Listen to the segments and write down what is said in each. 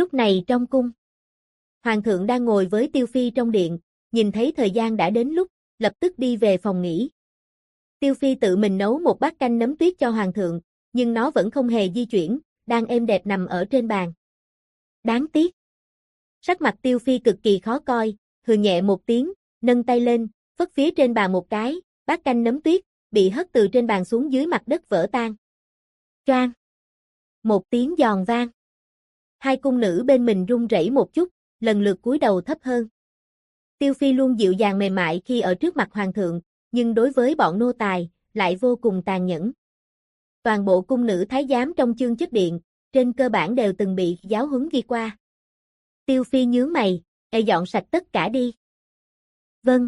Lúc này trong cung, Hoàng thượng đang ngồi với Tiêu Phi trong điện, nhìn thấy thời gian đã đến lúc, lập tức đi về phòng nghỉ. Tiêu Phi tự mình nấu một bát canh nấm tuyết cho Hoàng thượng, nhưng nó vẫn không hề di chuyển, đang êm đẹp nằm ở trên bàn. Đáng tiếc. Sắc mặt Tiêu Phi cực kỳ khó coi, hừ nhẹ một tiếng, nâng tay lên, phất phía trên bàn một cái, bát canh nấm tuyết, bị hất từ trên bàn xuống dưới mặt đất vỡ tan. Choang. Một tiếng giòn vang. Hai cung nữ bên mình run rẩy một chút, lần lượt cúi đầu thấp hơn. Tiêu Phi luôn dịu dàng mềm mại khi ở trước mặt Hoàng thượng, nhưng đối với bọn nô tài, lại vô cùng tàn nhẫn. Toàn bộ cung nữ thái giám trong chương chức điện, trên cơ bản đều từng bị giáo huấn ghi qua. Tiêu Phi nhướng mày, dọn sạch tất cả đi. Vâng.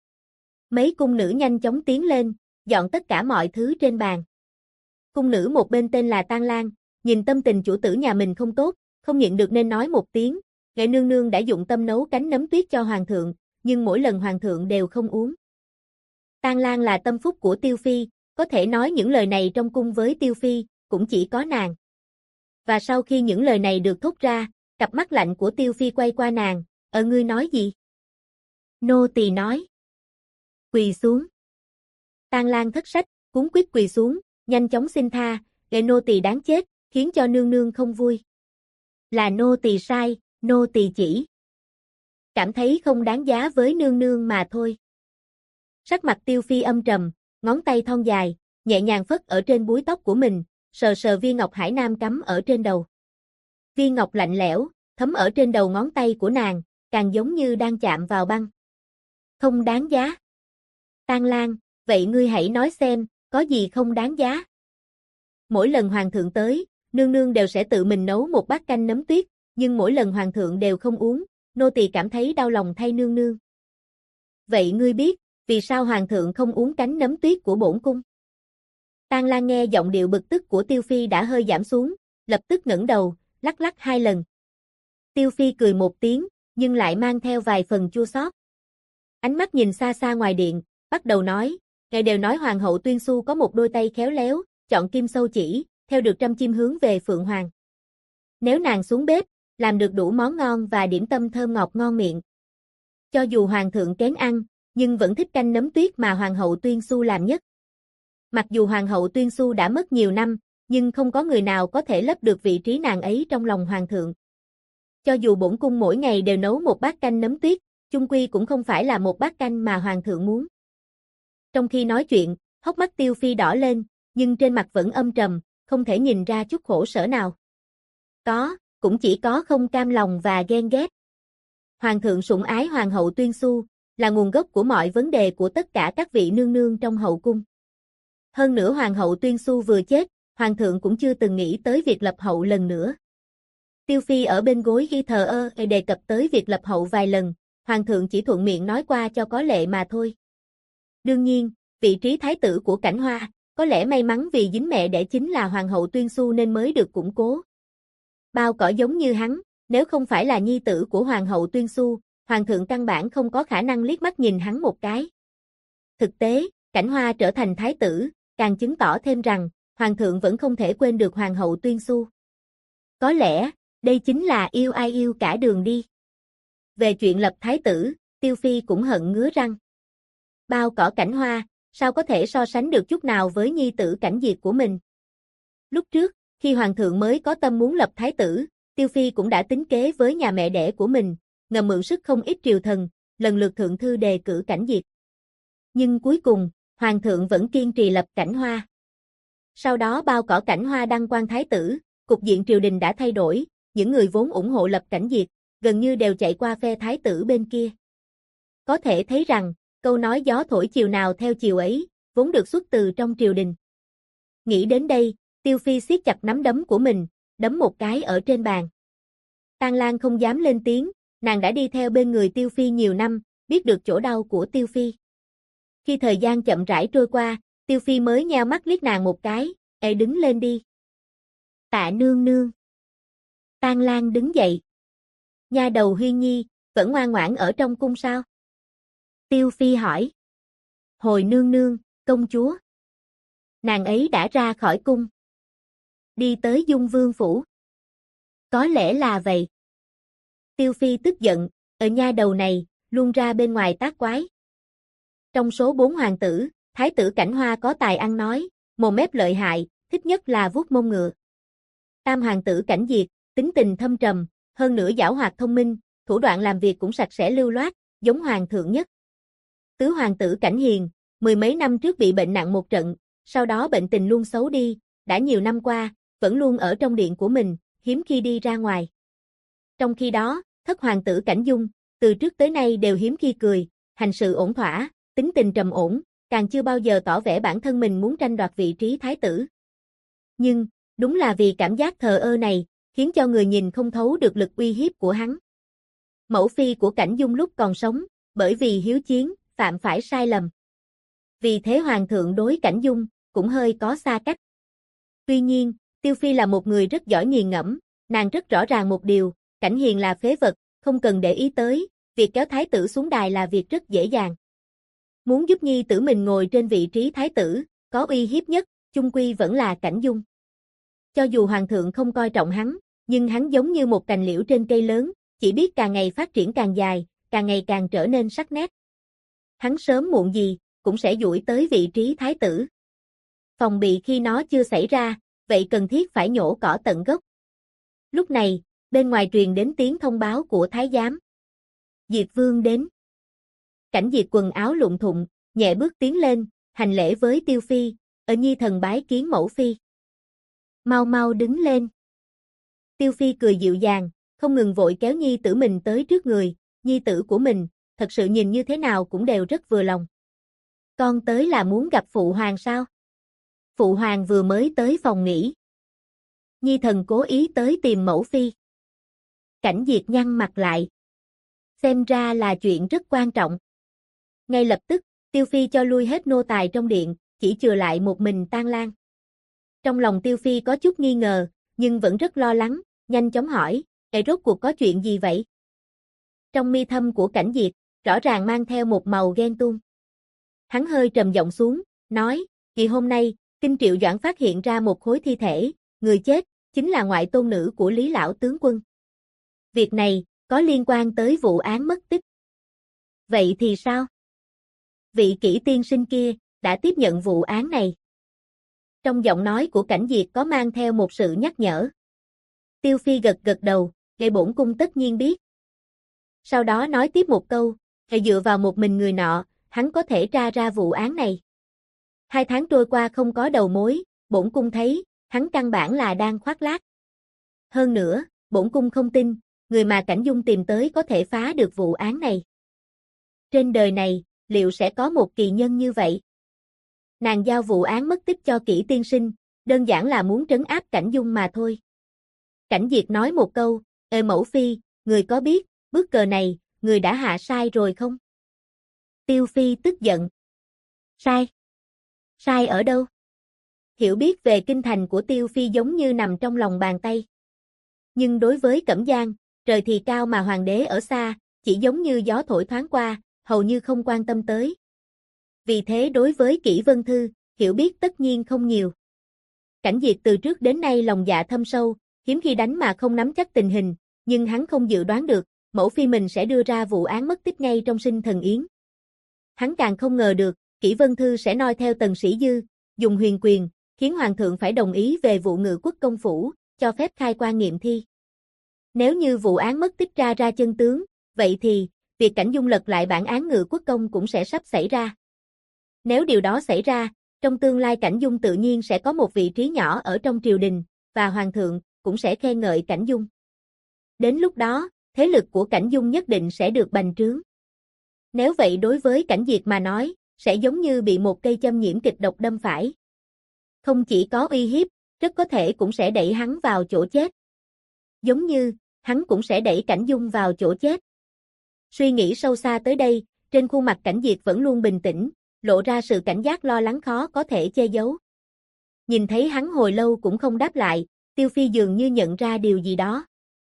Mấy cung nữ nhanh chóng tiến lên, dọn tất cả mọi thứ trên bàn. Cung nữ một bên tên là Tang Lan, nhìn tâm tình chủ tử nhà mình không tốt, không nhịn được nên nói một tiếng, Ngài nương nương đã dụng tâm nấu cánh nấm tuyết cho Hoàng thượng, nhưng mỗi lần Hoàng thượng đều không uống. Tang Lan là tâm phúc của Tiêu Phi, có thể nói những lời này trong cung với Tiêu Phi, cũng chỉ có nàng. Và sau khi những lời này được thốt ra, cặp mắt lạnh của Tiêu Phi quay qua nàng, ngươi nói gì? Nô tỳ nói. Quỳ xuống. Tang Lan thất sách, cuống quýt quỳ xuống, nhanh chóng xin tha, để nô tỳ đáng chết, khiến cho nương nương không vui. Là nô tỳ sai, nô tỳ chỉ cảm thấy không đáng giá với nương nương mà thôi. Sắc mặt Tiêu Phi âm trầm, ngón tay thon dài, nhẹ nhàng phất ở trên búi tóc của mình, sờ sờ viên ngọc hải nam cắm ở trên đầu. Viên ngọc lạnh lẽo, thấm ở trên đầu ngón tay của nàng, càng giống như đang chạm vào băng. Không đáng giá. Tang Lan, vậy ngươi hãy nói xem, có gì không đáng giá? Mỗi lần Hoàng thượng tới, nương nương đều sẽ tự mình nấu một bát canh nấm tuyết, nhưng mỗi lần Hoàng thượng đều không uống, nô tỳ cảm thấy đau lòng thay nương nương. Vậy ngươi biết, vì sao Hoàng thượng không uống cánh nấm tuyết của bổn cung? Tang Lan nghe giọng điệu bực tức của Tiêu Phi đã hơi giảm xuống, lập tức ngẩng đầu, lắc lắc hai lần. Tiêu Phi cười một tiếng, nhưng lại mang theo vài phần chua xót. Ánh mắt nhìn xa xa ngoài điện, bắt đầu nói, ngài đều nói Hoàng hậu Tuyên Xu có một đôi tay khéo léo, chọn kim sâu chỉ, theo được trăm chim hướng về Phượng Hoàng. Nếu nàng xuống bếp, làm được đủ món ngon và điểm tâm thơm ngọt ngon miệng. Cho dù Hoàng thượng kén ăn, nhưng vẫn thích canh nấm tuyết mà Hoàng hậu Tuyên Xu làm nhất. Mặc dù Hoàng hậu Tuyên Xu đã mất nhiều năm, nhưng không có người nào có thể lấp được vị trí nàng ấy trong lòng Hoàng thượng. Cho dù bổn cung mỗi ngày đều nấu một bát canh nấm tuyết, chung quy cũng không phải là một bát canh mà Hoàng thượng muốn. Trong khi nói chuyện, hốc mắt Tiêu Phi đỏ lên, nhưng trên mặt vẫn âm trầm, không thể nhìn ra chút khổ sở nào. Cũng chỉ có không cam lòng và ghen ghét. Hoàng thượng sủng ái Hoàng hậu Tuyên Xu, là nguồn gốc của mọi vấn đề của tất cả các vị nương nương trong hậu cung. Hơn nữa Hoàng hậu Tuyên Xu vừa chết, Hoàng thượng cũng chưa từng nghĩ tới việc lập hậu lần nữa. Tiêu Phi ở bên gối ghi thờ đề cập tới việc lập hậu vài lần, Hoàng thượng chỉ thuận miệng nói qua cho có lệ mà thôi. Đương nhiên, vị trí thái tử của Cảnh Hoa, có lẽ may mắn vì dính mẹ đẻ chính là Hoàng hậu Tuyên Xu nên mới được củng cố. Bao cỏ giống như hắn, nếu không phải là nhi tử của Hoàng hậu Tuyên Xu, Hoàng thượng căn bản không có khả năng liếc mắt nhìn hắn một cái. Thực tế, Cảnh Hoa trở thành thái tử, càng chứng tỏ thêm rằng, Hoàng thượng vẫn không thể quên được Hoàng hậu Tuyên Xu. Có lẽ, đây chính là yêu ai yêu cả đường đi. Về chuyện lập thái tử, Tiêu Phi cũng hận ngứa răng. Bao cỏ Cảnh Hoa, sao có thể so sánh được chút nào với nhi tử Cảnh Diệt của mình. Lúc trước, khi Hoàng thượng mới có tâm muốn lập thái tử, Tiêu Phi cũng đã tính kế với nhà mẹ đẻ của mình, ngầm mượn sức không ít triều thần, lần lượt thượng thư đề cử Cảnh Diệt. Nhưng cuối cùng, Hoàng thượng vẫn kiên trì lập Cảnh Hoa. Sau đó bao cỏ Cảnh Hoa đăng quang thái tử, cục diện triều đình đã thay đổi, những người vốn ủng hộ lập Cảnh Diệt, gần như đều chạy qua phe thái tử bên kia. Có thể thấy rằng, câu nói gió thổi chiều nào theo chiều ấy, vốn được xuất từ trong triều đình. Nghĩ đến đây, Tiêu Phi siết chặt nắm đấm của mình, đấm một cái ở trên bàn. Tang Lan không dám lên tiếng, nàng đã đi theo bên người Tiêu Phi nhiều năm, biết được chỗ đau của Tiêu Phi. Khi thời gian chậm rãi trôi qua, Tiêu Phi mới nheo mắt liếc nàng một cái, đứng lên đi. Tạ nương nương. Tang Lan đứng dậy. Nha đầu Huyên Nhi, vẫn ngoan ngoãn ở trong cung sao? Tiêu Phi hỏi. Hồi nương nương, công chúa. Nàng ấy đã ra khỏi cung. Đi tới Dung Vương phủ. Có lẽ là vậy. Tiêu Phi tức giận, ở nha đầu này, luôn ra bên ngoài tác quái. Trong số 4 hoàng tử, thái tử Cảnh Hoa có tài ăn nói, mồm mép lợi hại, thích nhất là vuốt mông ngựa. Tam hoàng tử Cảnh Diệt, tính tình thâm trầm, hơn nữa giảo hoạt thông minh, thủ đoạn làm việc cũng sạch sẽ lưu loát, giống hoàng thượng nhất. Tứ hoàng tử Cảnh Hiền, mười mấy năm trước bị bệnh nặng một trận, sau đó bệnh tình luôn xấu đi, đã nhiều năm qua, vẫn luôn ở trong điện của mình, hiếm khi đi ra ngoài. Trong khi đó, thất hoàng tử Cảnh Dung, từ trước tới nay đều hiếm khi cười, hành sự ổn thỏa, tính tình trầm ổn, càng chưa bao giờ tỏ vẻ bản thân mình muốn tranh đoạt vị trí thái tử. Nhưng, đúng là vì cảm giác thờ ơ này, khiến cho người nhìn không thấu được lực uy hiếp của hắn. Mẫu phi của Cảnh Dung lúc còn sống, bởi vì hiếu chiến, phạm phải sai lầm. Vì thế hoàng thượng đối Cảnh Dung, cũng hơi có xa cách. Tuy nhiên, Tiêu Phi là một người rất giỏi nghiền ngẫm, nàng rất rõ ràng một điều, Cảnh Hiền là phế vật, không cần để ý tới, việc kéo thái tử xuống đài là việc rất dễ dàng. Muốn giúp nhi tử mình ngồi trên vị trí thái tử, có uy hiếp nhất, chung quy vẫn là Cảnh Dung. Cho dù hoàng thượng không coi trọng hắn, nhưng hắn giống như một cành liễu trên cây lớn, chỉ biết càng ngày phát triển càng dài, càng ngày càng trở nên sắc nét. Hắn sớm muộn gì, cũng sẽ duỗi tới vị trí thái tử. Phòng bị khi nó chưa xảy ra, vậy cần thiết phải nhổ cỏ tận gốc. Lúc này, bên ngoài truyền đến tiếng thông báo của thái giám. Diệt Vương đến. Cảnh Diệt quần áo lụng thụng, nhẹ bước tiến lên, hành lễ với Tiêu Phi, nhi thần bái kiến mẫu phi. Mau mau đứng lên. Tiêu Phi cười dịu dàng, không ngừng vội kéo nhi tử mình tới trước người, nhi tử của mình, thật sự nhìn như thế nào cũng đều rất vừa lòng. Con tới là muốn gặp phụ hoàng sao? Phụ hoàng vừa mới tới phòng nghỉ. Nhi thần cố ý tới tìm mẫu phi. Cảnh Diệt nhăn mặt lại. Xem ra là chuyện rất quan trọng. Ngay lập tức, Tiêu Phi cho lui hết nô tài trong điện, chỉ chừa lại một mình Tang Lan. Trong lòng Tiêu Phi có chút nghi ngờ, nhưng vẫn rất lo lắng, nhanh chóng hỏi, rốt cuộc có chuyện gì vậy? Trong mi thâm của Cảnh Diệt, rõ ràng mang theo một màu ghen tuông. Hắn hơi trầm giọng xuống, nói, ngày hôm nay, Kinh Triệu Doãn phát hiện ra một khối thi thể, người chết, chính là ngoại tôn nữ của Lý Lão tướng quân. Việc này, có liên quan tới vụ án mất tích. Vậy thì sao? Vị kỹ tiên sinh kia, đã tiếp nhận vụ án này. Trong giọng nói của Cảnh Diệt có mang theo một sự nhắc nhở. Tiêu Phi gật gật đầu, gây bổn cung tất nhiên biết. Sau đó nói tiếp một câu, dựa vào một mình người nọ, hắn có thể tra ra vụ án này. 2 tháng trôi qua không có đầu mối, bổn cung thấy, hắn căn bản là đang khoác lác. Hơn nữa, bổn cung không tin, người mà Cảnh Dung tìm tới có thể phá được vụ án này. Trên đời này, liệu sẽ có một kỳ nhân như vậy? Nàng giao vụ án mất tích cho Kỷ tiên sinh, đơn giản là muốn trấn áp Cảnh Dung mà thôi. Cảnh Diệt nói một câu, mẫu phi, người có biết, bước cờ này, người đã hạ sai rồi không? Tiêu Phi tức giận. Sai? Sai ở đâu? Hiểu biết về kinh thành của Tiêu Phi giống như nằm trong lòng bàn tay. Nhưng đối với Cẩm Giang, trời thì cao mà hoàng đế ở xa, chỉ giống như gió thổi thoáng qua, hầu như không quan tâm tới. Vì thế đối với Kỷ Vân Thư, hiểu biết tất nhiên không nhiều. Cảnh Diệt từ trước đến nay lòng dạ thâm sâu, hiếm khi đánh mà không nắm chắc tình hình, nhưng hắn không dự đoán được, mẫu phi mình sẽ đưa ra vụ án mất tích ngay trong sinh thần yến. Hắn càng không ngờ được, Kỷ Vân Thư sẽ noi theo Tần Sĩ Dư, dùng huyền quyền, khiến hoàng thượng phải đồng ý về vụ Ngự Quốc công phủ, cho phép khai quan nghiệm thi. Nếu như vụ án mất tích ra chân tướng, vậy thì, việc Cảnh Dung lật lại bản án Ngự Quốc công cũng sẽ sắp xảy ra. Nếu điều đó xảy ra, trong tương lai Cảnh Dung tự nhiên sẽ có một vị trí nhỏ ở trong triều đình, và hoàng thượng cũng sẽ khen ngợi Cảnh Dung. Đến lúc đó, thế lực của Cảnh Dung nhất định sẽ được bành trướng. Nếu vậy đối với Cảnh Diệt mà nói, sẽ giống như bị một cây châm nhiễm kịch độc đâm phải. Không chỉ có uy hiếp, rất có thể cũng sẽ đẩy hắn vào chỗ chết. Giống như, hắn cũng sẽ đẩy Cảnh Dung vào chỗ chết. Suy nghĩ sâu xa tới đây, trên khuôn mặt Cảnh Diệt vẫn luôn bình tĩnh, lộ ra sự cảnh giác lo lắng khó có thể che giấu. Nhìn thấy hắn hồi lâu cũng không đáp lại, Tiêu Phi dường như nhận ra điều gì đó.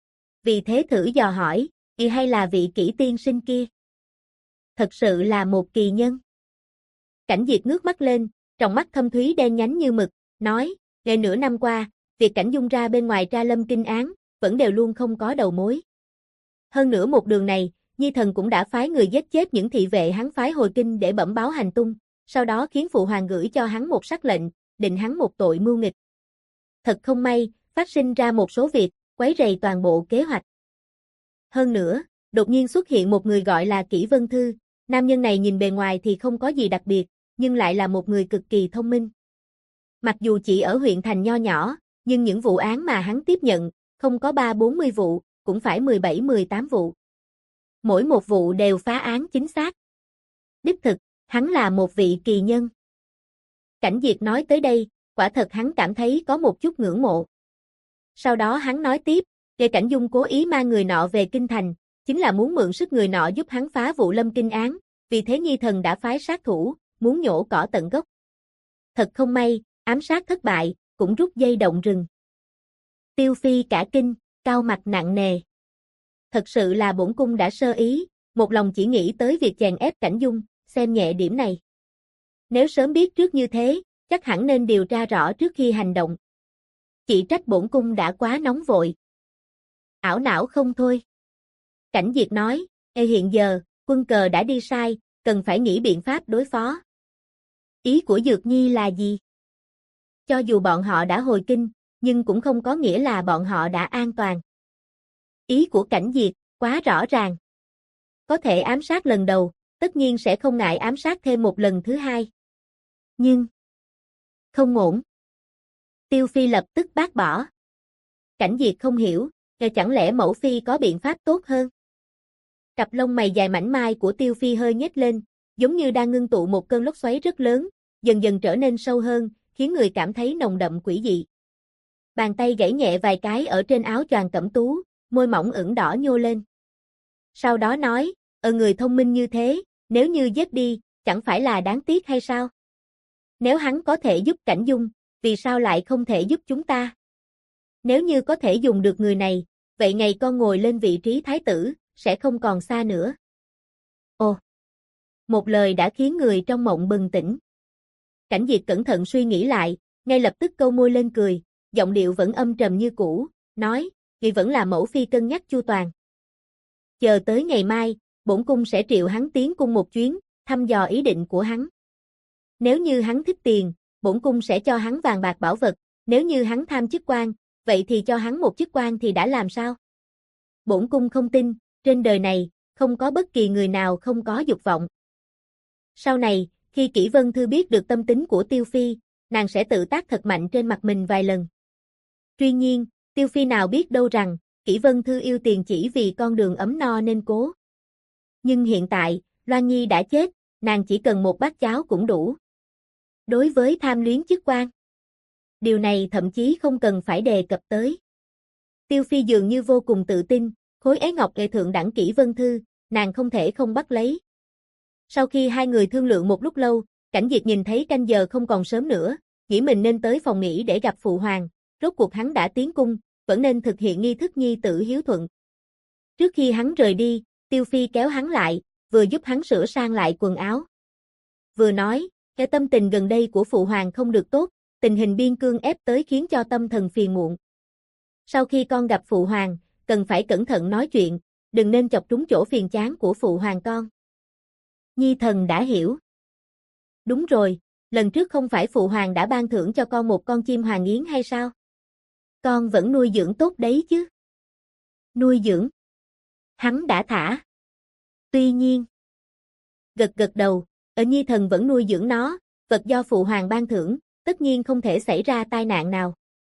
Vì thế thử dò hỏi, hay là vị Kỷ tiên sinh kia? Thật sự là một kỳ nhân. Cảnh Diệt ngước mắt lên, tròng mắt thâm thúy đen nhánh như mực, nói, nửa năm qua, việc Cảnh Dung ra bên ngoài tra lâm kinh án, vẫn đều luôn không có đầu mối. Hơn nữa một đường này, Nhi Thần cũng đã phái người giết chết những thị vệ hắn phái hồi kinh để bẩm báo hành tung, sau đó khiến phụ hoàng gửi cho hắn một sắc lệnh, định hắn một tội mưu nghịch. Thật không may, phát sinh ra một số việc, quấy rầy toàn bộ kế hoạch. Hơn nữa, đột nhiên xuất hiện một người gọi là Kỷ Vân Thư, nam nhân này nhìn bề ngoài thì không có gì đặc biệt, nhưng lại là một người cực kỳ thông minh. Mặc dù chỉ ở huyện thành nho nhỏ, nhưng những vụ án mà hắn tiếp nhận, không có 3-40 vụ, cũng phải 17-18 vụ. Mỗi một vụ đều phá án chính xác. Đích thực, hắn là một vị kỳ nhân. Cảnh Diệt nói tới đây, quả thật hắn cảm thấy có một chút ngưỡng mộ. Sau đó hắn nói tiếp, Kề Cảnh Dung cố ý mang người nọ về kinh thành, chính là muốn mượn sức người nọ giúp hắn phá vụ Lâm Kinh án, vì thế Nhi Thần đã phái sát thủ, muốn nhổ cỏ tận gốc. Thật không may, ám sát thất bại, cũng rút dây động rừng. Tiêu Phi cả kinh, cau mặt nặng nề. Thật sự là bổn cung đã sơ ý, một lòng chỉ nghĩ tới việc chèn ép Cảnh Dung, xem nhẹ điểm này. Nếu sớm biết trước như thế, chắc hẳn nên điều tra rõ trước khi hành động. Chỉ trách bổn cung đã quá nóng vội. Ảo não không thôi. Cảnh Diệt nói, hiện giờ, quân cờ đã đi sai, cần phải nghĩ biện pháp đối phó. Ý của Dược Nhi là gì? Cho dù bọn họ đã hồi kinh, nhưng cũng không có nghĩa là bọn họ đã an toàn. Ý của Cảnh Diệt, quá rõ ràng. Có thể ám sát lần đầu, tất nhiên sẽ không ngại ám sát thêm một lần thứ hai. Nhưng, không ổn. Tiêu Phi lập tức bác bỏ. Cảnh Diệt không hiểu, chẳng lẽ mẫu phi có biện pháp tốt hơn? Cặp lông mày dài mảnh mai của Tiêu Phi hơi nhếch lên, giống như đang ngưng tụ một cơn lốc xoáy rất lớn, dần dần trở nên sâu hơn, khiến người cảm thấy nồng đậm quỷ dị. Bàn tay gảy nhẹ vài cái ở trên áo choàng cẩm tú, môi mỏng ửng đỏ nhô lên. Sau đó nói, người thông minh như thế, nếu như giết đi, chẳng phải là đáng tiếc hay sao? Nếu hắn có thể giúp Cảnh Dung, vì sao lại không thể giúp chúng ta? Nếu như có thể dùng được người này, vậy ngày con ngồi lên vị trí thái tử, sẽ không còn xa nữa. Ồ! Một lời đã khiến người trong mộng bừng tỉnh. Cảnh Diệt cẩn thận suy nghĩ lại, ngay lập tức câu môi lên cười, giọng điệu vẫn âm trầm như cũ, nói, vì vẫn là mẫu phi cân nhắc chu toàn. Chờ tới ngày mai, bổn cung sẽ triệu hắn tiến cung một chuyến, thăm dò ý định của hắn. Nếu như hắn thích tiền, bổn cung sẽ cho hắn vàng bạc bảo vật, nếu như hắn tham chức quan, vậy thì cho hắn một chức quan thì đã làm sao? Bổn cung không tin, trên đời này, không có bất kỳ người nào không có dục vọng. Sau này, khi Kỷ Vân Thư biết được tâm tính của Tiêu Phi, nàng sẽ tự tác thật mạnh trên mặt mình vài lần. Tuy nhiên, Tiêu Phi nào biết đâu rằng, Kỷ Vân Thư yêu tiền chỉ vì con đường ấm no nên cố. Nhưng hiện tại, Loan Nhi đã chết, nàng chỉ cần một bát cháo cũng đủ. Đối với tham luyến chức quan, điều này thậm chí không cần phải đề cập tới. Tiêu Phi dường như vô cùng tự tin, khối ế ngọc nghệ thượng đẳng Kỷ Vân Thư, nàng không thể không bắt lấy. Sau khi hai người thương lượng một lúc lâu, Cảnh Diệt nhìn thấy canh giờ không còn sớm nữa, nghĩ mình nên tới phòng nghỉ để gặp phụ hoàng, rốt cuộc hắn đã tiến cung, vẫn nên thực hiện nghi thức nhi tử hiếu thuận. Trước khi hắn rời đi, Tiêu Phi kéo hắn lại, vừa giúp hắn sửa sang lại quần áo. Vừa nói, cái tâm tình gần đây của phụ hoàng không được tốt, tình hình biên cương ép tới khiến cho tâm thần phiền muộn. Sau khi con gặp phụ hoàng, cần phải cẩn thận nói chuyện, đừng nên chọc trúng chỗ phiền chán của phụ hoàng con. Nhi thần đã hiểu. Đúng rồi, lần trước không phải phụ hoàng đã ban thưởng cho con một con chim hoàng yến hay sao? Con vẫn nuôi dưỡng tốt đấy chứ? Nuôi dưỡng? Hắn đã thả. Tuy nhiên, gật gật đầu, Nhi thần vẫn nuôi dưỡng nó, vật do phụ hoàng ban thưởng, tất nhiên không thể xảy ra tai nạn nào.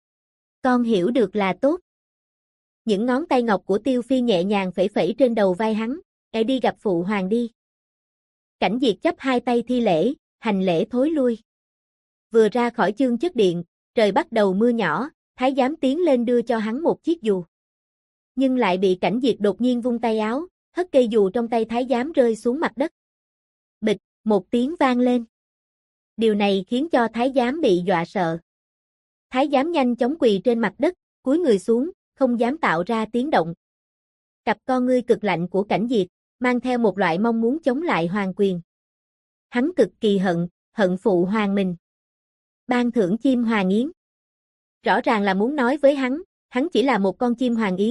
Con hiểu được là tốt. Những ngón tay ngọc của Tiêu Phi nhẹ nhàng phẩy phẩy trên đầu vai hắn, đi gặp phụ hoàng đi. Cảnh Diệt chắp hai tay thi lễ, hành lễ thối lui. Vừa ra khỏi chương chất điện, trời bắt đầu mưa nhỏ, thái giám tiến lên đưa cho hắn một chiếc dù. Nhưng lại bị Cảnh Diệt đột nhiên vung tay áo, hất cây dù trong tay thái giám rơi xuống mặt đất. Bịch, một tiếng vang lên. Điều này khiến cho thái giám bị dọa sợ. Thái giám nhanh chóng quỳ trên mặt đất, cúi người xuống, không dám tạo ra tiếng động. Cặp con ngươi cực lạnh của Cảnh Diệt, mang theo một loại mong muốn chống lại hoàng quyền. Hắn cực kỳ hận phụ hoàng mình. Ban thưởng chim hoàng yến. Rõ ràng là muốn nói với hắn chỉ là một con chim hoàng yến,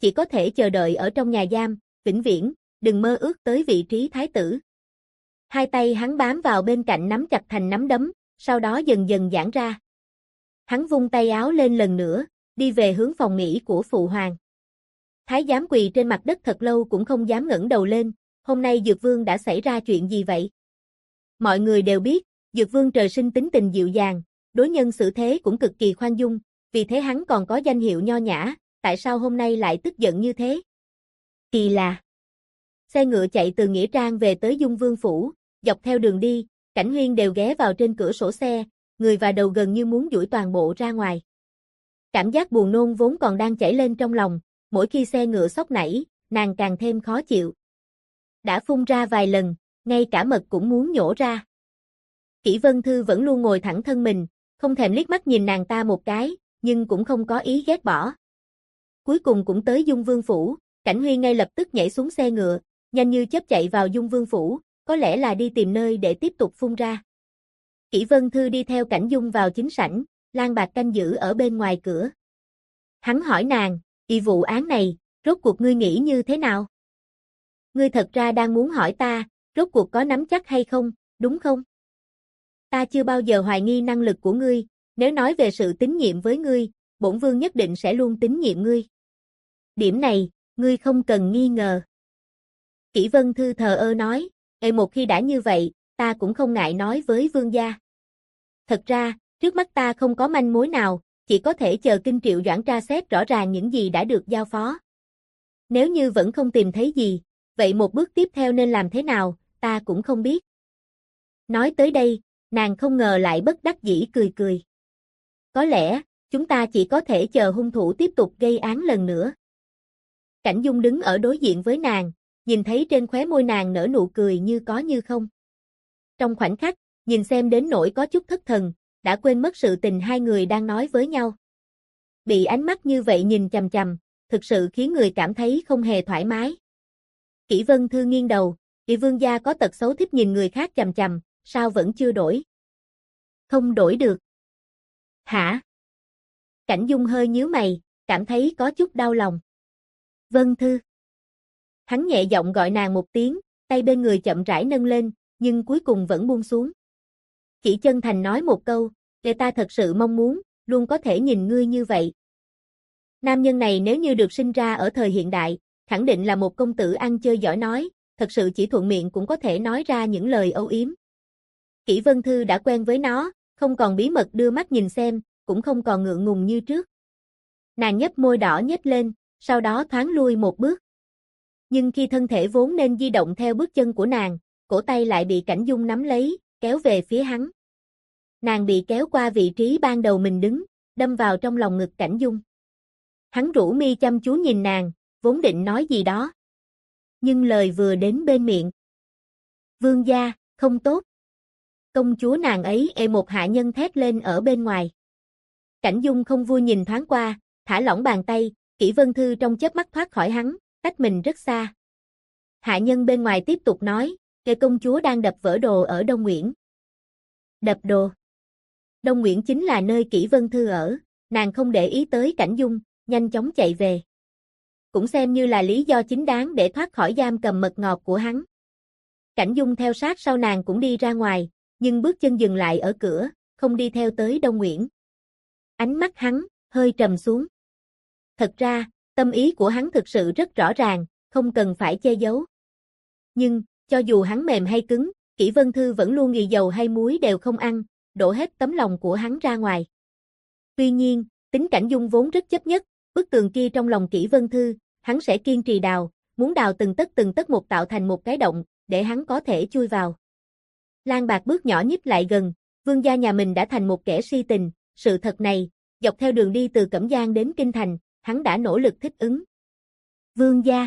chỉ có thể chờ đợi ở trong nhà giam, vĩnh viễn, đừng mơ ước tới vị trí thái tử. Hai tay hắn bám vào bên cạnh nắm chặt thành nắm đấm, sau đó dần dần giãn ra. Hắn vung tay áo lên lần nữa, đi về hướng phòng nghỉ của phụ hoàng. Thái giám quỳ trên mặt đất thật lâu cũng không dám ngẩng đầu lên, hôm nay Dược Vương đã xảy ra chuyện gì vậy? Mọi người đều biết, Dược Vương trời sinh tính tình dịu dàng, đối nhân xử thế cũng cực kỳ khoan dung, vì thế hắn còn có danh hiệu nho nhã, tại sao hôm nay lại tức giận như thế? Kỳ lạ. Xe ngựa chạy từ Nghĩa Trang về tới Dung Vương phủ, dọc theo đường đi, Cảnh Huyên đều ghé vào trên cửa sổ xe, người và đầu gần như muốn duỗi toàn bộ ra ngoài. Cảm giác buồn nôn vốn còn đang chảy lên trong lòng, mỗi khi xe ngựa xóc nảy, nàng càng thêm khó chịu. Đã phun ra vài lần, ngay cả mật cũng muốn nhổ ra. Kỷ Vân Thư vẫn luôn ngồi thẳng thân mình, không thèm liếc mắt nhìn nàng ta một cái, nhưng cũng không có ý ghét bỏ. Cuối cùng cũng tới Dung Vương phủ, Cảnh Huy ngay lập tức nhảy xuống xe ngựa, nhanh như chớp chạy vào Dung Vương phủ, có lẽ là đi tìm nơi để tiếp tục phun ra. Kỷ Vân Thư đi theo Cảnh Dung vào chính sảnh, Lan Bạc canh giữ ở bên ngoài cửa. Hắn hỏi nàng, vụ án này, rốt cuộc ngươi nghĩ như thế nào? Ngươi thật ra đang muốn hỏi ta, rốt cuộc có nắm chắc hay không, đúng không? Ta chưa bao giờ hoài nghi năng lực của ngươi, nếu nói về sự tín nhiệm với ngươi, bổn vương nhất định sẽ luôn tín nhiệm ngươi. Điểm này, ngươi không cần nghi ngờ. Kỷ Vân Thư thờ ơ nói, một khi đã như vậy, ta cũng không ngại nói với vương gia. Thật ra, trước mắt ta không có manh mối nào, chỉ có thể chờ Kinh Triệu Doãn tra xét rõ ràng những gì đã được giao phó. Nếu như vẫn không tìm thấy gì, vậy một bước tiếp theo nên làm thế nào, ta cũng không biết. Nói tới đây, nàng không ngờ lại bất đắc dĩ cười cười. Có lẽ, chúng ta chỉ có thể chờ hung thủ tiếp tục gây án lần nữa. Cảnh Dung đứng ở đối diện với nàng, nhìn thấy trên khóe môi nàng nở nụ cười như có như không. Trong khoảnh khắc, nhìn xem đến nỗi có chút thất thần, đã quên mất sự tình hai người đang nói với nhau. Bị ánh mắt như vậy nhìn chằm chằm, thực sự khiến người cảm thấy không hề thoải mái. Kỷ Vân Thư nghiêng đầu, Kỷ vương gia có tật xấu thích nhìn người khác chằm chằm, sao vẫn chưa đổi? Không đổi được. Hả? Cảnh Dung hơi nhíu mày, cảm thấy có chút đau lòng. Vân Thư. Hắn nhẹ giọng gọi nàng một tiếng, tay bên người chậm rãi nâng lên, nhưng cuối cùng vẫn buông xuống. Chỉ chân thành nói một câu, để ta thật sự mong muốn, luôn có thể nhìn ngươi như vậy. Nam nhân này nếu như được sinh ra ở thời hiện đại, khẳng định là một công tử ăn chơi giỏi nói, thật sự chỉ thuận miệng cũng có thể nói ra những lời âu yếm. Kỷ Vân Thư đã quen với nó, không còn bí mật đưa mắt nhìn xem, cũng không còn ngượng ngùng như trước. Nàng nhếch môi đỏ nhếch lên, sau đó thoáng lui một bước. Nhưng khi thân thể vốn nên di động theo bước chân của nàng, cổ tay lại bị Cảnh Dung nắm lấy, kéo về phía hắn. Nàng bị kéo qua vị trí ban đầu mình đứng, đâm vào trong lòng ngực Cảnh Dung. Hắn rũ mi chăm chú nhìn nàng, vốn định nói gì đó. Nhưng lời vừa đến bên miệng. Vương gia, không tốt. Công chúa nàng ấy một hạ nhân thét lên ở bên ngoài. Cảnh Dung không vui nhìn thoáng qua, thả lỏng bàn tay, Kỷ Vân Thư trong chớp mắt thoát khỏi hắn, cách mình rất xa. Hạ nhân bên ngoài tiếp tục nói, công chúa đang đập vỡ đồ ở Đông Nguyễn. Đập đồ. Đông Nguyễn chính là nơi Kỷ Vân Thư ở, nàng không để ý tới Cảnh Dung, nhanh chóng chạy về. Cũng xem như là lý do chính đáng để thoát khỏi giam cầm mật ngọt của hắn. Cảnh Dung theo sát sau nàng cũng đi ra ngoài, nhưng bước chân dừng lại ở cửa, không đi theo tới Đông Nguyễn. Ánh mắt hắn hơi trầm xuống. Thật ra, tâm ý của hắn thực sự rất rõ ràng, không cần phải che giấu. Nhưng, cho dù hắn mềm hay cứng, Kỷ Vân Thư vẫn luôn ghi dầu hay muối đều không ăn, đổ hết tấm lòng của hắn ra ngoài. Tuy nhiên, tính Cảnh Dung vốn rất chấp nhất, bức tường kia trong lòng Kỷ Vân Thư, hắn sẽ kiên trì đào, muốn đào từng tấc một tạo thành một cái động, để hắn có thể chui vào. Lan Bạc bước nhỏ nhích lại gần, vương gia nhà mình đã thành một kẻ si tình, sự thật này, dọc theo đường đi từ Cẩm Giang đến Kinh Thành, hắn đã nỗ lực thích ứng. Vương gia.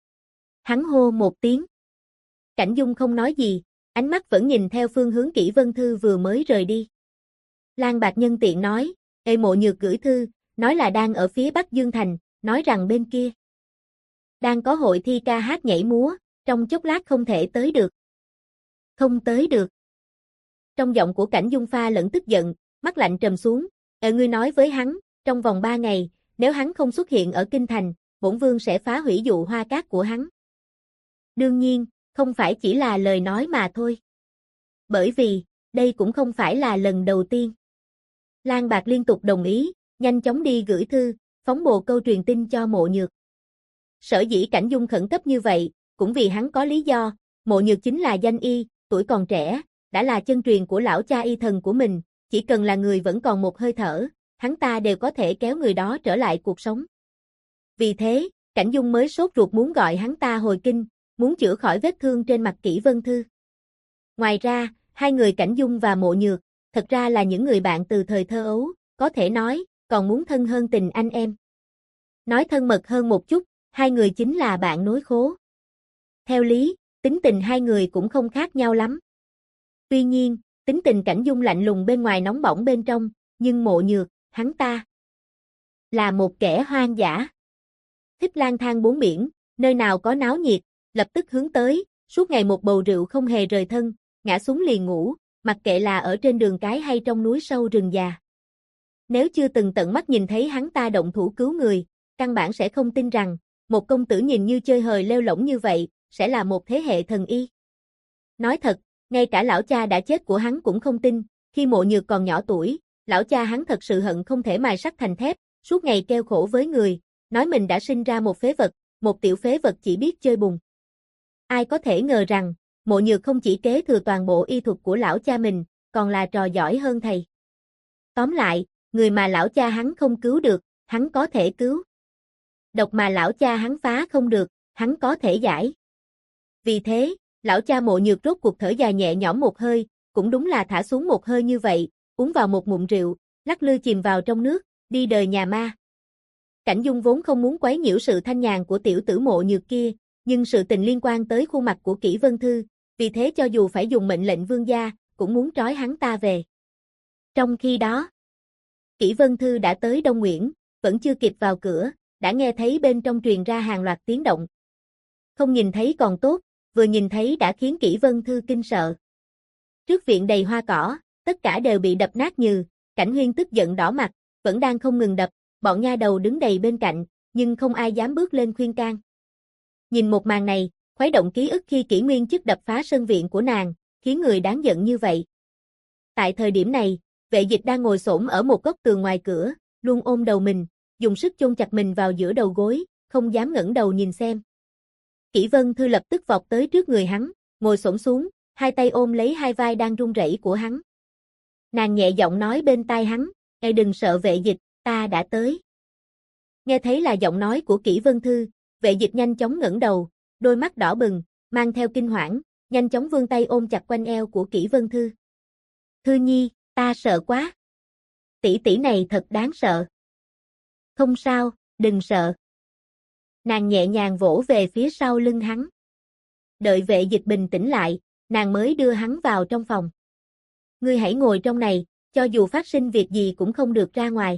Hắn hô một tiếng. Cảnh Dung không nói gì, ánh mắt vẫn nhìn theo phương hướng Kỷ Vân Thư vừa mới rời đi. Lan Bạc nhân tiện nói, Mộ Nhược gửi thư, nói là đang ở phía Bắc Dương Thành, nói rằng bên kia đang có hội thi ca hát nhảy múa, trong chốc lát không thể tới được. Không tới được. Trong giọng của Cảnh Dung pha lẫn tức giận, mắt lạnh trầm xuống, ngươi nói với hắn, trong vòng 3 ngày, nếu hắn không xuất hiện ở Kinh Thành, bổn vương sẽ phá hủy dụ hoa cát của hắn. Đương nhiên, không phải chỉ là lời nói mà thôi. Bởi vì, đây cũng không phải là lần đầu tiên. Lang Bạc liên tục đồng ý, nhanh chóng đi gửi thư, phóng bồ câu truyền tin cho Mộ Nhược. Sở dĩ Cảnh Dung khẩn cấp như vậy, cũng vì hắn có lý do, Mộ Nhược chính là danh y, tuổi còn trẻ, đã là chân truyền của lão cha y thần của mình, chỉ cần là người vẫn còn một hơi thở, hắn ta đều có thể kéo người đó trở lại cuộc sống. Vì thế, Cảnh Dung mới sốt ruột muốn gọi hắn ta hồi kinh, muốn chữa khỏi vết thương trên mặt Kỷ Vân Thư. Ngoài ra, hai người Cảnh Dung và Mộ Nhược, thật ra là những người bạn từ thời thơ ấu, có thể nói, còn muốn thân hơn tình anh em. Nói thân mật hơn một chút, hai người chính là bạn nối khố. Theo lý, tính tình hai người cũng không khác nhau lắm. Tuy nhiên, tính tình Cảnh Dung lạnh lùng bên ngoài nóng bỏng bên trong, nhưng Mộ Nhược, hắn ta là một kẻ hoang dã. Thích lang thang bốn biển, nơi nào có náo nhiệt, lập tức hướng tới, suốt ngày một bầu rượu không hề rời thân, ngã xuống liền ngủ, mặc kệ là ở trên đường cái hay trong núi sâu rừng già. Nếu chưa từng tận mắt nhìn thấy hắn ta động thủ cứu người, căn bản sẽ không tin rằng, một công tử nhìn như chơi hời lêu lổng như vậy, sẽ là một thế hệ thần y. Nói thật, ngay cả lão cha đã chết của hắn cũng không tin, khi Mộ Nhược còn nhỏ tuổi, lão cha hắn thật sự hận không thể mài sắt thành thép, suốt ngày kêu khổ với người, nói mình đã sinh ra một phế vật, một tiểu phế vật chỉ biết chơi bùn. Ai có thể ngờ rằng, Mộ Nhược không chỉ kế thừa toàn bộ y thuật của lão cha mình, còn là trò giỏi hơn thầy. Tóm lại, người mà lão cha hắn không cứu được, hắn có thể cứu. Độc mà lão cha hắn phá không được, hắn có thể giải. Vì thế, lão cha Mộ Nhược rốt cuộc thở dài nhẹ nhõm một hơi, cũng đúng là thả xuống một hơi như vậy, uống vào một ngụm rượu, lắc lư chìm vào trong nước, đi đời nhà ma. Cảnh Dung vốn không muốn quấy nhiễu sự thanh nhàn của tiểu tử Mộ Nhược kia, nhưng sự tình liên quan tới khuôn mặt của Kỷ Vân Thư, vì thế cho dù phải dùng mệnh lệnh vương gia, cũng muốn trói hắn ta về. Trong khi đó, Kỷ Vân Thư đã tới Đông Nguyễn, vẫn chưa kịp vào cửa, đã nghe thấy bên trong truyền ra hàng loạt tiếng động. Không nhìn thấy còn tốt, vừa nhìn thấy đã khiến Kỷ Vân Thư kinh sợ. Trước viện đầy hoa cỏ, tất cả đều bị đập nát nhừ, Cảnh Huyên tức giận đỏ mặt, vẫn đang không ngừng đập, bọn nha đầu đứng đầy bên cạnh, nhưng không ai dám bước lên khuyên can. Nhìn một màn này, khuấy động ký ức khi Kỷ Nguyên Chức đập phá sân viện của nàng, khiến người đáng giận như vậy. Tại thời điểm này, Vệ Dịch đang ngồi xổm ở một góc tường ngoài cửa, luôn ôm đầu mình, dùng sức chôn chặt mình vào giữa đầu gối, không dám ngẩng đầu nhìn xem. Kỷ Vân Thư lập tức vọt tới trước người hắn, ngồi xổm xuống, hai tay ôm lấy hai vai đang run rẩy của hắn. Nàng nhẹ giọng nói bên tai hắn, "Ê đừng sợ Vệ Dịch, ta đã tới." Nghe thấy là giọng nói của Kỷ Vân Thư, Vệ Dịch nhanh chóng ngẩng đầu, đôi mắt đỏ bừng, mang theo kinh hoảng, nhanh chóng vươn tay ôm chặt quanh eo của Kỷ Vân Thư. "Thư Nhi, ta sợ quá. Tỷ tỷ này thật đáng sợ." "Không sao, đừng sợ." Nàng nhẹ nhàng vỗ về phía sau lưng hắn. Đợi Vệ Dịch bình tĩnh lại, nàng mới đưa hắn vào trong phòng. "Ngươi hãy ngồi trong này, cho dù phát sinh việc gì cũng không được ra ngoài."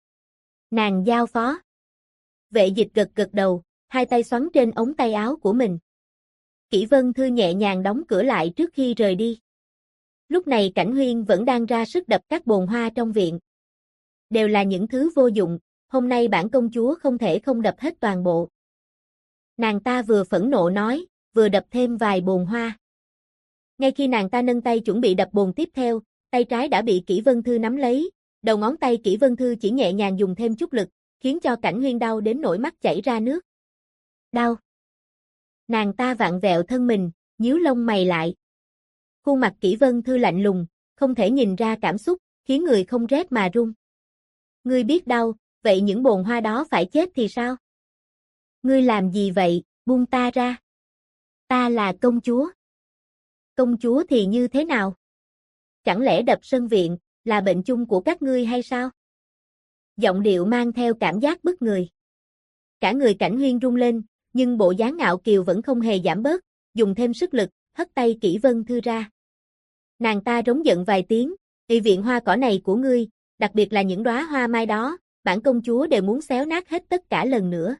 Nàng giao phó. Vệ Dịch gật gật đầu, hai tay xoắn trên ống tay áo của mình. Kỷ Vân Thư nhẹ nhàng đóng cửa lại trước khi rời đi. Lúc này Cảnh Huyên vẫn đang ra sức đập các bồn hoa trong viện. Đều là những thứ vô dụng, hôm nay bản công chúa không thể không đập hết toàn bộ. Nàng ta vừa phẫn nộ nói, vừa đập thêm vài bồn hoa. Ngay khi nàng ta nâng tay chuẩn bị đập bồn tiếp theo, tay trái đã bị Kỷ Vân Thư nắm lấy, đầu ngón tay Kỷ Vân Thư chỉ nhẹ nhàng dùng thêm chút lực, khiến cho Cảnh Huyên đau đến nỗi mắt chảy ra nước. Đau. Nàng ta vặn vẹo thân mình, nhíu lông mày lại. Khuôn mặt Kỷ Vân Thư lạnh lùng, không thể nhìn ra cảm xúc, khiến người không rét mà run. Ngươi biết đau, vậy những bồn hoa đó phải chết thì sao? Ngươi làm gì vậy, buông ta ra. Ta là công chúa. Công chúa thì như thế nào? Chẳng lẽ đập sân viện, là bệnh chung của các ngươi hay sao? Giọng điệu mang theo cảm giác bức người. Cả người Cảnh Huyên rung lên, nhưng bộ dáng ngạo kiều vẫn không hề giảm bớt, dùng thêm sức lực, hất tay Kỷ Vân Thư ra. Nàng ta rống giận vài tiếng, "Y viện hoa cỏ này của ngươi, đặc biệt là những đóa hoa mai đó, bản công chúa đều muốn xéo nát hết tất cả lần nữa."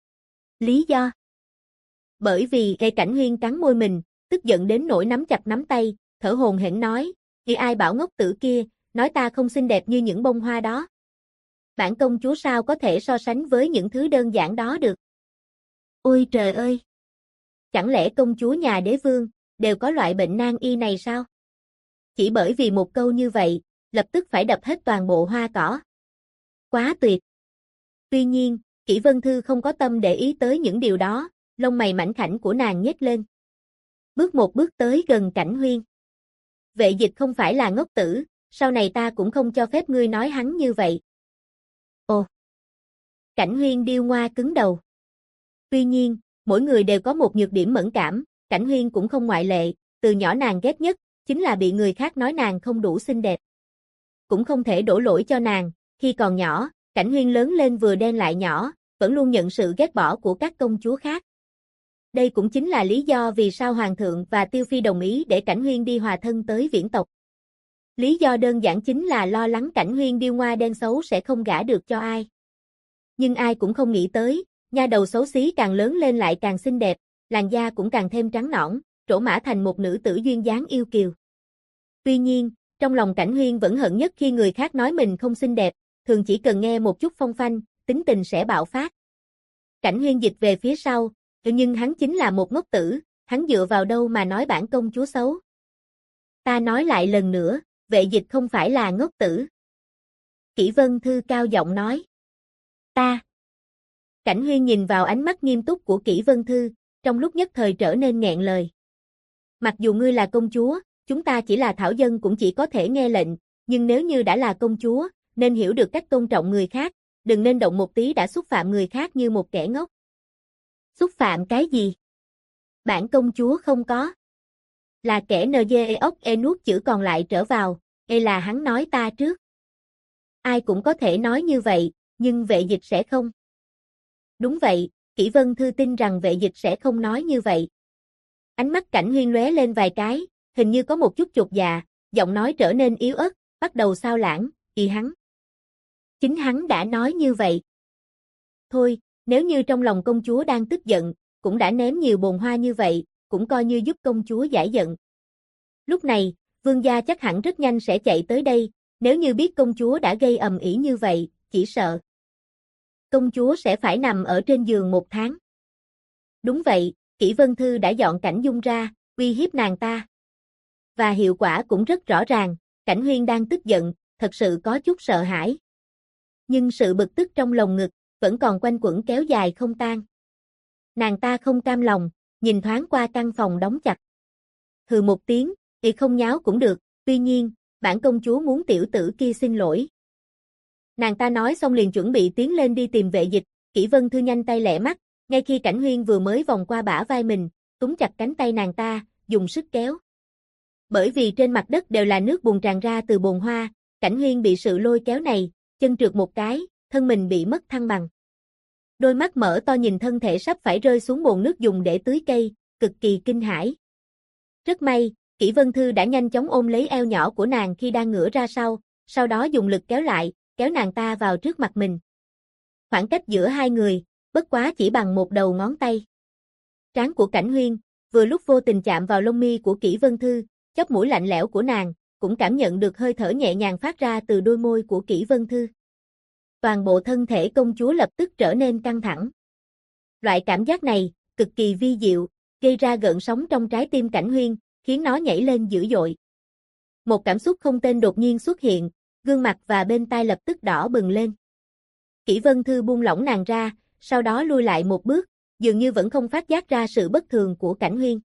Lý do? Bởi vì Cảnh Huyên cắn môi mình, tức giận đến nỗi nắm chặt nắm tay, thở hổn hển nói, "Thì ai bảo ngốc tử kia, nói ta không xinh đẹp như những bông hoa đó. Bản công chúa sao có thể so sánh với những thứ đơn giản đó được." Ôi trời ơi! Chẳng lẽ công chúa nhà đế vương đều có loại bệnh nan y này sao? Chỉ bởi vì một câu như vậy, lập tức phải đập hết toàn bộ hoa cỏ. Quá tuyệt! Tuy nhiên, Kỷ Vân Thư không có tâm để ý tới những điều đó, lông mày mảnh khảnh của nàng nhếch lên. Bước một bước tới gần Cảnh Huyên. Vệ Dịch không phải là ngốc tử, sau này ta cũng không cho phép ngươi nói hắn như vậy. Ồ! Cảnh Huyên điêu ngoa cứng đầu. Tuy nhiên, mỗi người đều có một nhược điểm mẫn cảm, Cảnh Huyên cũng không ngoại lệ, từ nhỏ nàng ghét nhất, chính là bị người khác nói nàng không đủ xinh đẹp. Cũng không thể đổ lỗi cho nàng, khi còn nhỏ, Cảnh Huyên lớn lên vừa đen lại nhỏ, vẫn luôn nhận sự ghét bỏ của các công chúa khác. Đây cũng chính là lý do vì sao Hoàng thượng và Tiêu Phi đồng ý để Cảnh Huyên đi hòa thân tới Viễn tộc. Lý do đơn giản chính là lo lắng Cảnh Huyên điêu ngoa đen xấu sẽ không gả được cho ai. Nhưng ai cũng không nghĩ tới, nha đầu xấu xí càng lớn lên lại càng xinh đẹp, làn da cũng càng thêm trắng nõn, trổ mã thành một nữ tử duyên dáng yêu kiều. Tuy nhiên, trong lòng Cảnh Huyên vẫn hận nhất khi người khác nói mình không xinh đẹp, thường chỉ cần nghe một chút phong phanh, tính tình sẽ bạo phát. Cảnh Huyên dịch về phía sau, nhưng hắn chính là một ngốc tử, hắn dựa vào đâu mà nói bản công chúa xấu. Ta nói lại lần nữa, Vệ Dịch không phải là ngốc tử. Kỷ Vân Thư cao giọng nói. Ta. Cảnh Huyên nhìn vào ánh mắt nghiêm túc của Kỷ Vân Thư, trong lúc nhất thời trở nên nghẹn lời. Mặc dù ngươi là công chúa, chúng ta chỉ là thảo dân cũng chỉ có thể nghe lệnh, nhưng nếu như đã là công chúa, nên hiểu được cách tôn trọng người khác, đừng nên động một tí đã xúc phạm người khác như một kẻ ngốc. Xúc phạm cái gì? Bản công chúa không có. Là kẻ NGEOC nuốt chữ còn lại trở vào, là hắn nói ta trước. Ai cũng có thể nói như vậy, nhưng Vệ Dịch sẽ không. Đúng vậy, Kỷ Vân Thư tin rằng Vệ Dịch sẽ không nói như vậy. Ánh mắt Cảnh Huyên lóe lên vài cái, hình như có một chút chột dạ, giọng nói trở nên yếu ớt, bắt đầu xao lãng, hắn. Chính hắn đã nói như vậy. Thôi, nếu như trong lòng công chúa đang tức giận, cũng đã ném nhiều bồn hoa như vậy, cũng coi như giúp công chúa giải giận. Lúc này, vương gia chắc hẳn rất nhanh sẽ chạy tới đây, nếu như biết công chúa đã gây ầm ĩ như vậy, chỉ sợ công chúa sẽ phải nằm ở trên giường 1 tháng. Đúng vậy, Kỷ Vân Thư đã dọn Cảnh Dung ra, uy hiếp nàng ta. Và hiệu quả cũng rất rõ ràng, Cảnh Huyên đang tức giận, thật sự có chút sợ hãi. Nhưng sự bực tức trong lồng ngực, vẫn còn quanh quẩn kéo dài không tan. Nàng ta không cam lòng, nhìn thoáng qua căn phòng đóng chặt. Hừ một tiếng, không nháo cũng được, tuy nhiên, bản công chúa muốn tiểu tử kia xin lỗi. Nàng ta nói xong liền chuẩn bị tiến lên đi tìm Vệ Dịch, Kỷ Vân Thư nhanh tay lẹ mắt, ngay khi Cảnh Huyên vừa mới vòng qua bả vai mình, túm chặt cánh tay nàng ta, dùng sức kéo. Bởi vì trên mặt đất đều là nước bùn tràn ra từ bồn hoa, Cảnh Huyên bị sự lôi kéo này, chân trượt một cái, thân mình bị mất thăng bằng. Đôi mắt mở to nhìn thân thể sắp phải rơi xuống bồn nước dùng để tưới cây, cực kỳ kinh hãi. Rất may, Kỷ Vân Thư đã nhanh chóng ôm lấy eo nhỏ của nàng khi đang ngửa ra sau đó dùng lực kéo lại, kéo nàng ta vào trước mặt mình. Khoảng cách giữa hai người, bất quá chỉ bằng một đầu ngón tay. Trán của Cảnh Huyên, vừa lúc vô tình chạm vào lông mi của Kỷ Vân Thư, chóp mũi lạnh lẽo của nàng, cũng cảm nhận được hơi thở nhẹ nhàng phát ra từ đôi môi của Kỷ Vân Thư. Toàn bộ thân thể công chúa lập tức trở nên căng thẳng. Loại cảm giác này, cực kỳ vi diệu, gây ra gợn sóng trong trái tim Cảnh Huyên, khiến nó nhảy lên dữ dội. Một cảm xúc không tên đột nhiên xuất hiện, gương mặt và bên tai lập tức đỏ bừng lên. Kỷ Vân Thư buông lỏng nàng ra, sau đó lui lại một bước, dường như vẫn không phát giác ra sự bất thường của Cảnh Huyên.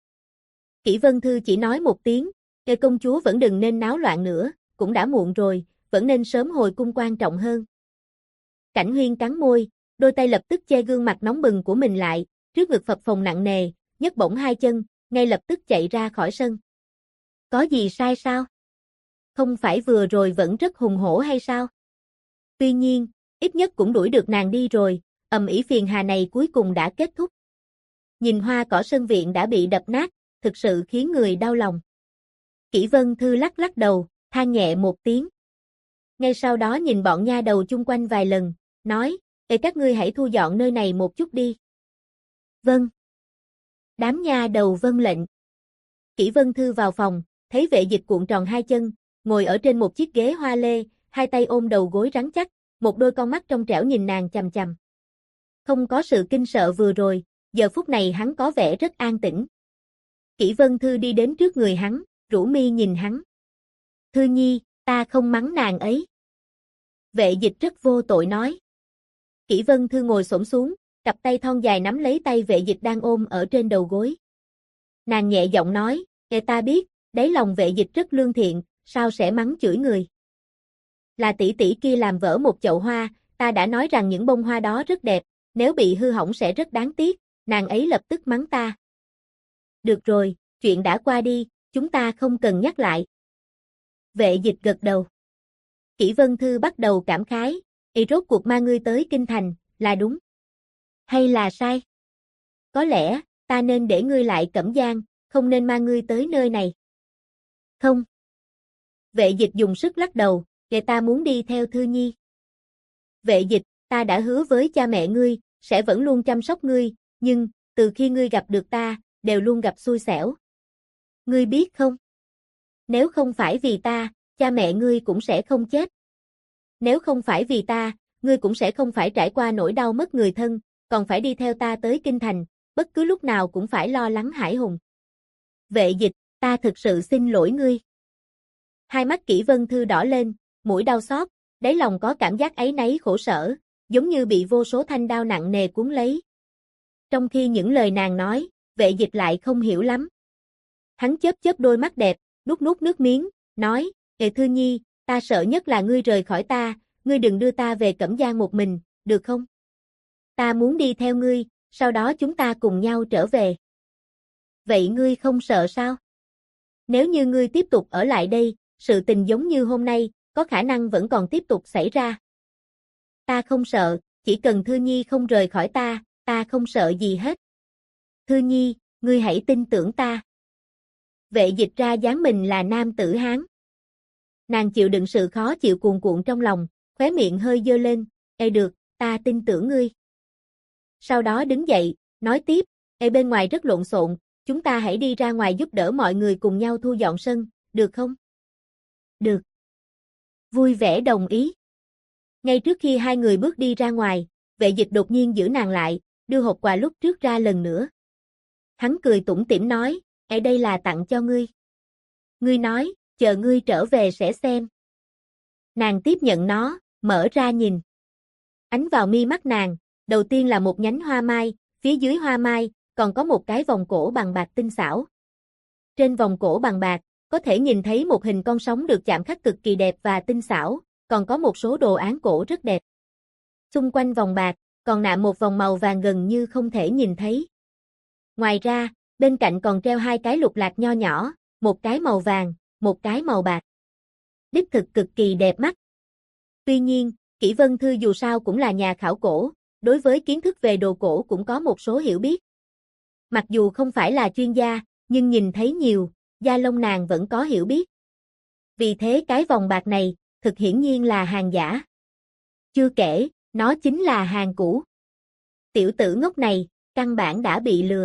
Kỷ Vân Thư chỉ nói một tiếng, công chúa vẫn đừng nên náo loạn nữa, cũng đã muộn rồi, vẫn nên sớm hồi cung quan trọng hơn. Cảnh Huyên cắn môi, đôi tay lập tức che gương mặt nóng bừng của mình lại, trước ngực phập phồng nặng nề, nhấc bổng hai chân, ngay lập tức chạy ra khỏi sân. Có gì sai sao? Không phải vừa rồi vẫn rất hùng hổ hay sao? Tuy nhiên, ít nhất cũng đuổi được nàng đi rồi, ầm ĩ phiền hà này cuối cùng đã kết thúc. Nhìn hoa cỏ sân viện đã bị đập nát, thực sự khiến người đau lòng. Kỷ Vân Thư lắc lắc đầu, than nhẹ một tiếng. Ngay sau đó nhìn bọn nha đầu chung quanh vài lần, nói, các ngươi hãy thu dọn nơi này một chút đi. Vâng. Đám nha đầu vâng lệnh. Kỷ Vân Thư vào phòng, thấy Vệ Dịch cuộn tròn hai chân, ngồi ở trên một chiếc ghế hoa lê, hai tay ôm đầu gối rắn chắc, một đôi con mắt trong trẻo nhìn nàng chằm chằm. Không có sự kinh sợ vừa rồi, giờ phút này hắn có vẻ rất an tĩnh. Kỷ Vân Thư đi đến trước người hắn, rũ mi nhìn hắn. Thư Nhi, ta không mắng nàng ấy. Vệ Dịch rất vô tội nói. Kỷ Vân Thư ngồi xổm xuống, cặp tay thon dài nắm lấy tay Vệ Dịch đang ôm ở trên đầu gối. Nàng nhẹ giọng nói, ta biết, đáy lòng Vệ Dịch rất lương thiện, sao sẽ mắng chửi người. Là tỷ tỷ kia làm vỡ một chậu hoa, ta đã nói rằng những bông hoa đó rất đẹp, nếu bị hư hỏng sẽ rất đáng tiếc, nàng ấy lập tức mắng ta. Được rồi, chuyện đã qua đi, chúng ta không cần nhắc lại. Vệ Dịch gật đầu. Kỷ Vân Thư bắt đầu cảm khái, rốt cuộc ma ngươi tới kinh thành, là đúng hay là sai? Có lẽ, ta nên để ngươi lại Cẩm Giang, không nên ma ngươi tới nơi này. Không. Vệ Dịch dùng sức lắc đầu, ta muốn đi theo Thư Nhi. Vệ Dịch, ta đã hứa với cha mẹ ngươi, sẽ vẫn luôn chăm sóc ngươi, nhưng, từ khi ngươi gặp được ta, đều luôn gặp xui xẻo. Ngươi biết không? Nếu không phải vì ta, cha mẹ ngươi cũng sẽ không chết. Nếu không phải vì ta, ngươi cũng sẽ không phải trải qua nỗi đau mất người thân, còn phải đi theo ta tới kinh thành, bất cứ lúc nào cũng phải lo lắng hãi hùng. Vệ Dịch, ta thực sự xin lỗi ngươi. Hai mắt Kỷ Vân Thư đỏ lên, mũi đau xót, đáy lòng có cảm giác áy náy khổ sở, giống như bị vô số thanh đao nặng nề cuốn lấy. Trong khi những lời nàng nói, Vệ Dịch lại không hiểu lắm. Hắn chớp chớp đôi mắt đẹp, nuốt nước miếng, nói, Thư Nhi, ta sợ nhất là ngươi rời khỏi ta, ngươi đừng đưa ta về Cẩm Giang một mình, được không? Ta muốn đi theo ngươi, sau đó chúng ta cùng nhau trở về. Vậy ngươi không sợ sao? Nếu như ngươi tiếp tục ở lại đây, sự tình giống như hôm nay, có khả năng vẫn còn tiếp tục xảy ra. Ta không sợ, chỉ cần Thư Nhi không rời khỏi ta, ta không sợ gì hết. Thư Nhi, ngươi hãy tin tưởng ta. Vệ Dịch ra dáng mình là nam tử Hán. Nàng chịu đựng sự khó chịu cuồn cuộn trong lòng, khóe miệng hơi dơ lên, được, ta tin tưởng ngươi. Sau đó đứng dậy, nói tiếp, bên ngoài rất lộn xộn, chúng ta hãy đi ra ngoài giúp đỡ mọi người cùng nhau thu dọn sân, được không? Được. Vui vẻ đồng ý. Ngay trước khi hai người bước đi ra ngoài, Vệ Dịch đột nhiên giữ nàng lại, đưa hộp quà lúc trước ra lần nữa. Hắn cười tủm tỉm nói, đây là tặng cho ngươi. Ngươi nói, chờ ngươi trở về sẽ xem. Nàng tiếp nhận nó, mở ra nhìn. Ánh vào mi mắt nàng, đầu tiên là một nhánh hoa mai, phía dưới hoa mai, còn có một cái vòng cổ bằng bạc tinh xảo. Trên vòng cổ bằng bạc, có thể nhìn thấy một hình con sóng được chạm khắc cực kỳ đẹp và tinh xảo, còn có một số đồ án cổ rất đẹp. Xung quanh vòng bạc, còn nạm một vòng màu vàng gần như không thể nhìn thấy. Ngoài ra, bên cạnh còn treo hai cái lục lạc nho nhỏ, một cái màu vàng, một cái màu bạc. Đích thực cực kỳ đẹp mắt. Tuy nhiên, Kỷ Vân Thư dù sao cũng là nhà khảo cổ, đối với kiến thức về đồ cổ cũng có một số hiểu biết. Mặc dù không phải là chuyên gia, nhưng nhìn thấy nhiều, da lông nàng vẫn có hiểu biết. Vì thế cái vòng bạc này, thực hiển nhiên là hàng giả. Chưa kể, nó chính là hàng cũ. Tiểu tử ngốc này, căn bản đã bị lừa.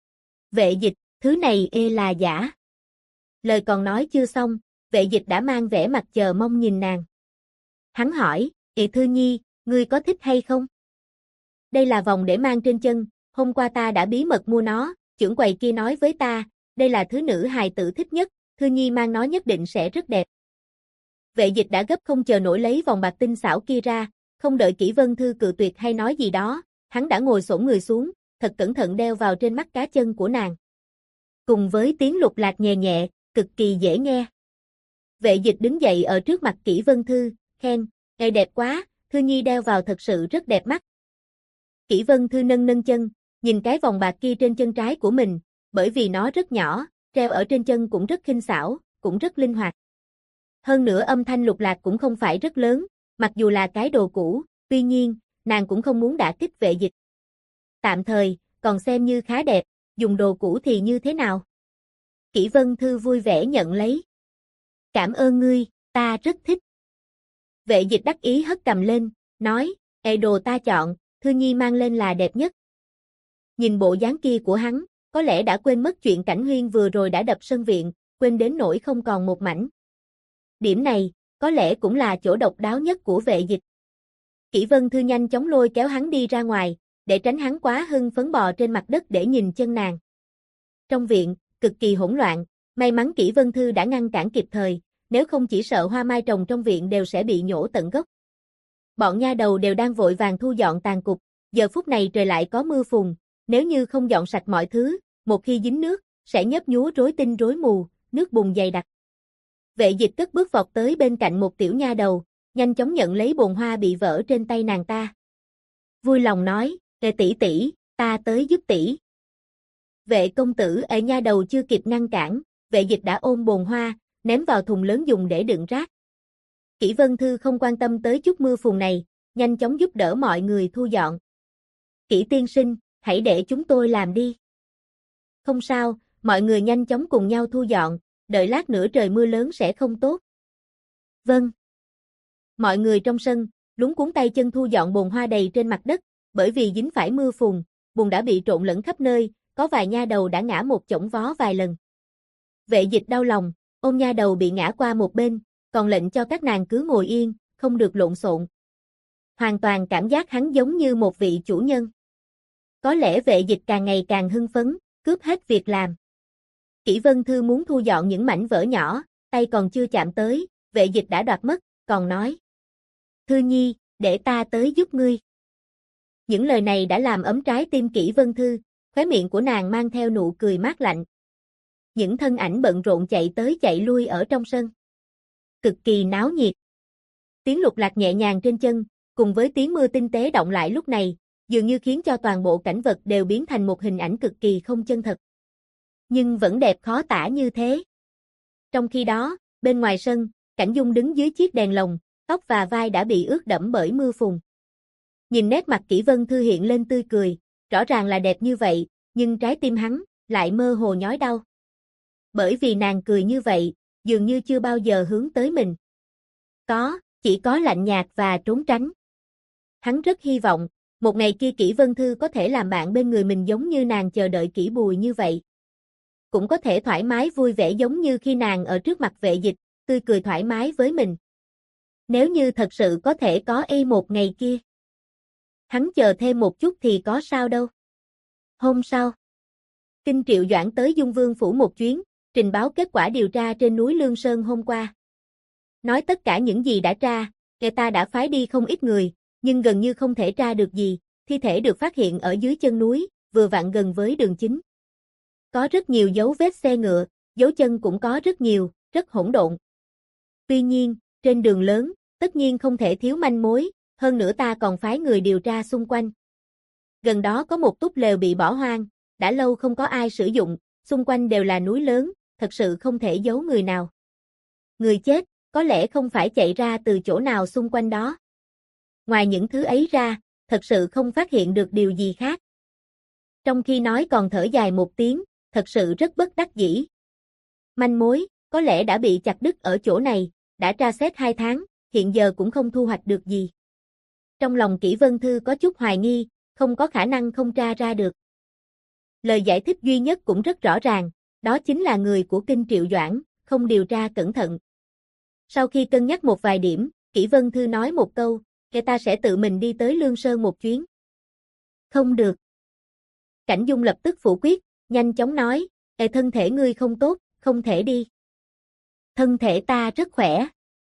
Vệ Dịch, thứ này là giả. Lời còn nói chưa xong, Vệ Dịch đã mang vẻ mặt chờ mong nhìn nàng. Hắn hỏi, Thư Nhi, ngươi có thích hay không? Đây là vòng để mang trên chân, hôm qua ta đã bí mật mua nó, trưởng quầy kia nói với ta, đây là thứ nữ hài tử thích nhất, Thư Nhi mang nó nhất định sẽ rất đẹp. Vệ Dịch đã gấp không chờ nổi lấy vòng bạc tinh xảo kia ra, không đợi Kỷ Vân Thư cự tuyệt hay nói gì đó, hắn đã ngồi xổm người xuống, thật cẩn thận đeo vào trên mắt cá chân của nàng. Cùng với tiếng lục lạc nhẹ nhẹ, cực kỳ dễ nghe. Vệ Dịch đứng dậy ở trước mặt Kỷ Vân Thư, khen, đẹp quá, Thư Nhi đeo vào thật sự rất đẹp mắt. Kỷ Vân Thư nâng nâng chân, nhìn cái vòng bạc kia trên chân trái của mình, bởi vì nó rất nhỏ, treo ở trên chân cũng rất khinh xảo, cũng rất linh hoạt. Hơn nữa âm thanh lục lạc cũng không phải rất lớn, mặc dù là cái đồ cũ, tuy nhiên, nàng cũng không muốn đả kích Vệ Dịch. Tạm thời, còn xem như khá đẹp, dùng đồ cũ thì như thế nào? Kỷ Vân Thư vui vẻ nhận lấy. Cảm ơn ngươi, ta rất thích. Vệ Dịch đắc ý hất cầm lên, nói, đồ ta chọn, Thư Nhi mang lên là đẹp nhất. Nhìn bộ dáng kia của hắn, có lẽ đã quên mất chuyện Cảnh Huyên vừa rồi đã đập sân viện, quên đến nỗi không còn một mảnh. Điểm này, có lẽ cũng là chỗ độc đáo nhất của Vệ Dịch. Kỷ Vân Thư nhanh chóng lôi kéo hắn đi ra ngoài, để tránh hắn quá hưng phấn bò trên mặt đất để nhìn chân nàng. Trong viện, cực kỳ hỗn loạn, may mắn Kỷ Vân Thư đã ngăn cản kịp thời, nếu không chỉ sợ hoa mai trồng trong viện đều sẽ bị nhổ tận gốc. Bọn nha đầu đều đang vội vàng thu dọn tàn cục, giờ phút này trời lại có mưa phùn, nếu như không dọn sạch mọi thứ, một khi dính nước, sẽ nhấp nhúa rối tinh rối mù, nước bùn dày đặc. Vệ Dịch cất bước vọt tới bên cạnh một tiểu nha đầu, nhanh chóng nhận lấy bồn hoa bị vỡ trên tay nàng ta. Vui lòng nói, tỷ tỷ, ta tới giúp tỷ. Vệ công tử ở nha đầu chưa kịp ngăn cản, Vệ Dịch đã ôm bồn hoa, ném vào thùng lớn dùng để đựng rác. Kỷ Vân Thư không quan tâm tới chút mưa phùn này, nhanh chóng giúp đỡ mọi người thu dọn. Kỷ tiên sinh, hãy để chúng tôi làm đi. Không sao, mọi người nhanh chóng cùng nhau thu dọn, đợi lát nữa trời mưa lớn sẽ không tốt. Vâng. Mọi người trong sân, luống cuống tay chân thu dọn bồn hoa đầy trên mặt đất, bởi vì dính phải mưa phùn, bùn đã bị trộn lẫn khắp nơi, có vài nha đầu đã ngã một chổng vó vài lần. Vệ Dịch đau lòng, ôm nha đầu bị ngã qua một bên, còn lệnh cho các nàng cứ ngồi yên, không được lộn xộn. Hoàn toàn cảm giác hắn giống như một vị chủ nhân. Có lẽ Vệ Dịch càng ngày càng hưng phấn, cướp hết việc làm. Kỷ Vân Thư muốn thu dọn những mảnh vỡ nhỏ, tay còn chưa chạm tới, Vệ Dịch đã đoạt mất, còn nói. Thư Nhi, để ta tới giúp ngươi. Những lời này đã làm ấm trái tim Kỷ Vân Thư, khóe miệng của nàng mang theo nụ cười mát lạnh. Những thân ảnh bận rộn chạy tới chạy lui ở trong sân. Cực kỳ náo nhiệt. Tiếng lục lạc nhẹ nhàng trên chân, cùng với tiếng mưa tinh tế động lại lúc này, dường như khiến cho toàn bộ cảnh vật đều biến thành một hình ảnh cực kỳ không chân thật. Nhưng vẫn đẹp khó tả như thế. Trong khi đó, bên ngoài sân, Cảnh Dung đứng dưới chiếc đèn lồng, tóc và vai đã bị ướt đẫm bởi mưa phùn. Nhìn nét mặt Kỷ Vân Thư hiện lên tươi cười, rõ ràng là đẹp như vậy, nhưng trái tim hắn lại mơ hồ nhói đau. Bởi vì nàng cười như vậy, dường như chưa bao giờ hướng tới mình. Chỉ có lạnh nhạt và trốn tránh. Hắn rất hy vọng, một ngày kia Kỷ Vân Thư có thể làm bạn bên người mình giống như nàng chờ đợi Kỷ Bùi như vậy. Cũng có thể thoải mái vui vẻ giống như khi nàng ở trước mặt Vệ Dịch, tươi cười thoải mái với mình. Nếu như thật sự có thể có một ngày kia. Hắn chờ thêm một chút thì có sao đâu. Hôm sau, Kinh Triệu Doãn tới Dung Vương phủ một chuyến, trình báo kết quả điều tra trên núi Lương Sơn hôm qua. Nói tất cả những gì đã tra, người ta đã phái đi không ít người, nhưng gần như không thể tra được gì, thi thể được phát hiện ở dưới chân núi, vừa vặn gần với đường chính. Có rất nhiều dấu vết xe ngựa, dấu chân cũng có rất nhiều, rất hỗn độn. Tuy nhiên, trên đường lớn, tất nhiên không thể thiếu manh mối, hơn nữa ta còn phái người điều tra xung quanh. Gần đó có một túp lều bị bỏ hoang, đã lâu không có ai sử dụng, xung quanh đều là núi lớn, thật sự không thể giấu người nào. Người chết, có lẽ không phải chạy ra từ chỗ nào xung quanh đó. Ngoài những thứ ấy ra, thật sự không phát hiện được điều gì khác. Trong khi nói còn thở dài một tiếng, thật sự rất bất đắc dĩ. Manh mối, có lẽ đã bị chặt đứt ở chỗ này, đã tra xét 2 tháng, hiện giờ cũng không thu hoạch được gì. Trong lòng Kỷ Vân Thư có chút hoài nghi, không có khả năng không tra ra được. Lời giải thích duy nhất cũng rất rõ ràng, đó chính là người của Kinh Triệu Doãn, không điều tra cẩn thận. Sau khi cân nhắc một vài điểm, Kỷ Vân Thư nói một câu, người ta sẽ tự mình đi tới Lương Sơn một chuyến. Không được. Cảnh Dung lập tức phủ quyết, nhanh chóng nói, thân thể ngươi không tốt, không thể đi. Thân thể ta rất khỏe.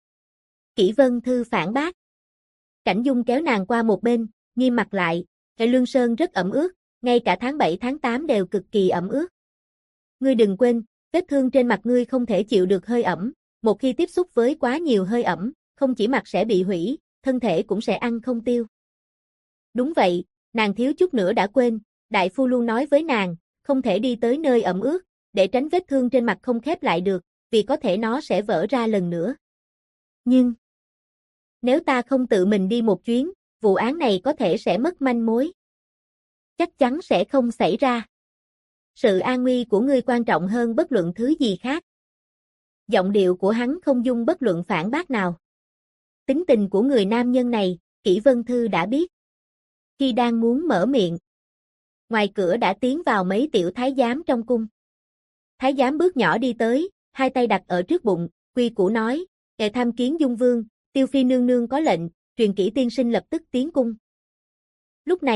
Kỷ Vân Thư phản bác. Cảnh Dung kéo nàng qua một bên, nghiêm mặt lại, Lương Sơn rất ẩm ướt, ngay cả tháng 7 tháng 8 đều cực kỳ ẩm ướt. Ngươi đừng quên, vết thương trên mặt ngươi không thể chịu được hơi ẩm, một khi tiếp xúc với quá nhiều hơi ẩm, không chỉ mặt sẽ bị hủy, thân thể cũng sẽ ăn không tiêu. Đúng vậy, nàng thiếu chút nữa đã quên, đại phu luôn nói với nàng, không thể đi tới nơi ẩm ướt, để tránh vết thương trên mặt không khép lại được, vì có thể nó sẽ vỡ ra lần nữa. Nhưng, nếu ta không tự mình đi một chuyến, vụ án này có thể sẽ mất manh mối. Chắc chắn sẽ không xảy ra. Sự an nguy của ngươi quan trọng hơn bất luận thứ gì khác. Giọng điệu của hắn không dung bất luận phản bác nào. Tính tình của người nam nhân này, Kỷ Vân Thư đã biết. Khi đang muốn mở miệng, ngoài cửa đã tiến vào mấy tiểu thái giám trong cung. Thái giám bước nhỏ đi tới, hai tay đặt ở trước bụng, quy củ nói, "Ngài tham kiến Dung Vương, Tiêu Phi nương nương có lệnh, truyền Kỷ tiên sinh lập tức tiến cung." Lúc này,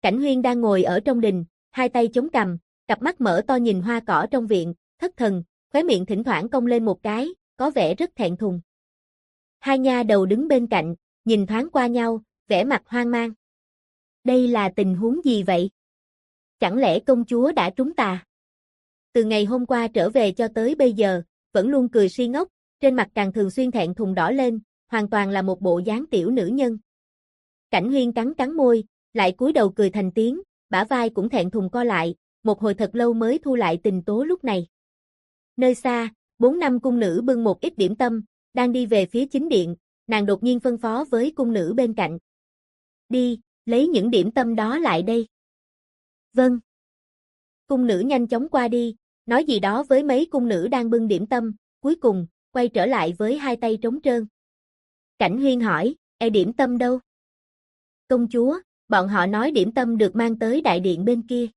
Cảnh Huyên đang ngồi ở trong đình, hai tay chống cằm, cặp mắt mở to nhìn hoa cỏ trong viện, thất thần, khóe miệng thỉnh thoảng cong lên một cái, có vẻ rất thẹn thùng. Hai nha đầu đứng bên cạnh, nhìn thoáng qua nhau, vẻ mặt hoang mang. Đây là tình huống gì vậy? Chẳng lẽ công chúa đã trúng tà? Từ ngày hôm qua trở về cho tới bây giờ, vẫn luôn cười si ngốc, trên mặt càng thường xuyên thẹn thùng đỏ lên, hoàn toàn là một bộ dáng tiểu nữ nhân. Cảnh Huyên cắn cắn môi, lại cúi đầu cười thành tiếng, bả vai cũng thẹn thùng co lại, một hồi thật lâu mới thu lại tình tố lúc này. Nơi xa, 4-5 cung nữ bưng một ít điểm tâm, đang đi về phía chính điện, nàng đột nhiên phân phó với cung nữ bên cạnh. Đi, lấy những điểm tâm đó lại đây. Vâng. Cung nữ nhanh chóng qua đi, nói gì đó với mấy cung nữ đang bưng điểm tâm, cuối cùng, quay trở lại với hai tay trống trơn. Cảnh Huyên hỏi, điểm tâm đâu? Công chúa, bọn họ nói điểm tâm được mang tới đại điện bên kia.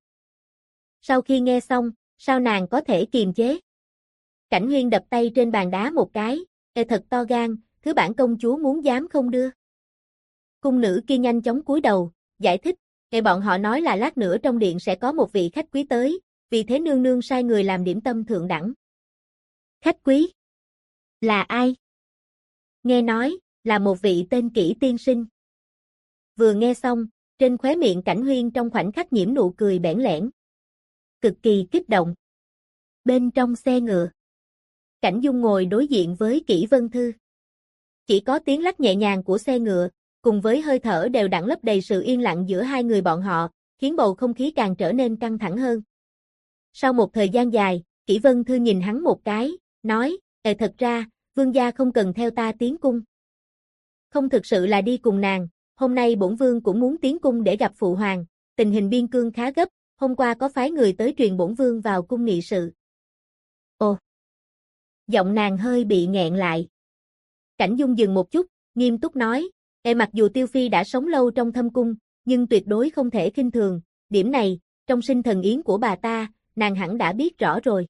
Sau khi nghe xong, sao nàng có thể kiềm chế? Cảnh Huyên đập tay trên bàn đá một cái, thật to gan, thứ bản công chúa muốn dám không đưa. Cung nữ kia nhanh chóng cúi đầu, giải thích, bọn họ nói là lát nữa trong điện sẽ có một vị khách quý tới, vì thế nương nương sai người làm điểm tâm thượng đẳng. Khách quý? Là ai? Nghe nói, là một vị tên Kỷ tiên sinh. Vừa nghe xong, trên khóe miệng Cảnh Huyên trong khoảnh khắc nhiễm nụ cười bẽn lẽn. Cực kỳ kích động. Bên trong xe ngựa, Cảnh Dung ngồi đối diện với Kỷ Vân Thư. Chỉ có tiếng lắc nhẹ nhàng của xe ngựa, cùng với hơi thở đều đặn lấp đầy sự yên lặng giữa hai người bọn họ, khiến bầu không khí càng trở nên căng thẳng hơn. Sau một thời gian dài, Kỷ Vân Thư nhìn hắn một cái, nói, thật ra, vương gia không cần theo ta tiến cung. Không thực sự là đi cùng nàng, hôm nay bổn vương cũng muốn tiến cung để gặp phụ hoàng, tình hình biên cương khá gấp, hôm qua có phái người tới truyền bổn vương vào cung nghị sự. Ồ! Giọng nàng hơi bị nghẹn lại. Cảnh Dung dừng một chút, nghiêm túc nói, mặc dù Tiêu Phi đã sống lâu trong thâm cung, nhưng tuyệt đối không thể khinh thường, điểm này, trong sinh thần yến của bà ta, nàng hẳn đã biết rõ rồi.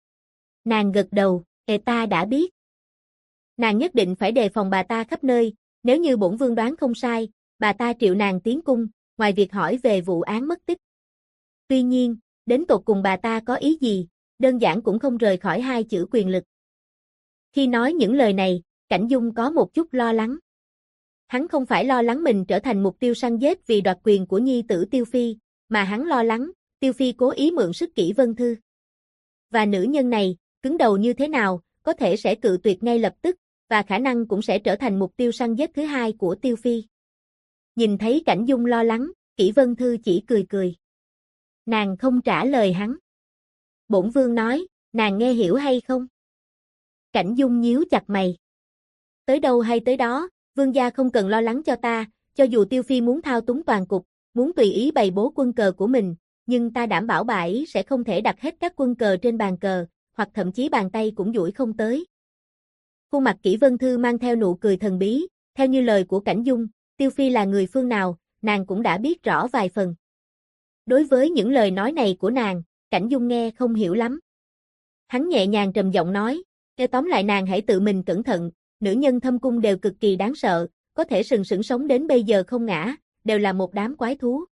Nàng gật đầu, ta đã biết. Nàng nhất định phải đề phòng bà ta khắp nơi, nếu như bổn vương đoán không sai, bà ta triệu nàng tiến cung, ngoài việc hỏi về vụ án mất tích. Tuy nhiên, đến tột cùng bà ta có ý gì, đơn giản cũng không rời khỏi hai chữ quyền lực. Khi nói những lời này, Cảnh Dung có một chút lo lắng. Hắn không phải lo lắng mình trở thành mục tiêu săn giết vì đoạt quyền của nhi tử Tiêu Phi, mà hắn lo lắng, Tiêu Phi cố ý mượn sức Kỷ Vân Thư. Và nữ nhân này, cứng đầu như thế nào, có thể sẽ cự tuyệt ngay lập tức, và khả năng cũng sẽ trở thành mục tiêu săn giết thứ hai của Tiêu Phi. Nhìn thấy Cảnh Dung lo lắng, Kỷ Vân Thư chỉ cười cười. Nàng không trả lời hắn. Bổn vương nói, nàng nghe hiểu hay không? Cảnh Dung nhíu chặt mày. Tới đâu hay tới đó, vương gia không cần lo lắng cho ta, cho dù Tiêu Phi muốn thao túng toàn cục, muốn tùy ý bày bố quân cờ của mình, nhưng ta đảm bảo bà ấy sẽ không thể đặt hết các quân cờ trên bàn cờ, hoặc thậm chí bàn tay cũng duỗi không tới. Khuôn mặt Kỷ Vân Thư mang theo nụ cười thần bí, theo như lời của Cảnh Dung, Tiêu Phi là người phương nào, nàng cũng đã biết rõ vài phần. Đối với những lời nói này của nàng, Cảnh Dung nghe không hiểu lắm. Hắn nhẹ nhàng trầm giọng nói, tóm lại nàng hãy tự mình cẩn thận, nữ nhân thâm cung đều cực kỳ đáng sợ, có thể sừng sững sống đến bây giờ không ngã, đều là một đám quái thú.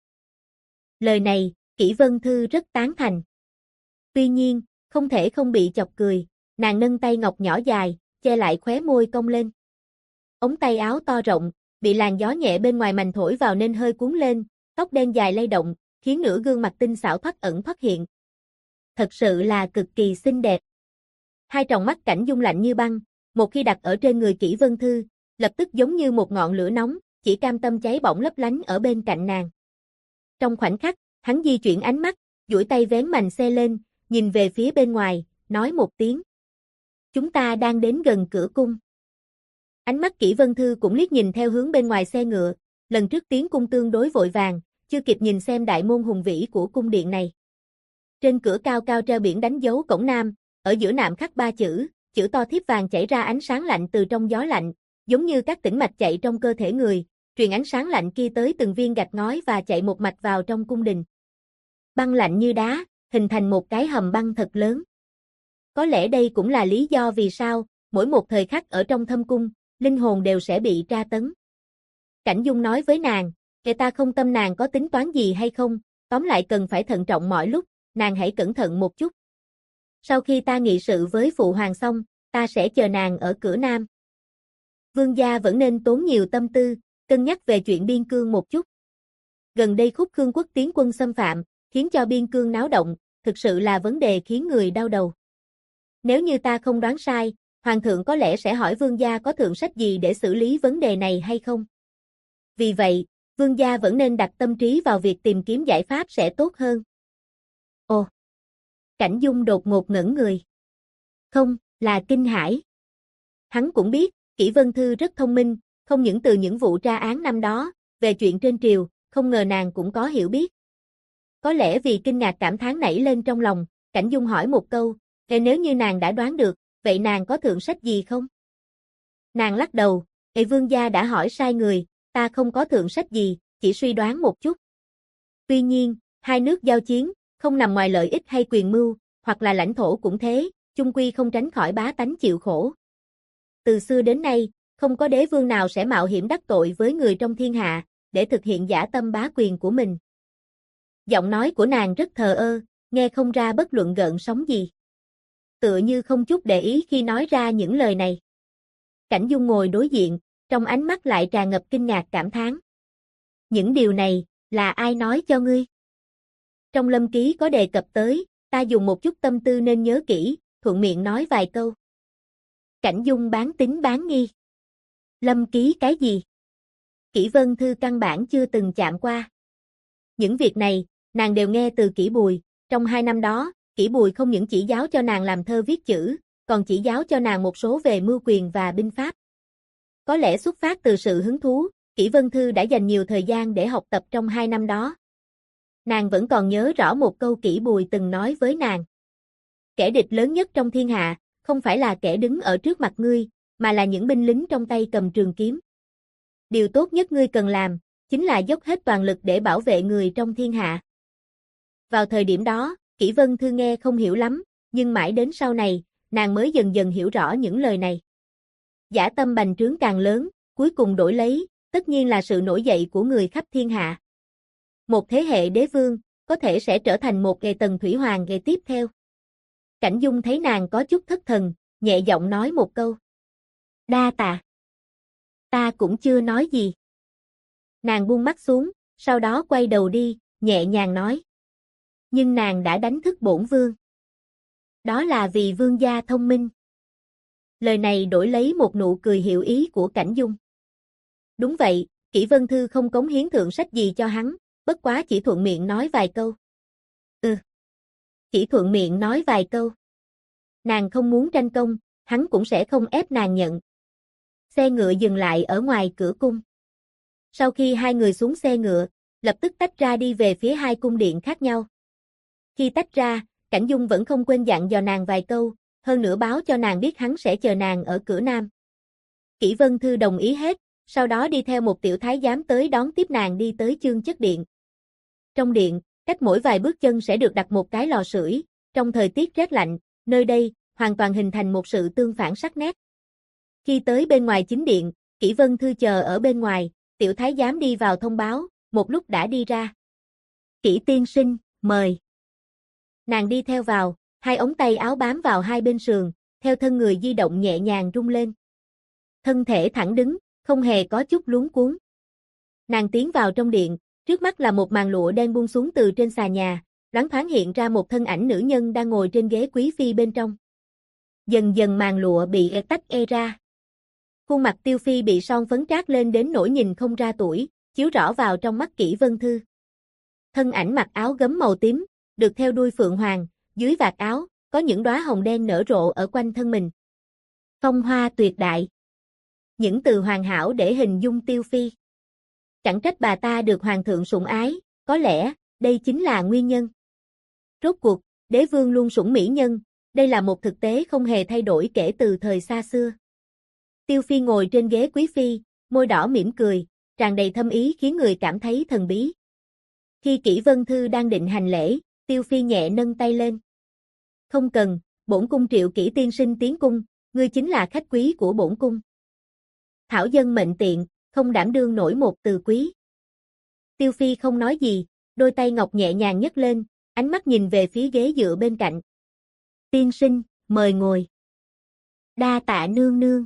Lời này, Kỷ Vân Thư rất tán thành. Tuy nhiên, không thể không bị chọc cười, nàng nâng tay ngọc nhỏ dài, che lại khóe môi cong lên. Ống tay áo to rộng, bị làn gió nhẹ bên ngoài mành thổi vào nên hơi cuốn lên, tóc đen dài lay động, khiến nửa gương mặt tinh xảo thoát ẩn thoát hiện. Thật sự là cực kỳ xinh đẹp. Hai tròng mắt Cảnh Dung lạnh như băng, một khi đặt ở trên người Kỷ Vân Thư, lập tức giống như một ngọn lửa nóng, chỉ cam tâm cháy bỏng lấp lánh ở bên cạnh nàng. Trong khoảnh khắc, hắn di chuyển ánh mắt, duỗi tay vén mành xe lên, nhìn về phía bên ngoài, nói một tiếng. Chúng ta đang đến gần cửa cung. Ánh mắt Kỷ Vân Thư cũng liếc nhìn theo hướng bên ngoài xe ngựa, lần trước tiến cung tương đối vội vàng, chưa kịp nhìn xem đại môn hùng vĩ của cung điện này. Trên cửa cao cao treo biển đánh dấu cổng nam, ở giữa nạm khắc 3 chữ to thiếp vàng chảy ra ánh sáng lạnh từ trong gió lạnh, giống như các tĩnh mạch chạy trong cơ thể người, truyền ánh sáng lạnh kia tới từng viên gạch ngói và chạy một mạch vào trong cung đình. Băng lạnh như đá, hình thành một cái hầm băng thật lớn. Có lẽ đây cũng là lý do vì sao, mỗi một thời khắc ở trong thâm cung, linh hồn đều sẽ bị tra tấn. Cảnh Dung nói với nàng, Kể ta không tâm nàng có tính toán gì hay không, tóm lại cần phải thận trọng mọi lúc, nàng hãy cẩn thận một chút. Sau khi ta nghị sự với phụ hoàng xong, ta sẽ chờ nàng ở cửa Nam. Vương gia vẫn nên tốn nhiều tâm tư, cân nhắc về chuyện biên cương một chút. Gần đây khúc Khương quốc tiến quân xâm phạm, khiến cho biên cương náo động, thực sự là vấn đề khiến người đau đầu. Nếu như ta không đoán sai, hoàng thượng có lẽ sẽ hỏi vương gia có thượng sách gì để xử lý vấn đề này hay không. Vì vậy, vương gia vẫn nên đặt tâm trí vào việc tìm kiếm giải pháp sẽ tốt hơn. Ồ! Cảnh Dung đột ngột ngẩn người. Không, là kinh hãi. Hắn cũng biết, Kỷ Vân Thư rất thông minh, không những từ những vụ tra án năm đó, về chuyện trên triều, không ngờ nàng cũng có hiểu biết. Có lẽ vì kinh ngạc cảm thán nảy lên trong lòng, Cảnh Dung hỏi một câu, nếu như nàng đã đoán được, vậy nàng có thượng sách gì không? Nàng lắc đầu, vương gia đã hỏi sai người, ta không có thượng sách gì, chỉ suy đoán một chút. Tuy nhiên, hai nước giao chiến, không nằm ngoài lợi ích hay quyền mưu, hoặc là lãnh thổ cũng thế, chung quy không tránh khỏi bá tánh chịu khổ. Từ xưa đến nay, không có đế vương nào sẽ mạo hiểm đắc tội với người trong thiên hạ, để thực hiện dã tâm bá quyền của mình. Giọng nói của nàng rất thờ ơ, nghe không ra bất luận gợn sóng gì. Tựa như không chút để ý khi nói ra những lời này. Cảnh Dung ngồi đối diện, trong ánh mắt lại tràn ngập kinh ngạc cảm thán. Những điều này, là ai nói cho ngươi? Trong lâm ký có đề cập tới, ta dùng một chút tâm tư nên nhớ kỹ, thuận miệng nói vài câu. Cảnh Dung bán tín bán nghi. Lâm ký cái gì? Kỷ Vân Thư căn bản chưa từng chạm qua. Những việc này, nàng đều nghe từ Kỷ Bùi, trong 2 năm đó, Kỷ Bùi không những chỉ giáo cho nàng làm thơ viết chữ, còn chỉ giáo cho nàng một số về mưu quyền và binh pháp. Có lẽ xuất phát từ sự hứng thú, Kỷ Vân Thư đã dành nhiều thời gian để học tập trong 2 năm đó. Nàng vẫn còn nhớ rõ một câu Kỷ Bùi từng nói với nàng. Kẻ địch lớn nhất trong thiên hạ, không phải là kẻ đứng ở trước mặt ngươi, mà là những binh lính trong tay cầm trường kiếm. Điều tốt nhất ngươi cần làm, chính là dốc hết toàn lực để bảo vệ người trong thiên hạ. Vào thời điểm đó, Kỷ Vân Thư nghe không hiểu lắm, nhưng mãi đến sau này, nàng mới dần dần hiểu rõ những lời này. Dã tâm bành trướng càng lớn, cuối cùng đổi lấy, tất nhiên là sự nổi dậy của người khắp thiên hạ. Một thế hệ đế vương, có thể sẽ trở thành một tầng thủy hoàng tiếp theo. Cảnh Dung thấy nàng có chút thất thần, nhẹ giọng nói một câu. Đa tạ. Ta cũng chưa nói gì. Nàng buông mắt xuống, sau đó quay đầu đi, nhẹ nhàng nói. Nhưng nàng đã đánh thức bổn vương. Đó là vì vương gia thông minh. Lời này đổi lấy một nụ cười hiểu ý của Cảnh Dung. Đúng vậy, Kỷ Vân Thư không cống hiến thượng sách gì cho hắn, bất quá chỉ thuận miệng nói vài câu. Chỉ thuận miệng nói vài câu. Nàng không muốn tranh công, hắn cũng sẽ không ép nàng nhận. Xe ngựa dừng lại ở ngoài cửa cung. Sau khi hai người xuống xe ngựa, lập tức tách ra đi về phía hai cung điện khác nhau. Khi tách ra, Cảnh Dung vẫn không quên dặn dò nàng vài câu, hơn nữa báo cho nàng biết hắn sẽ chờ nàng ở cửa Nam. Kỷ Vân Thư đồng ý hết, sau đó đi theo một tiểu thái giám tới đón tiếp nàng đi tới Chương Chất Điện. Trong điện, cách mỗi vài bước chân sẽ được đặt một cái lò sưởi, trong thời tiết rét lạnh, nơi đây hoàn toàn hình thành một sự tương phản sắc nét. Khi tới bên ngoài chính điện, Kỷ Vân Thư chờ ở bên ngoài, tiểu thái giám đi vào thông báo, một lúc đã đi ra. Kỷ tiên sinh, mời. Nàng đi theo vào, hai ống tay áo bám vào hai bên sườn, theo thân người di động nhẹ nhàng rung lên. Thân thể thẳng đứng, không hề có chút luống cuống. Nàng tiến vào trong điện, trước mắt là một màn lụa đen buông xuống từ trên xà nhà, loáng thoáng hiện ra một thân ảnh nữ nhân đang ngồi trên ghế quý phi bên trong. Dần dần màn lụa bị tách ra. Khuôn mặt Tiêu Phi bị son phấn trát lên đến nỗi nhìn không ra tuổi, chiếu rõ vào trong mắt Kỷ Vân Thư. Thân ảnh mặc áo gấm màu tím, được theo đuôi phượng hoàng, dưới vạt áo, có những đóa hồng đen nở rộ ở quanh thân mình. Phong hoa tuyệt đại. Những từ hoàn hảo để hình dung Tiêu Phi. Chẳng trách bà ta được hoàng thượng sủng ái, có lẽ, đây chính là nguyên nhân. Rốt cuộc, đế vương luôn sủng mỹ nhân, đây là một thực tế không hề thay đổi kể từ thời xa xưa. Tiêu Phi ngồi trên ghế quý phi, môi đỏ mỉm cười, tràn đầy thâm ý khiến người cảm thấy thần bí. Khi Kỷ Vân Thư đang định hành lễ, Tiêu Phi nhẹ nâng tay lên. Không cần, bổn cung triệu Kỷ tiên sinh tiến cung, ngươi chính là khách quý của bổn cung. Thảo dân mệnh tiện, không đảm đương nổi một từ quý. Tiêu Phi không nói gì, đôi tay ngọc nhẹ nhàng nhấc lên, ánh mắt nhìn về phía ghế dựa bên cạnh. Tiên sinh, mời ngồi. Đa tạ nương nương.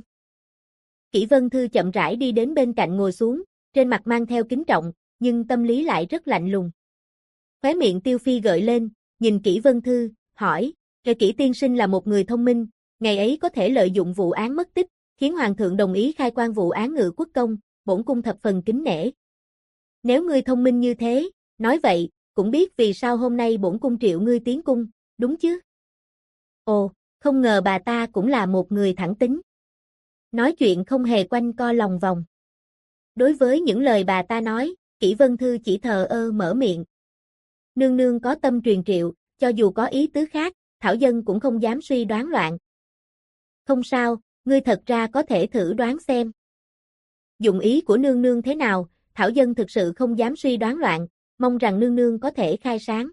Kỷ Vân Thư chậm rãi đi đến bên cạnh ngồi xuống, trên mặt mang theo kính trọng, nhưng tâm lý lại rất lạnh lùng. Khóe miệng Tiêu Phi gợi lên, nhìn Kỷ Vân Thư, hỏi, Kỷ tiên sinh là một người thông minh, ngày ấy có thể lợi dụng vụ án mất tích, khiến hoàng thượng đồng ý khai quan vụ án Ngự Quốc công, bổn cung thập phần kính nể. Nếu ngươi thông minh như thế, nói vậy, cũng biết vì sao hôm nay bổn cung triệu ngươi tiến cung, đúng chứ? Ồ, không ngờ bà ta cũng là một người thẳng tính. Nói chuyện không hề quanh co lòng vòng. Đối với những lời bà ta nói, Kỷ Vân Thư chỉ thờ ơ mở miệng. Nương nương có tâm truyền triệu, cho dù có ý tứ khác, thảo dân cũng không dám suy đoán loạn. Không sao, ngươi thật ra có thể thử đoán xem. Dụng ý của nương nương thế nào, thảo dân thực sự không dám suy đoán loạn, mong rằng nương nương có thể khai sáng.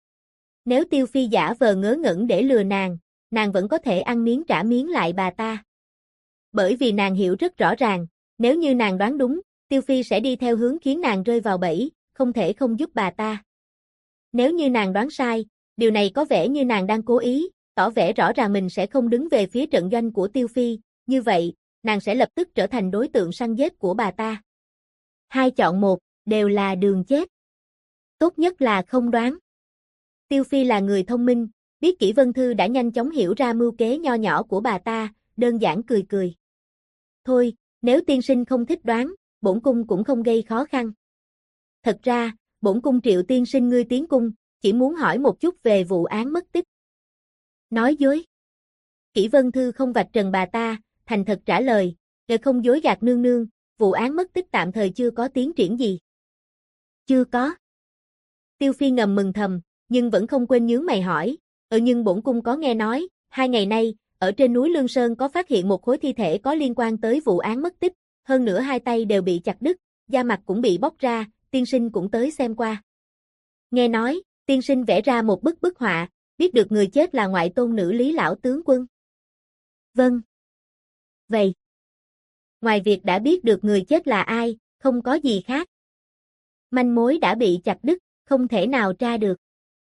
Nếu Tiêu Phi giả vờ ngớ ngẩn để lừa nàng vẫn có thể ăn miếng trả miếng lại bà ta. Bởi vì nàng hiểu rất rõ ràng, nếu như nàng đoán đúng, Tiêu Phi sẽ đi theo hướng khiến nàng rơi vào bẫy, không thể không giúp bà ta. Nếu như nàng đoán sai, điều này có vẻ như nàng đang cố ý, tỏ vẻ rõ ràng mình sẽ không đứng về phía trận doanh của Tiêu Phi, như vậy, nàng sẽ lập tức trở thành đối tượng săn giết của bà ta. Hai chọn một, đều là đường chết. Tốt nhất là không đoán. Tiêu Phi là người thông minh, biết Kỷ Vân Thư đã nhanh chóng hiểu ra mưu kế nho nhỏ của bà ta, đơn giản cười cười. Thôi, nếu tiên sinh không thích đoán, bổn cung cũng không gây khó khăn. Thật ra, bổn cung triệu tiên sinh ngươi tiến cung, chỉ muốn hỏi một chút về vụ án mất tích. Nói dối. Kỷ Vân Thư không vạch trần bà ta, thành thật trả lời, để không dối gạt nương nương, vụ án mất tích tạm thời chưa có tiến triển gì. Chưa có. Tiêu Phi ngầm mừng thầm, nhưng vẫn không quên nhướng mày hỏi, nhưng bổn cung có nghe nói, 2 ngày nay, ở trên núi Lương Sơn có phát hiện một khối thi thể có liên quan tới vụ án mất tích, hơn nữa hai tay đều bị chặt đứt, da mặt cũng bị bóc ra, tiên sinh cũng tới xem qua. Nghe nói, tiên sinh vẽ ra một bức họa, biết được người chết là ngoại tôn nữ Lý lão tướng quân. Vâng. Vậy. Ngoài việc đã biết được người chết là ai, không có gì khác. Manh mối đã bị chặt đứt, không thể nào tra được.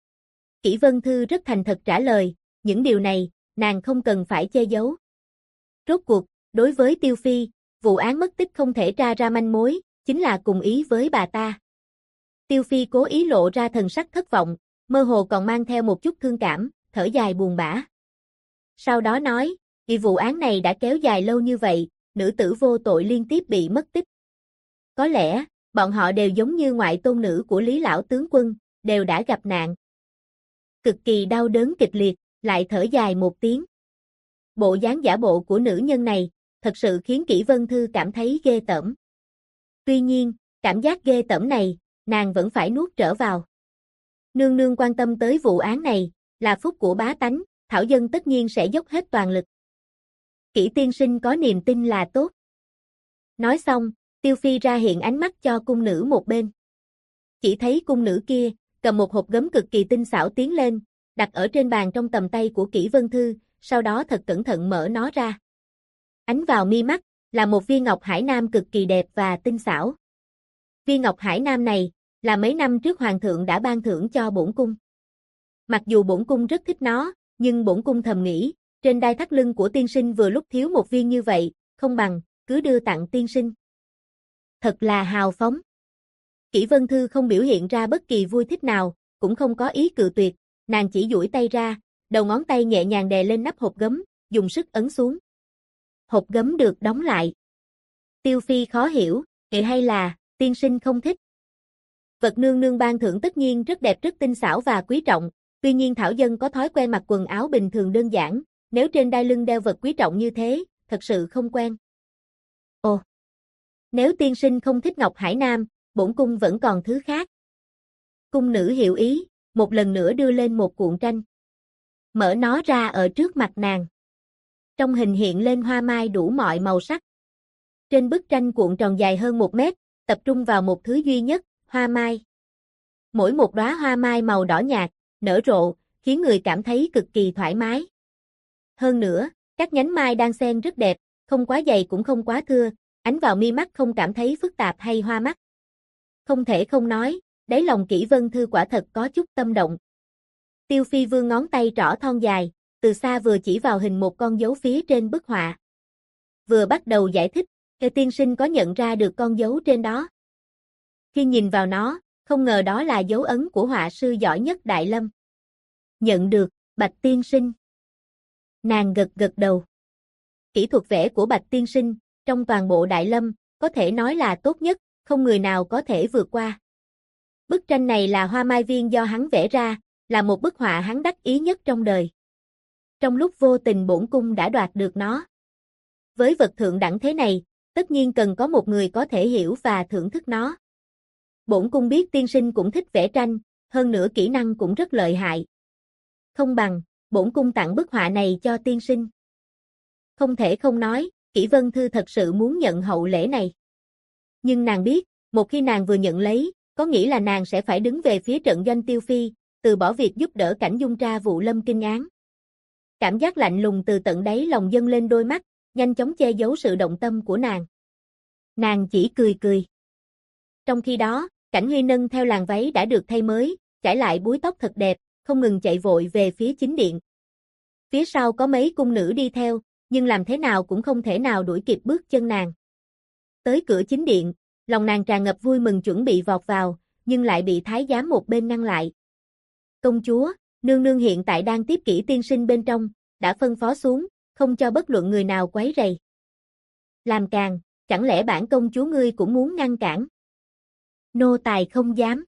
Kỷ Vân Thư rất thành thật trả lời, những điều này, nàng không cần phải che giấu. Rốt cuộc, đối với Tiêu Phi, vụ án mất tích không thể tra ra manh mối, chính là cùng ý với bà ta. Tiêu Phi cố ý lộ ra thần sắc thất vọng, mơ hồ còn mang theo một chút thương cảm, thở dài buồn bã. Sau đó nói, vì vụ án này đã kéo dài lâu như vậy, nữ tử vô tội liên tiếp bị mất tích. Có lẽ, bọn họ đều giống như ngoại tôn nữ của Lý lão tướng quân, đều đã gặp nạn. Cực kỳ đau đớn kịch liệt, lại thở dài một tiếng. Bộ dáng giả bộ của nữ nhân này, thật sự khiến Kỷ Vân Thư cảm thấy ghê tởm. Tuy nhiên, cảm giác ghê tởm này, nàng vẫn phải nuốt trở vào. Nương nương quan tâm tới vụ án này, là phúc của bá tánh, thảo dân tất nhiên sẽ dốc hết toàn lực. Kỷ tiên sinh có niềm tin là tốt. Nói xong, Tiêu Phi ra hiện ánh mắt cho cung nữ một bên. Chỉ thấy cung nữ kia, cầm một hộp gấm cực kỳ tinh xảo tiến lên, đặt ở trên bàn trong tầm tay của Kỷ Vân Thư, sau đó thật cẩn thận mở nó ra. Ánh vào mi mắt, là một viên ngọc hải nam cực kỳ đẹp và tinh xảo. Viên ngọc hải nam này, là mấy năm trước hoàng thượng đã ban thưởng cho bổn cung. Mặc dù bổn cung rất thích nó, nhưng bổn cung thầm nghĩ, trên đai thắt lưng của tiên sinh vừa lúc thiếu một viên như vậy, không bằng, cứ đưa tặng tiên sinh. Thật là hào phóng. Kỷ Vân Thư không biểu hiện ra bất kỳ vui thích nào, cũng không có ý cự tuyệt, nàng chỉ duỗi tay ra, đầu ngón tay nhẹ nhàng đè lên nắp hộp gấm, dùng sức ấn xuống. Hộp gấm được đóng lại. Tiêu Phi khó hiểu, hay là, tiên sinh không thích. Vật nương nương ban thưởng tất nhiên rất đẹp rất tinh xảo và quý trọng, tuy nhiên thảo dân có thói quen mặc quần áo bình thường đơn giản, nếu trên đai lưng đeo vật quý trọng như thế, thật sự không quen. Ồ! Nếu tiên sinh không thích Ngọc Hải Nam, bổn cung vẫn còn thứ khác. Cung nữ hiểu ý, một lần nữa đưa lên một cuộn tranh. Mở nó ra ở trước mặt nàng. Trong hình hiện lên hoa mai đủ mọi màu sắc. Trên bức tranh cuộn tròn dài hơn 1 mét, tập trung vào một thứ duy nhất, hoa mai. Mỗi một đóa hoa mai màu đỏ nhạt, nở rộ, khiến người cảm thấy cực kỳ thoải mái. Hơn nữa, các nhánh mai đan xen rất đẹp, không quá dày cũng không quá thưa, ánh vào mi mắt không cảm thấy phức tạp hay hoa mắt. Không thể không nói, đáy lòng Kỷ Vân Thư quả thật có chút tâm động. Tiêu Phi vươn ngón tay trỏ thon dài, từ xa vừa chỉ vào hình một con dấu phía trên bức họa. Vừa bắt đầu giải thích, Kê tiên sinh có nhận ra được con dấu trên đó. Khi nhìn vào nó, không ngờ đó là dấu ấn của họa sư giỏi nhất Đại Lâm. Nhận được, Bạch tiên sinh. Nàng gật gật đầu. Kỹ thuật vẽ của Bạch tiên sinh, trong toàn bộ Đại Lâm, có thể nói là tốt nhất, không người nào có thể vượt qua. Bức tranh này là Hoa Mai Viên do hắn vẽ ra, là một bức họa hắn đắc ý nhất trong đời. Trong lúc vô tình bổn cung đã đoạt được nó. Với vật thượng đẳng thế này, tất nhiên cần có một người có thể hiểu và thưởng thức nó. Bổn cung biết tiên sinh cũng thích vẽ tranh, hơn nữa kỹ năng cũng rất lợi hại. Không bằng, bổn cung tặng bức họa này cho tiên sinh. Không thể không nói, Kỷ Vân Thư thật sự muốn nhận hậu lễ này. Nhưng nàng biết, một khi nàng vừa nhận lấy, có nghĩa là nàng sẽ phải đứng về phía trận doanh Tiêu Phi, từ bỏ việc giúp đỡ Cảnh Dung tra vụ Lâm Kinh án. Cảm giác lạnh lùng từ tận đáy lòng dâng lên đôi mắt, nhanh chóng che giấu sự động tâm của nàng. Nàng chỉ cười cười. Trong khi đó, Cảnh Huy nâng theo làn váy đã được thay mới, trải lại búi tóc thật đẹp, không ngừng chạy vội về phía chính điện. Phía sau có mấy cung nữ đi theo, nhưng làm thế nào cũng không thể nào đuổi kịp bước chân nàng. Tới cửa chính điện, lòng nàng tràn ngập vui mừng chuẩn bị vọt vào, nhưng lại bị thái giám một bên ngăn lại. Công chúa, nương nương hiện tại đang tiếp Kỷ tiên sinh bên trong, đã phân phó xuống, không cho bất luận người nào quấy rầy. Làm càn, chẳng lẽ bản công chúa ngươi cũng muốn ngăn cản? Nô tài không dám.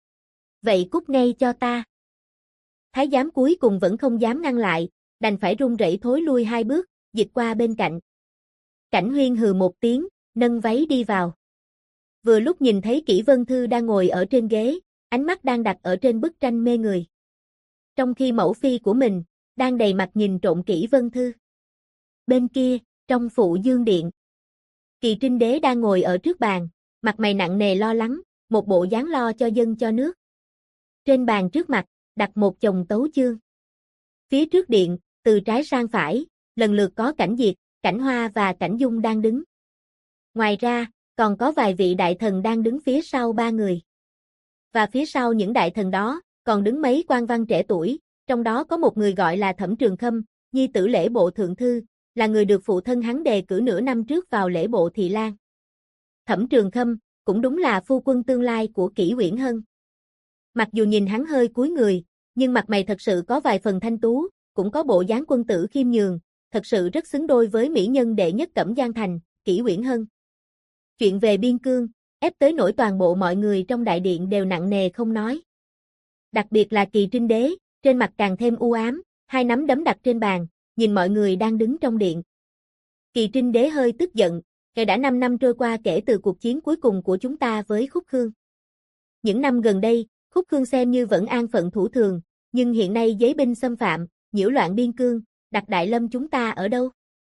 Vậy cút ngay cho ta. Thái giám cuối cùng vẫn không dám ngăn lại, đành phải run rẩy thối lui 2 bước, dịch qua bên cạnh. Cảnh Huyên hừ một tiếng, nâng váy đi vào. Vừa lúc nhìn thấy Kỷ Vân Thư đang ngồi ở trên ghế, ánh mắt đang đặt ở trên bức tranh mê người. Trong khi mẫu phi của mình, đang đầy mặt nhìn trộm Kỷ Vân Thư. Bên kia, trong Phụ Dương Điện, Kỳ Trinh Đế đang ngồi ở trước bàn, mặt mày nặng nề lo lắng, một bộ dáng lo cho dân cho nước. Trên bàn trước mặt, đặt một chồng tấu chương. Phía trước điện, từ trái sang phải, lần lượt có Cảnh Diệt, Cảnh Hoa và Cảnh Dung đang đứng. Ngoài ra, còn có vài vị đại thần đang đứng phía sau 3 người. Và phía sau những đại thần đó, còn đứng mấy quan văn trẻ tuổi, trong đó có một người gọi là Thẩm Trường Khâm, nhi tử Lễ Bộ Thượng Thư, là người được phụ thân hắn đề cử nửa năm trước vào Lễ Bộ Thị Lang. Thẩm Trường Khâm, cũng đúng là phu quân tương lai của Kỷ Uyển Hân. Mặc dù nhìn hắn hơi cúi người, nhưng mặt mày thật sự có vài phần thanh tú, cũng có bộ dáng quân tử khiêm nhường, thật sự rất xứng đôi với mỹ nhân đệ nhất Cẩm Giang Thành, Kỷ Uyển Hân. Chuyện về biên cương, ép tới nỗi toàn bộ mọi người trong đại điện đều nặng nề không nói. Đặc biệt là Kỳ Trinh Đế, trên mặt càng thêm u ám, 2 nắm đấm đặt trên bàn, nhìn mọi người đang đứng trong điện. Kỳ Trinh Đế hơi tức giận, đã 5 năm trôi qua kể từ cuộc chiến cuối cùng của chúng ta với Khúc Khương. Những năm gần đây, Khúc Khương xem như vẫn an phận thủ thường, nhưng hiện nay giấy binh xâm phạm, nhiễu loạn biên cương, đặt Đại Lâm chúng ta ở đâu?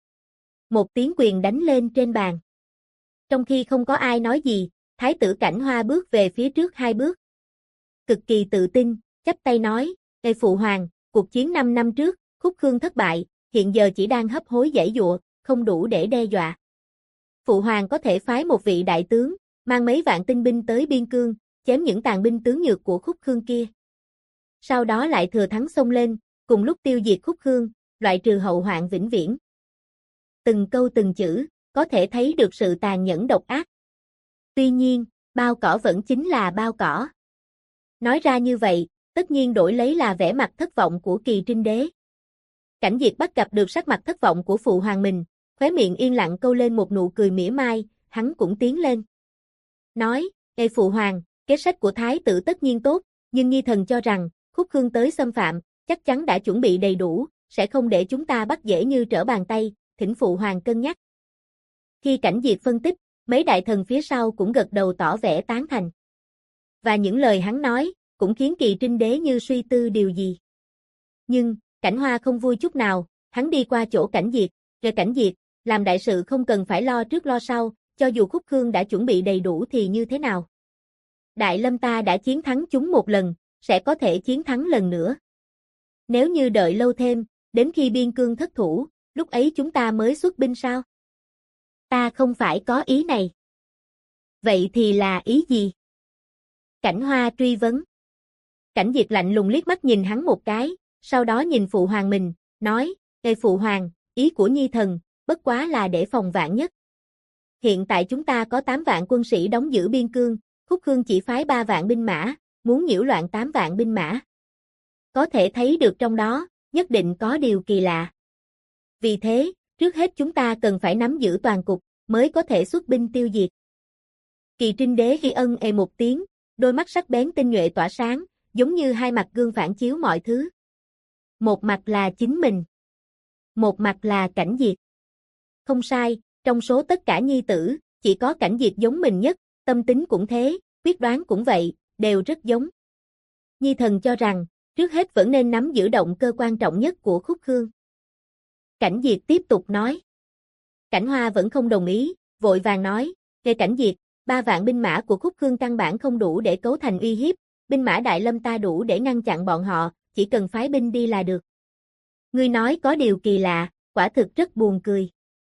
Một tiếng quyền đánh lên trên bàn. Trong khi không có ai nói gì, Thái tử Cảnh Hoa bước về phía trước 2 bước. Cực kỳ tự tin, chắp tay nói, Ê Phụ Hoàng, cuộc chiến 5 năm trước, Khúc Khương thất bại, hiện giờ chỉ đang hấp hối giãy giụa, không đủ để đe dọa. Phụ Hoàng có thể phái một vị đại tướng, mang mấy vạn tinh binh tới biên cương, chém những tàn binh tướng nhược của Khúc Khương kia. Sau đó lại thừa thắng xông lên, cùng lúc tiêu diệt Khúc Khương, loại trừ hậu hoạn vĩnh viễn. Từng câu từng chữ, có thể thấy được sự tàn nhẫn độc ác. Tuy nhiên, bao cỏ vẫn chính là bao cỏ. Nói ra như vậy, tất nhiên đổi lấy là vẻ mặt thất vọng của Kỳ Trinh Đế. Cảnh Diệt bắt gặp được sắc mặt thất vọng của phụ hoàng mình, khóe miệng yên lặng câu lên một nụ cười mỉa mai, hắn cũng tiến lên. Nói, Ê Phụ Hoàng, kế sách của Thái tử tất nhiên tốt, nhưng Nhi thần cho rằng, Khúc Khương tới xâm phạm, chắc chắn đã chuẩn bị đầy đủ, sẽ không để chúng ta bắt dễ như trở bàn tay, thỉnh Phụ Hoàng cân nhắc. Khi Cảnh Diệt phân tích, mấy đại thần phía sau cũng gật đầu tỏ vẻ tán thành. Và những lời hắn nói, cũng khiến Kỳ Trinh Đế như suy tư điều gì. Nhưng, Cảnh Hoa không vui chút nào, hắn đi qua chỗ Cảnh Diệt, rồi Cảnh Diệt, làm đại sự không cần phải lo trước lo sau, cho dù Khúc Khương đã chuẩn bị đầy đủ thì như thế nào. Đại Lâm ta đã chiến thắng chúng một lần, sẽ có thể chiến thắng lần nữa. Nếu như đợi lâu thêm, đến khi biên cương thất thủ, lúc ấy chúng ta mới xuất binh sao? Ta không phải có ý này. Vậy thì là ý gì? Cảnh Hoa truy vấn. Cảnh Diệt lạnh lùng liếc mắt nhìn hắn một cái, sau đó nhìn phụ hoàng mình, nói, Ê phụ hoàng, ý của nhi thần, bất quá là để phòng vạn nhất. Hiện tại chúng ta có 8 vạn quân sĩ đóng giữ biên cương, Khúc Khương chỉ phái 3 vạn binh mã, muốn nhiễu loạn 8 vạn binh mã. Có thể thấy được trong đó, nhất định có điều kỳ lạ. Vì thế, trước hết chúng ta cần phải nắm giữ toàn cục, mới có thể xuất binh tiêu diệt. Kỳ Trinh Đế ghi ân một tiếng, đôi mắt sắc bén tinh nhuệ tỏa sáng, giống như hai mặt gương phản chiếu mọi thứ. Một mặt là chính mình, một mặt là Cảnh Diệt. Không sai, trong số tất cả nhi tử, chỉ có Cảnh Diệt giống mình nhất, tâm tính cũng thế, quyết đoán cũng vậy, đều rất giống. Nhi thần cho rằng, trước hết vẫn nên nắm giữ động cơ quan trọng nhất của Khúc Khương. Cảnh Diệt tiếp tục nói. Cảnh Hoa vẫn không đồng ý, vội vàng nói, nghe Cảnh Diệt, 3 vạn binh mã của Khúc Khương căn bản không đủ để cấu thành uy hiếp, binh mã Đại Lâm ta đủ để ngăn chặn bọn họ, chỉ cần phái binh đi là được. Ngươi nói có điều kỳ lạ, quả thực rất buồn cười.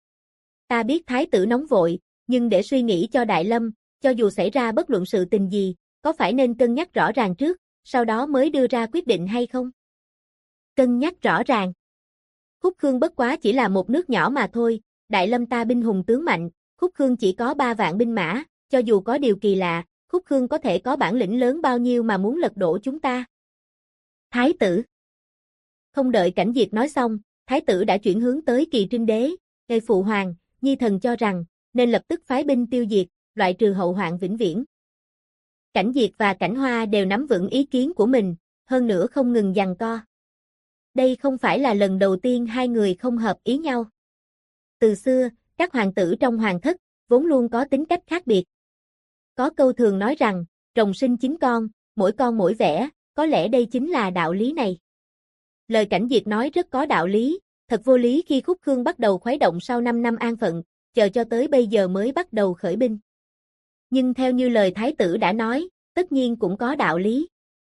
Ta biết thái tử nóng vội, nhưng để suy nghĩ cho Đại Lâm, cho dù xảy ra bất luận sự tình gì, có phải nên cân nhắc rõ ràng trước, sau đó mới đưa ra quyết định hay không? Cân nhắc rõ ràng. Khúc Khương bất quá chỉ là một nước nhỏ mà thôi, Đại Lâm ta binh hùng tướng mạnh, Khúc Khương chỉ có 3 vạn binh mã, cho dù có điều kỳ lạ, Khúc Khương có thể có bản lĩnh lớn bao nhiêu mà muốn lật đổ chúng ta? Thái tử. Không đợi Cảnh Diệt nói xong, thái tử đã chuyển hướng tới Kỳ Trinh Đế, "Ê phụ hoàng, nhi thần cho rằng nên lập tức phái binh tiêu diệt, loại trừ hậu hoạn vĩnh viễn." Cảnh Diệt và Cảnh Hoa đều nắm vững ý kiến của mình, hơn nữa không ngừng giằng co. Đây không phải là lần đầu tiên hai người không hợp ý nhau. Từ xưa, các hoàng tử trong hoàng thất vốn luôn có tính cách khác biệt. Có câu thường nói rằng, rồng sinh 9 con, mỗi con mỗi vẻ, có lẽ đây chính là đạo lý này. Lời Cảnh Diệt nói rất có đạo lý, thật vô lý khi Khúc Khương bắt đầu khuấy động sau 5 năm an phận, chờ cho tới bây giờ mới bắt đầu khởi binh. Nhưng theo như lời thái tử đã nói, tất nhiên cũng có đạo lý.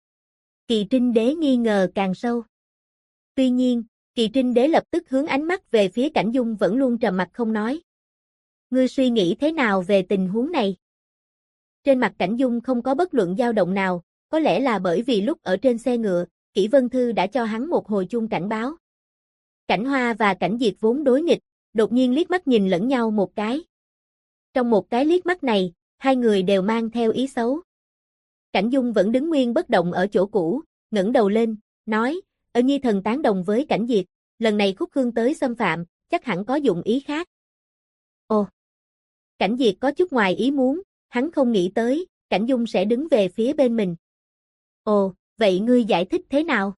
Kỳ Trinh Đế nghi ngờ càng sâu. Tuy nhiên, Kỳ Trinh Đế lập tức hướng ánh mắt về phía Cảnh Dung vẫn luôn trầm mặc không nói. Ngươi suy nghĩ thế nào về tình huống này? Trên mặt Cảnh Dung không có bất luận dao động nào, có lẽ là bởi vì lúc ở trên xe ngựa, Kỷ Vân Thư đã cho hắn một hồi chuông cảnh báo. Cảnh Hoa và Cảnh Diệt vốn đối nghịch, đột nhiên liếc mắt nhìn lẫn nhau một cái. Trong một cái liếc mắt này, hai người đều mang theo ý xấu. Cảnh Dung vẫn đứng nguyên bất động ở chỗ cũ, ngẩng đầu lên, nói, nhi thần tán đồng với Cảnh Diệt, lần này Khúc Khương tới xâm phạm, chắc hẳn có dụng ý khác. Ồ! Cảnh Diệt có chút ngoài ý muốn, hắn không nghĩ tới, Cảnh Dung sẽ đứng về phía bên mình. Ồ, vậy ngươi giải thích thế nào?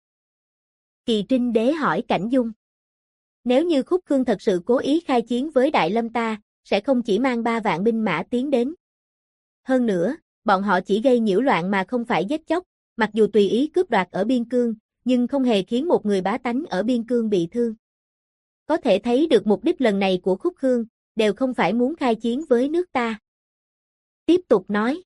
Kỳ Trinh Đế hỏi Cảnh Dung. Nếu như Khúc Khương thật sự cố ý khai chiến với Đại Lâm ta, sẽ không chỉ mang 3 vạn binh mã tiến đến. Hơn nữa, bọn họ chỉ gây nhiễu loạn mà không phải giết chóc, mặc dù tùy ý cướp đoạt ở biên cương, nhưng không hề khiến một người bá tánh ở biên cương bị thương. Có thể thấy được mục đích lần này của Khúc Khương, đều không phải muốn khai chiến với nước ta. Tiếp tục nói.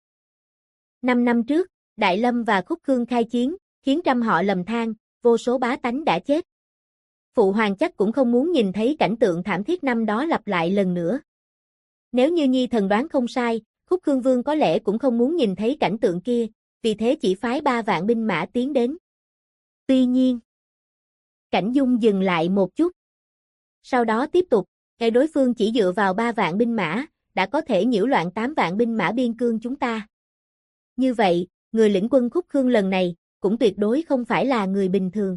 5 năm trước, Đại Lâm và Khúc Khương khai chiến, khiến trăm họ lầm than, vô số bá tánh đã chết. Phụ hoàng chắc cũng không muốn nhìn thấy cảnh tượng thảm thiết năm đó lặp lại lần nữa. Nếu như nhi thần đoán không sai, Khúc Khương Vương có lẽ cũng không muốn nhìn thấy cảnh tượng kia, vì thế chỉ phái 3 vạn binh mã tiến đến. Tuy nhiên, Cảnh Dung dừng lại một chút. Sau đó tiếp tục, ngay đối phương chỉ dựa vào 3 vạn binh mã, đã có thể nhiễu loạn 8 vạn binh mã biên cương chúng ta. Như vậy, người lĩnh quân Khúc Khương lần này, cũng tuyệt đối không phải là người bình thường.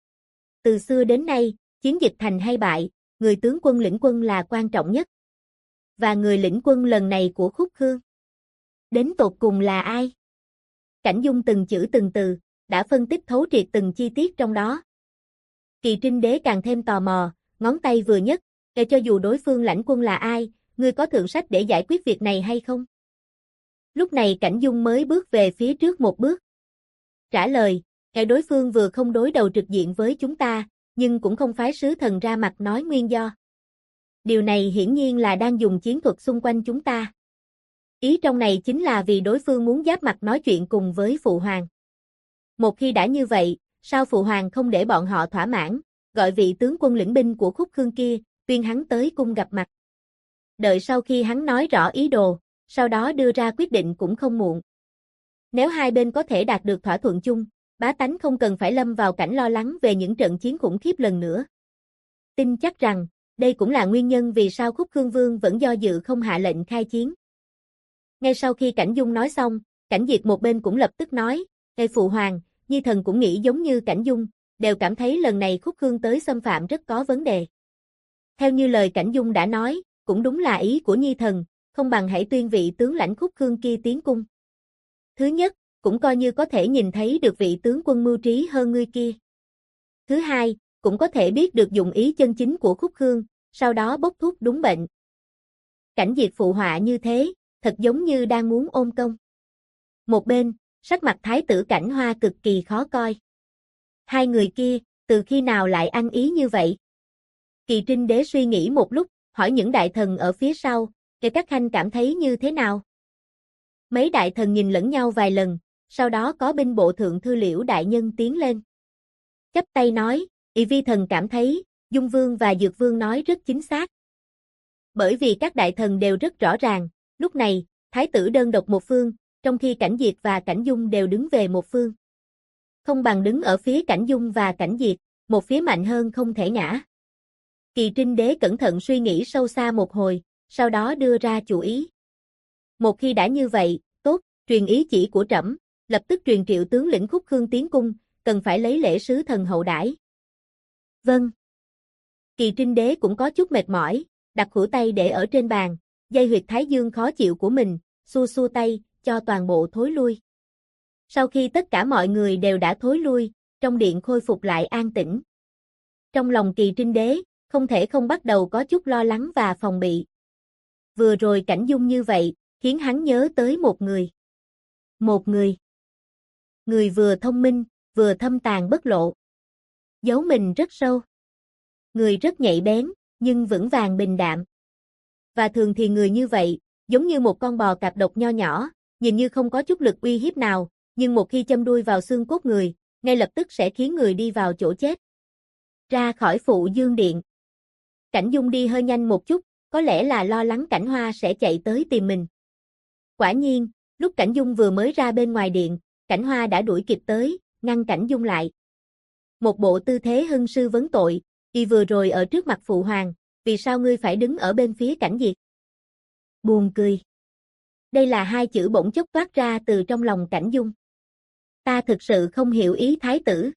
Từ xưa đến nay, chiến dịch thành hay bại, người tướng quân lĩnh quân là quan trọng nhất. Và người lĩnh quân lần này của Khúc Khương, đến tột cùng là ai? Cảnh Dung từng chữ từng từ, đã phân tích thấu triệt từng chi tiết trong đó. Kỳ Trinh Đế càng thêm tò mò, ngón tay vừa nhấc, để cho dù đối phương lãnh quân là ai, ngươi có thượng sách để giải quyết việc này hay không? Lúc này Cảnh Dung mới bước về phía trước một bước. Trả lời, đối phương vừa không đối đầu trực diện với chúng ta, nhưng cũng không phái sứ thần ra mặt nói nguyên do. Điều này hiển nhiên là đang dùng chiến thuật xung quanh chúng ta. Ý trong này chính là vì đối phương muốn giáp mặt nói chuyện cùng với Phụ Hoàng. Một khi đã như vậy, sao Phụ Hoàng không để bọn họ thỏa mãn, gọi vị tướng quân lĩnh binh của Khúc Khương kia, tuyên hắn tới cung gặp mặt. Đợi sau khi hắn nói rõ ý đồ, sau đó đưa ra quyết định cũng không muộn. Nếu hai bên có thể đạt được thỏa thuận chung, bá tánh không cần phải lâm vào cảnh lo lắng về những trận chiến khủng khiếp lần nữa. Tin chắc rằng, đây cũng là nguyên nhân vì sao Khúc Khương Vương vẫn do dự không hạ lệnh khai chiến. Ngay sau khi Cảnh Dung nói xong, Cảnh Diệt một bên cũng lập tức nói, Ê Phụ Hoàng, Nhi Thần cũng nghĩ giống như Cảnh Dung, đều cảm thấy lần này Khúc Khương tới xâm phạm rất có vấn đề. Theo như lời Cảnh Dung đã nói, cũng đúng là ý của Nhi Thần, không bằng hãy tuyên vị tướng lãnh Khúc Khương kia tiến cung. Thứ nhất, cũng coi như có thể nhìn thấy được vị tướng quân mưu trí hơn ngươi kia. Thứ hai, cũng có thể biết được dụng ý chân chính của Khúc Khương, sau đó bốc thuốc đúng bệnh. Cảnh Diệt phụ họa như thế, thật giống như đang muốn ôm công. Một bên, sắc mặt thái tử Cảnh Hoa cực kỳ khó coi. Hai người kia, từ khi nào lại ăn ý như vậy? Kỳ Trinh Đế suy nghĩ một lúc, hỏi những đại thần ở phía sau, các khanh cảm thấy như thế nào? Mấy đại thần nhìn lẫn nhau vài lần, sau đó có binh bộ thượng thư Liễu đại nhân tiến lên. Chắp tay nói, Ỷ vi thần cảm thấy, Dung Vương và Dược Vương nói rất chính xác. Bởi vì các đại thần đều rất rõ ràng, lúc này, thái tử đơn độc một phương, trong khi Cảnh Diệt và Cảnh Dung đều đứng về một phương. Không bằng đứng ở phía Cảnh Dung và Cảnh Diệt, một phía mạnh hơn không thể ngã. Kỳ Trinh Đế cẩn thận suy nghĩ sâu xa một hồi, sau đó đưa ra chủ ý. Một khi đã như vậy, tốt, truyền ý chỉ của trẫm, lập tức truyền triệu tướng lĩnh Khúc Khương tiến cung, cần phải lấy lễ sứ thần hậu đãi. Vâng. Kỳ Trinh Đế cũng có chút mệt mỏi, đặt khuỷu tay để ở trên bàn, dây huyệt thái dương khó chịu của mình, xua xua tay, cho toàn bộ thối lui. Sau khi tất cả mọi người đều đã thối lui, trong điện khôi phục lại an tĩnh. Trong lòng Kỳ Trinh Đế, không thể không bắt đầu có chút lo lắng và phòng bị. Vừa rồi Cảnh Dung như vậy, khiến hắn nhớ tới một người. Một người. Người vừa thông minh, vừa thâm tàn bất lộ. Giấu mình rất sâu. Người rất nhạy bén, nhưng vững vàng bình đạm. Và thường thì người như vậy, giống như một con bò cạp độc nho nhỏ, nhìn như không có chút lực uy hiếp nào, nhưng một khi châm đuôi vào xương cốt người, ngay lập tức sẽ khiến người đi vào chỗ chết. Ra khỏi Phụ Dương Điện. Cảnh Dung đi hơi nhanh một chút, có lẽ là lo lắng Cảnh Hoa sẽ chạy tới tìm mình. Quả nhiên, lúc Cảnh Dung vừa mới ra bên ngoài điện, Cảnh Hoa đã đuổi kịp tới, ngăn Cảnh Dung lại. Một bộ tư thế hân sư vấn tội, y vừa rồi ở trước mặt Phụ Hoàng, vì sao ngươi phải đứng ở bên phía Cảnh Diệt? Buồn cười. Đây là hai chữ bỗng chốc toát ra từ trong lòng Cảnh Dung. Ta thực sự không hiểu ý thái tử.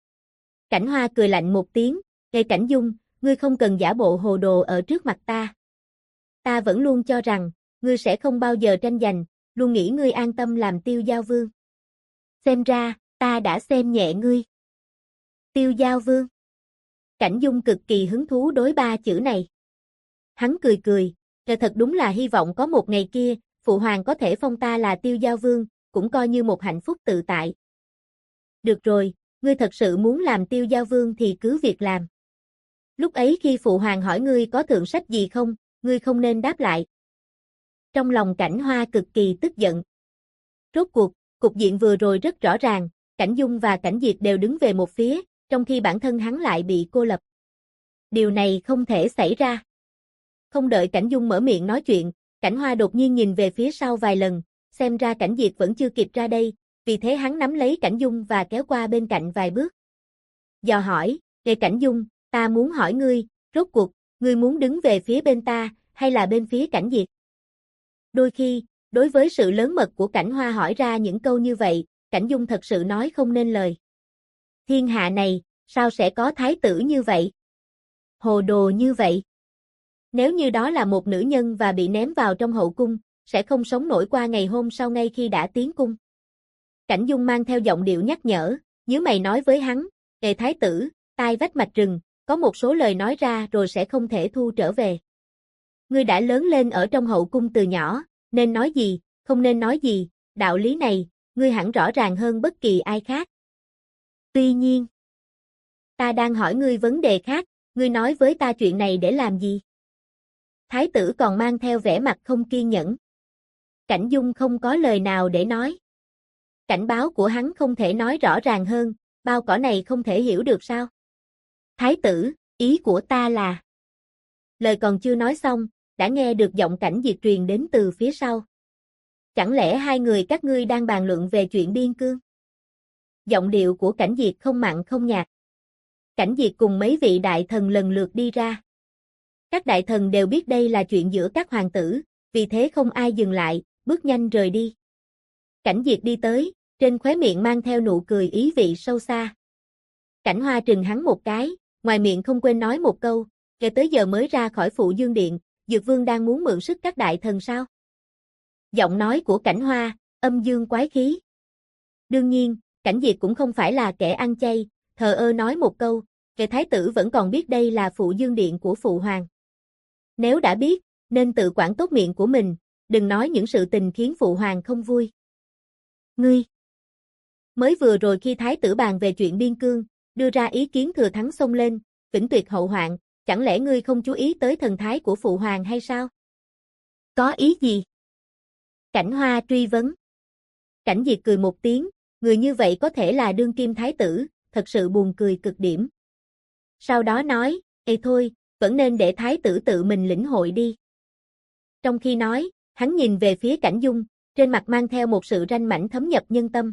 Cảnh Hoa cười lạnh một tiếng, Ê Cảnh Dung, ngươi không cần giả bộ hồ đồ ở trước mặt ta. Ta vẫn luôn cho rằng, ngươi sẽ không bao giờ tranh giành, luôn nghĩ ngươi an tâm làm Tiêu Giao Vương. Xem ra, ta đã xem nhẹ ngươi. Tiêu Giao Vương. Cảnh Dung cực kỳ hứng thú đối ba chữ này. Hắn cười cười, thật đúng là hy vọng có một ngày kia, Phụ Hoàng có thể phong ta là Tiêu Giao Vương, cũng coi như một hạnh phúc tự tại. Được rồi, ngươi thật sự muốn làm Tiêu Giao Vương thì cứ việc làm. Lúc ấy khi Phụ Hoàng hỏi ngươi có thượng sách gì không, ngươi không nên đáp lại. Trong lòng Cảnh Hoa cực kỳ tức giận. Rốt cuộc, cục diện vừa rồi rất rõ ràng, Cảnh Dung và Cảnh Diệt đều đứng về một phía, trong khi bản thân hắn lại bị cô lập. Điều này không thể xảy ra. Không đợi Cảnh Dung mở miệng nói chuyện, Cảnh Hoa đột nhiên nhìn về phía sau vài lần, xem ra Cảnh Diệt vẫn chưa kịp ra đây, vì thế hắn nắm lấy Cảnh Dung và kéo qua bên cạnh vài bước. Dò hỏi, Ê Cảnh Dung, ta muốn hỏi ngươi, rốt cuộc, ngươi muốn đứng về phía bên ta, hay là bên phía Cảnh Diệt? Đôi khi, đối với sự lớn mật của Cảnh Hoa hỏi ra những câu như vậy, Cảnh Dung thật sự nói không nên lời. Thiên hạ này, sao sẽ có thái tử như vậy? Hồ đồ như vậy. Nếu như đó là một nữ nhân và bị ném vào trong hậu cung, sẽ không sống nổi qua ngày hôm sau ngay khi đã tiến cung. Cảnh Dung mang theo giọng điệu nhắc nhở, nhớ mày nói với hắn, Ê thái tử, tai vách mạch rừng, có một số lời nói ra rồi sẽ không thể thu trở về. Ngươi đã lớn lên ở trong hậu cung từ nhỏ, nên nói gì, không nên nói gì, đạo lý này, ngươi hẳn rõ ràng hơn bất kỳ ai khác. Tuy nhiên, ta đang hỏi ngươi vấn đề khác, ngươi nói với ta chuyện này để làm gì? Thái tử còn mang theo vẻ mặt không kiên nhẫn. Cảnh Dung không có lời nào để nói. Cảnh báo của hắn không thể nói rõ ràng hơn, bao cỏ này không thể hiểu được sao? Thái tử, ý của ta là... Lời còn chưa nói xong, đã nghe được giọng Cảnh Diệt truyền đến từ phía sau. chẳng lẽ hai người các ngươi đang bàn luận về chuyện biên cương? Giọng điệu của Cảnh Diệt không mặn không nhạt. Cảnh Diệt cùng mấy vị đại thần lần lượt đi ra. Các đại thần đều biết đây là chuyện giữa các hoàng tử, vì thế không ai dừng lại, bước nhanh rời đi. Cảnh Diệt đi tới, trên khóe miệng mang theo nụ cười ý vị sâu xa. Cảnh Hoa trừng hắn một cái, ngoài miệng không quên nói một câu, kể tới giờ mới ra khỏi Phụ Dương Điện, Dược Vương đang muốn mượn sức các đại thần sao? Giọng nói của Cảnh Hoa, âm dương quái khí. Đương nhiên, Cảnh Diệt cũng không phải là kẻ ăn chay, thờ ơ nói một câu, kẻ thái tử vẫn còn biết đây là Phụ Dương Điện của Phụ Hoàng. Nếu đã biết, nên tự quản tốt miệng của mình, đừng nói những sự tình khiến Phụ Hoàng không vui. Ngươi! Mới vừa rồi khi thái tử bàn về chuyện biên cương, đưa ra ý kiến thừa thắng xông lên, vĩnh tuyệt hậu hoạn, chẳng lẽ ngươi không chú ý tới thần thái của Phụ Hoàng hay sao? Có ý gì? Cảnh Hoa truy vấn. Cảnh Diệt cười một tiếng, người như vậy có thể là đương kim thái tử, thật sự buồn cười cực điểm. Sau đó nói, ê thôi, vẫn nên để thái tử tự mình lĩnh hội đi. Trong khi nói, hắn nhìn về phía Cảnh Dung, trên mặt mang theo một sự ranh mãnh thấm nhập nhân tâm.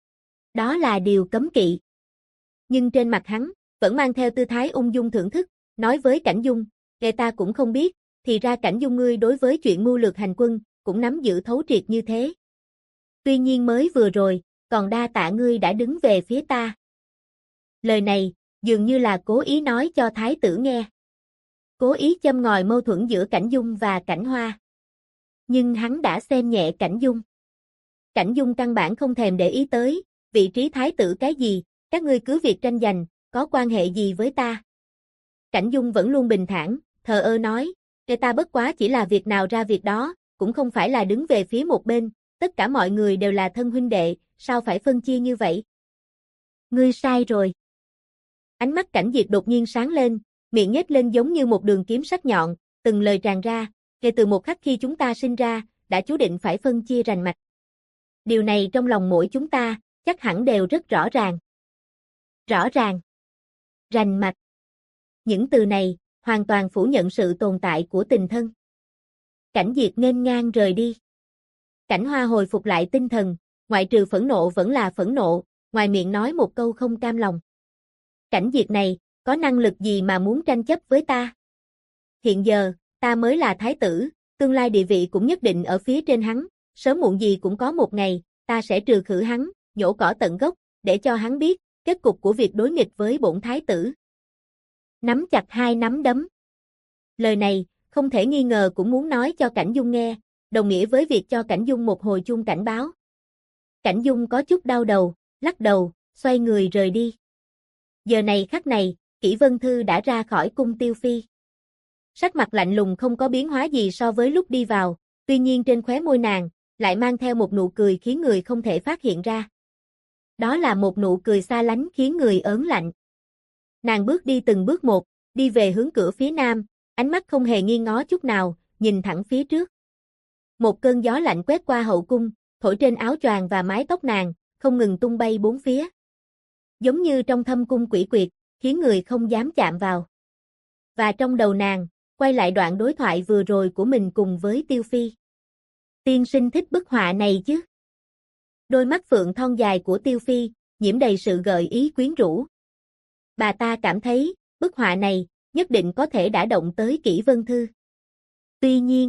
Đó là điều cấm kỵ. Nhưng trên mặt hắn, vẫn mang theo tư thái ung dung thưởng thức, nói với Cảnh Dung, người ta cũng không biết, thì ra Cảnh Dung ngươi đối với chuyện mưu lược hành quân, cũng nắm giữ thấu triệt như thế. Tuy nhiên mới vừa rồi, còn đa tạ ngươi đã đứng về phía ta. Lời này, dường như là cố ý nói cho thái tử nghe. Cố ý châm ngòi mâu thuẫn giữa Cảnh Dung và Cảnh Hoa. Nhưng hắn đã xem nhẹ Cảnh Dung. Cảnh Dung căn bản không thèm để ý tới, vị trí thái tử cái gì, các ngươi cứ việc tranh giành, có quan hệ gì với ta. Cảnh Dung vẫn luôn bình thản, thờ ơ nói, người ta bất quá chỉ là việc nào ra việc đó, cũng không phải là đứng về phía một bên, tất cả mọi người đều là thân huynh đệ, sao phải phân chia như vậy? Ngươi sai rồi. Ánh mắt Cảnh Diệt đột nhiên sáng lên, miệng nhếch lên giống như một đường kiếm sắc nhọn, từng lời tràn ra, kể từ một khắc khi chúng ta sinh ra, đã chú định phải phân chia rành mạch. Điều này trong lòng mỗi chúng ta, chắc hẳn đều rất rõ ràng. Rõ ràng. Rành mạch. Những từ này, hoàn toàn phủ nhận sự tồn tại của tình thân. Cảnh Diệt nghênh ngang rời đi. Cảnh Hoa hồi phục lại tinh thần, ngoại trừ phẫn nộ vẫn là phẫn nộ, ngoài miệng nói một câu không cam lòng. Cảnh Diệt này, có năng lực gì mà muốn tranh chấp với ta? Hiện giờ, ta mới là thái tử, tương lai địa vị cũng nhất định ở phía trên hắn, sớm muộn gì cũng có một ngày, ta sẽ trừ khử hắn, nhổ cỏ tận gốc, để cho hắn biết, kết cục của việc đối nghịch với bổn thái tử. Nắm chặt hai nắm đấm. Lời này, không thể nghi ngờ cũng muốn nói cho Cảnh Dung nghe, đồng nghĩa với việc cho Cảnh Dung một hồi chuông cảnh báo. Cảnh Dung có chút đau đầu, lắc đầu, xoay người rời đi. Giờ này khắc này, Kỷ Vân Thư đã ra khỏi cung Tiêu Phi. Sắc mặt lạnh lùng không có biến hóa gì so với lúc đi vào, tuy nhiên trên khóe môi nàng, lại mang theo một nụ cười khiến người không thể phát hiện ra. Đó là một nụ cười xa lánh khiến người ớn lạnh. Nàng bước đi từng bước một, đi về hướng cửa phía nam, ánh mắt không hề nghi ngó chút nào, nhìn thẳng phía trước. Một cơn gió lạnh quét qua hậu cung, thổi trên áo choàng và mái tóc nàng, không ngừng tung bay bốn phía. Giống như trong thâm cung quỷ quyệt, khiến người không dám chạm vào. Và trong đầu nàng, quay lại đoạn đối thoại vừa rồi của mình cùng với Tiêu Phi. Tiên sinh thích bức họa này chứ? Đôi mắt phượng thon dài của Tiêu Phi, nhiễm đầy sự gợi ý quyến rũ. Bà ta cảm thấy, bức họa này, nhất định có thể đã động tới Kỷ Vân Thư. Tuy nhiên,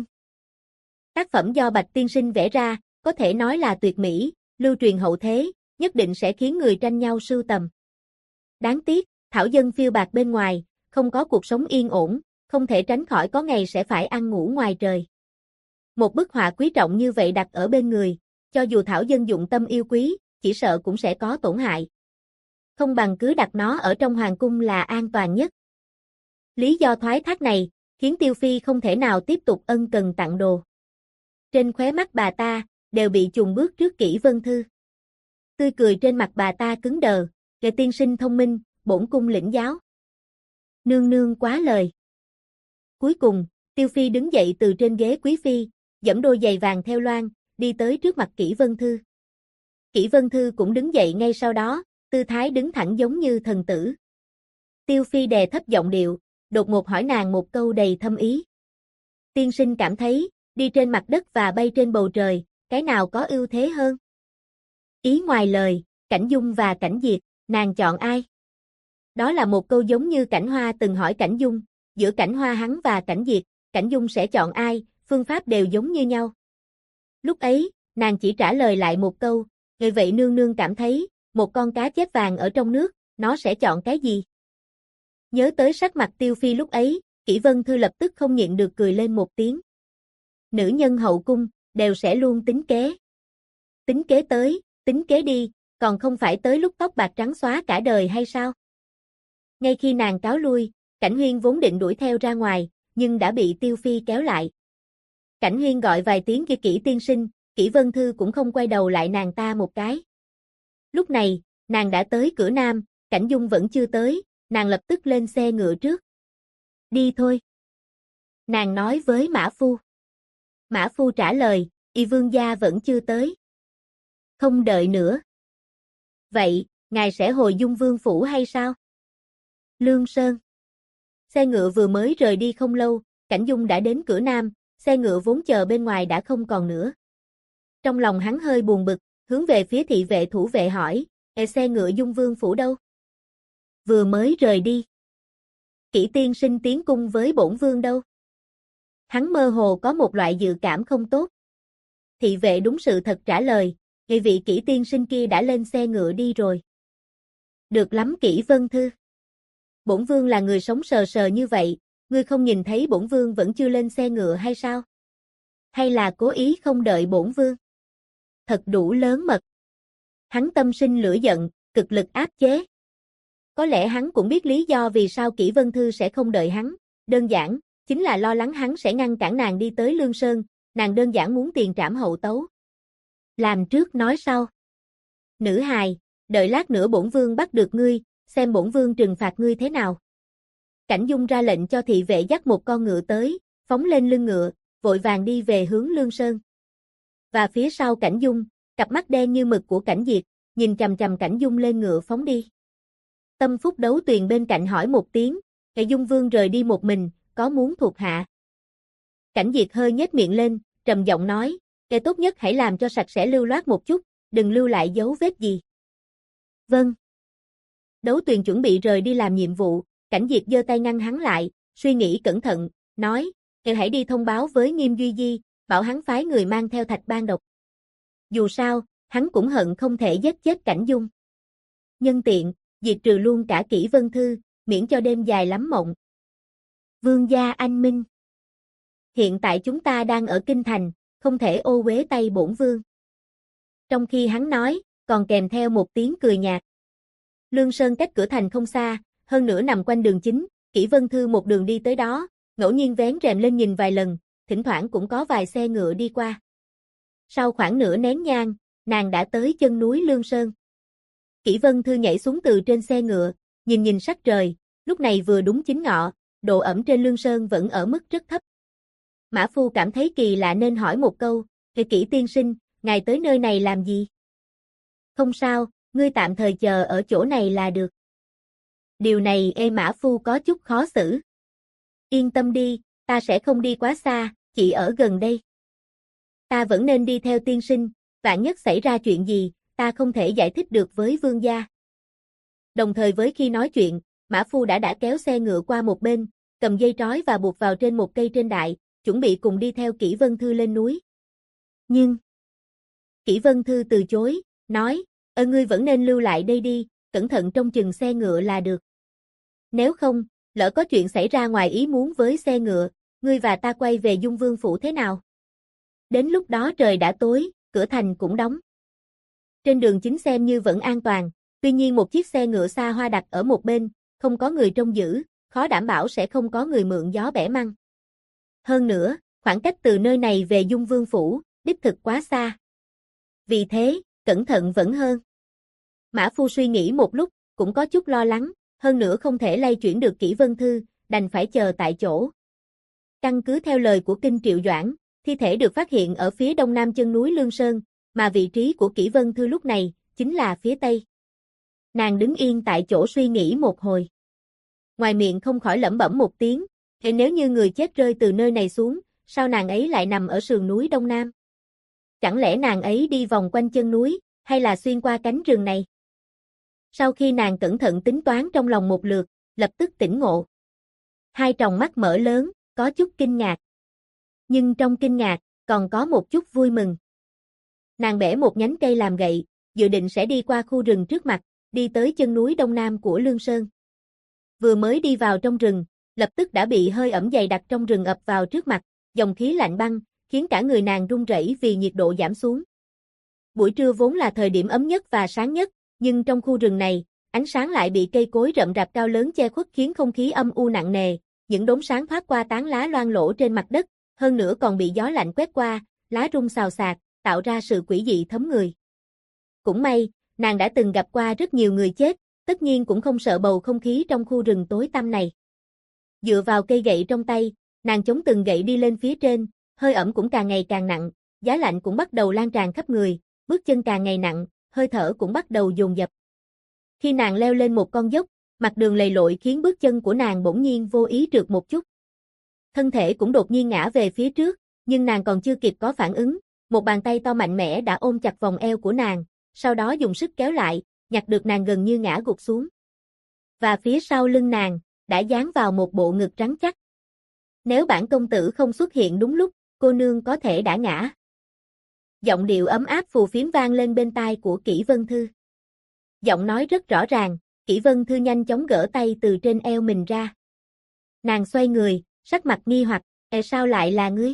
tác phẩm do Bạch tiên sinh vẽ ra, có thể nói là tuyệt mỹ, lưu truyền hậu thế, nhất định sẽ khiến người tranh nhau sưu tầm. Đáng tiếc, thảo dân phiêu bạt bên ngoài, không có cuộc sống yên ổn, không thể tránh khỏi có ngày sẽ phải ăn ngủ ngoài trời. Một bức họa quý trọng như vậy đặt ở bên người, cho dù thảo dân dụng tâm yêu quý, chỉ sợ cũng sẽ có tổn hại. Không bằng cứ đặt nó ở trong hoàng cung là an toàn nhất. Lý do thoái thác này, khiến Tiêu Phi không thể nào tiếp tục ân cần tặng đồ. Trên khóe mắt bà ta, đều bị chùn bước trước Kỷ Vân Thư. Tươi cười trên mặt bà ta cứng đờ, "Kẻ tiên sinh thông minh, bổn cung lĩnh giáo." Nương nương quá lời. Cuối cùng, Tiêu Phi đứng dậy từ trên ghế quý phi, giẫm đôi giày vàng theo loan, đi tới trước mặt Kỷ Vân Thư. Kỷ Vân Thư cũng đứng dậy ngay sau đó, tư thái đứng thẳng giống như thần tử. Tiêu Phi đè thấp giọng điệu, đột ngột hỏi nàng một câu đầy thâm ý. Tiên sinh cảm thấy, đi trên mặt đất và bay trên bầu trời, cái nào có ưu thế hơn? Ý ngoài lời, Cảnh Dung và Cảnh Diệt, nàng chọn ai? Đó là một câu giống như Cảnh Hoa từng hỏi Cảnh Dung, giữa Cảnh Hoa hắn và Cảnh Diệt, Cảnh Dung sẽ chọn ai, phương pháp đều giống như nhau. Lúc ấy, nàng chỉ trả lời lại một câu, "Vậy vậy nương nương cảm thấy, một con cá chép vàng ở trong nước, nó sẽ chọn cái gì?" Nhớ tới sắc mặt Tiêu Phi lúc ấy, Kỷ Vân Thư lập tức không nhịn được cười lên một tiếng. Nữ nhân hậu cung, đều sẽ luôn tính kế. Tính kế tới, tính kế đi, còn không phải tới lúc tóc bạc trắng xóa cả đời hay sao? Ngay khi nàng cáo lui, Cảnh Huyên vốn định đuổi theo ra ngoài, nhưng đã bị Tiêu Phi kéo lại. Cảnh Huyên gọi vài tiếng kia Kỷ tiên sinh, Kỷ Vân Thư cũng không quay đầu lại nàng ta một cái. Lúc này, nàng đã tới cửa Nam, Cảnh Dung vẫn chưa tới, nàng lập tức lên xe ngựa trước. Đi thôi. Nàng nói với Mã Phu. Mã Phu trả lời, Y vương gia vẫn chưa tới. Không đợi nữa. Vậy, ngài sẽ hồi Dung Vương phủ hay sao? Lương Sơn. Xe ngựa vừa mới rời đi không lâu, Cảnh Dung đã đến cửa Nam, xe ngựa vốn chờ bên ngoài đã không còn nữa. Trong lòng hắn hơi buồn bực, hướng về phía thị vệ thủ vệ hỏi, xe ngựa Dung Vương phủ đâu? Vừa mới rời đi. Kỷ tiên sinh tiến cung với bổn vương đâu? Hắn mơ hồ có một loại dự cảm không tốt. Thị vệ đúng sự thật trả lời, vị Kỷ tiên sinh kia đã lên xe ngựa đi rồi. Được lắm Kỷ Vân Thư. Bổn vương là người sống sờ sờ như vậy, ngươi không nhìn thấy bổn vương vẫn chưa lên xe ngựa hay sao? Hay là cố ý không đợi bổn vương? Thật đủ lớn mật. Hắn tâm sinh lửa giận, cực lực áp chế. Có lẽ hắn cũng biết lý do vì sao Kỷ Vân Thư sẽ không đợi hắn, đơn giản, chính là lo lắng hắn sẽ ngăn cản nàng đi tới Lương Sơn, nàng đơn giản muốn tiền trảm hậu tấu. Làm trước nói sau. Nữ hài, đợi lát nữa bổn vương bắt được ngươi, xem bổn vương trừng phạt ngươi thế nào. Cảnh Dung ra lệnh cho thị vệ dắt một con ngựa tới, phóng lên lưng ngựa, vội vàng đi về hướng Lương Sơn. Và phía sau Cảnh Dung, cặp mắt đen như mực của Cảnh Diệt, nhìn chằm chằm Cảnh Dung lên ngựa phóng đi. Tâm Phúc Đấu Tuyền bên cạnh hỏi một tiếng, Dung Vương rời đi một mình, có muốn thuộc hạ? Cảnh Diệt hơi nhếch miệng lên, trầm giọng nói, tốt nhất hãy làm cho sạch sẽ lưu loát một chút, đừng lưu lại dấu vết gì. Vâng. Đấu Tuyền chuẩn bị rời đi làm nhiệm vụ, Cảnh Diệt giơ tay ngăn hắn lại, suy nghĩ cẩn thận, nói, hãy đi thông báo với Nghiêm Duy Di, bảo hắn phái người mang theo Thạch Ban Độc. Dù sao, hắn cũng hận không thể giết chết Cảnh Dung. Nhân tiện, diệt trừ luôn cả Kỷ Vân Thư, miễn cho đêm dài lắm mộng. Vương gia anh minh. Hiện tại chúng ta đang ở Kinh Thành, không thể ô uế tay bổn vương. Trong khi hắn nói, còn kèm theo một tiếng cười nhạt. Lương Sơn cách cửa thành không xa, hơn nữa nằm quanh đường chính, Kỷ Vân Thư một đường đi tới đó, ngẫu nhiên vén rèm lên nhìn vài lần, thỉnh thoảng cũng có vài xe ngựa đi qua. Sau khoảng nửa nén nhang, nàng đã tới chân núi Lương Sơn. Kỷ Vân Thư nhảy xuống từ trên xe ngựa, nhìn sắc trời, lúc này vừa đúng chính ngọ, độ ẩm trên Lương Sơn vẫn ở mức rất thấp. Mã Phu cảm thấy kỳ lạ nên hỏi một câu, Kỷ tiên sinh, ngài tới nơi này làm gì? Không sao, ngươi tạm thời chờ ở chỗ này là được. Điều này Mã Phu có chút khó xử. Yên tâm đi, ta sẽ không đi quá xa, chỉ ở gần đây. Ta vẫn nên đi theo tiên sinh, vạn nhất xảy ra chuyện gì, ta không thể giải thích được với vương gia. Đồng thời với khi nói chuyện, Mã Phu đã kéo xe ngựa qua một bên, cầm dây trói và buộc vào trên một cây trên đại, chuẩn bị cùng đi theo Kỷ Vân Thư lên núi. Nhưng Kỷ Vân Thư từ chối, nói, ngươi vẫn nên lưu lại đây đi, cẩn thận trông chừng xe ngựa là được. Nếu không, lỡ có chuyện xảy ra ngoài ý muốn với xe ngựa, ngươi và ta quay về Dung Vương phủ thế nào? Đến lúc đó trời đã tối, cửa thành cũng đóng. Trên đường chính xem như vẫn an toàn, tuy nhiên một chiếc xe ngựa xa hoa đặt ở một bên, không có người trông giữ, khó đảm bảo sẽ không có người mượn gió bẻ măng. Hơn nữa, khoảng cách từ nơi này về Dung Vương phủ, đích thực quá xa. Vì thế, cẩn thận vẫn hơn. Mã Phu suy nghĩ một lúc, cũng có chút lo lắng, hơn nữa không thể lay chuyển được Kỷ Vân Thư, đành phải chờ tại chỗ. Căn cứ theo lời của Kinh Triệu Doãn, thi thể được phát hiện ở phía đông nam chân núi Lương Sơn, mà vị trí của Kỷ Vân Thư lúc này, chính là phía tây. Nàng đứng yên tại chỗ suy nghĩ một hồi. Ngoài miệng không khỏi lẩm bẩm một tiếng, nếu như người chết rơi từ nơi này xuống, sao nàng ấy lại nằm ở sườn núi đông nam? Chẳng lẽ nàng ấy đi vòng quanh chân núi, hay là xuyên qua cánh rừng này? Sau khi nàng cẩn thận tính toán trong lòng một lượt, lập tức tỉnh ngộ. Hai tròng mắt mở lớn, có chút kinh ngạc. Nhưng trong kinh ngạc, còn có một chút vui mừng. Nàng bẻ một nhánh cây làm gậy, dự định sẽ đi qua khu rừng trước mặt, đi tới chân núi đông nam của Lương Sơn. Vừa mới đi vào trong rừng, lập tức đã bị hơi ẩm dày đặc trong rừng ập vào trước mặt, dòng khí lạnh băng, khiến cả người nàng run rẩy vì nhiệt độ giảm xuống. Buổi trưa vốn là thời điểm ấm nhất và sáng nhất, nhưng trong khu rừng này, ánh sáng lại bị cây cối rậm rạp cao lớn che khuất khiến không khí âm u nặng nề, những đốm sáng thoát qua tán lá loang lổ trên mặt đất, hơn nữa còn bị gió lạnh quét qua, lá rung xào xạc, tạo ra sự quỷ dị thấm người. Cũng may, nàng đã từng gặp qua rất nhiều người chết, tất nhiên cũng không sợ bầu không khí trong khu rừng tối tăm này. Dựa vào cây gậy trong tay, nàng chống từng gậy đi lên phía trên, hơi ẩm cũng càng ngày càng nặng, giá lạnh cũng bắt đầu lan tràn khắp người, bước chân càng ngày nặng, hơi thở cũng bắt đầu dồn dập. Khi nàng leo lên một con dốc, mặt đường lầy lội khiến bước chân của nàng bỗng nhiên vô ý trượt một chút. Thân thể cũng đột nhiên ngã về phía trước, nhưng nàng còn chưa kịp có phản ứng, một bàn tay to mạnh mẽ đã ôm chặt vòng eo của nàng, sau đó dùng sức kéo lại, nhặt được nàng gần như ngã gục xuống. Và phía sau lưng nàng, đã dán vào một bộ ngực rắn chắc. Nếu bản công tử không xuất hiện đúng lúc, cô nương có thể đã ngã. Giọng điệu ấm áp phù phiếm vang lên bên tai của Kỷ Vân Thư. Giọng nói rất rõ ràng, Kỷ Vân Thư nhanh chóng gỡ tay từ trên eo mình ra. Nàng xoay người, sắc mặt nghi hoặc, sao lại là ngươi?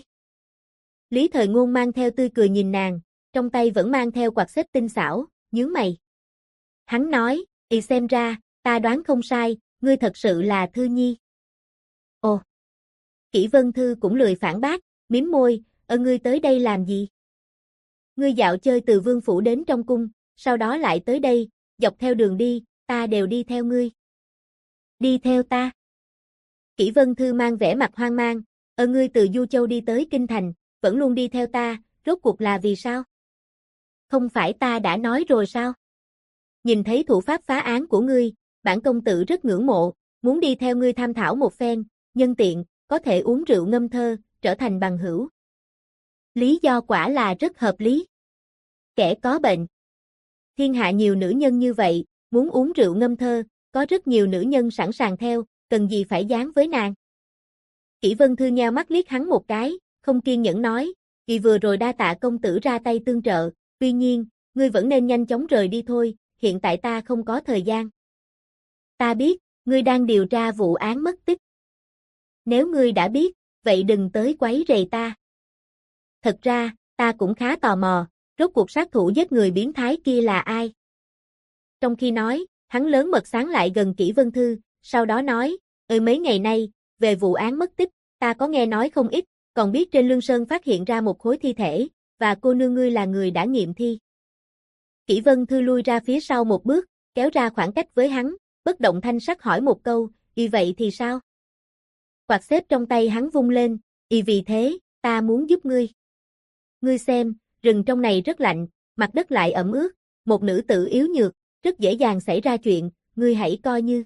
Lý Thời Ngôn mang theo tươi cười nhìn nàng, trong tay vẫn mang theo quạt xếp tinh xảo, nhướng mày. Hắn nói, xem ra, ta đoán không sai, ngươi thật sự là Thư Nhi. Ồ! Kỷ Vân Thư cũng lười phản bác, mím môi, ngươi tới đây làm gì? Ngươi dạo chơi từ vương phủ đến trong cung, sau đó lại tới đây, dọc theo đường đi, ta đều đi theo ngươi. Đi theo ta? Kỷ Vân Thư mang vẻ mặt hoang mang, ngươi từ Du Châu đi tới Kinh Thành, vẫn luôn đi theo ta, rốt cuộc là vì sao? Không phải ta đã nói rồi sao? Nhìn thấy thủ pháp phá án của ngươi, bản công tử rất ngưỡng mộ, muốn đi theo ngươi tham thảo một phen, nhân tiện, có thể uống rượu ngâm thơ, trở thành bằng hữu. Lý do quả là rất hợp lý. Kẻ có bệnh. Thiên hạ nhiều nữ nhân như vậy, muốn uống rượu ngâm thơ, có rất nhiều nữ nhân sẵn sàng theo, cần gì phải dán với nàng. Kỷ Vân Thư nheo mắt liếc hắn một cái, không kiên nhẫn nói, vì vừa rồi đa tạ công tử ra tay tương trợ, tuy nhiên, ngươi vẫn nên nhanh chóng rời đi thôi, hiện tại ta không có thời gian. Ta biết, ngươi đang điều tra vụ án mất tích. Nếu ngươi đã biết, vậy đừng tới quấy rầy ta. Thật ra, ta cũng khá tò mò, rốt cuộc sát thủ giết người biến thái kia là ai? Trong khi nói, hắn lớn mật sáng lại gần Kỷ Vân Thư, sau đó nói, mấy ngày nay, về vụ án mất tích, ta có nghe nói không ít, còn biết trên Lương Sơn phát hiện ra một khối thi thể, và cô nương ngươi là người đã nghiệm thi. Kỷ Vân Thư lui ra phía sau một bước, kéo ra khoảng cách với hắn, bất động thanh sắc hỏi một câu, vậy thì sao? Quạt xếp trong tay hắn vung lên, vì thế, ta muốn giúp ngươi. Ngươi xem, rừng trong này rất lạnh, mặt đất lại ẩm ướt, một nữ tử yếu nhược, rất dễ dàng xảy ra chuyện, ngươi hãy coi như.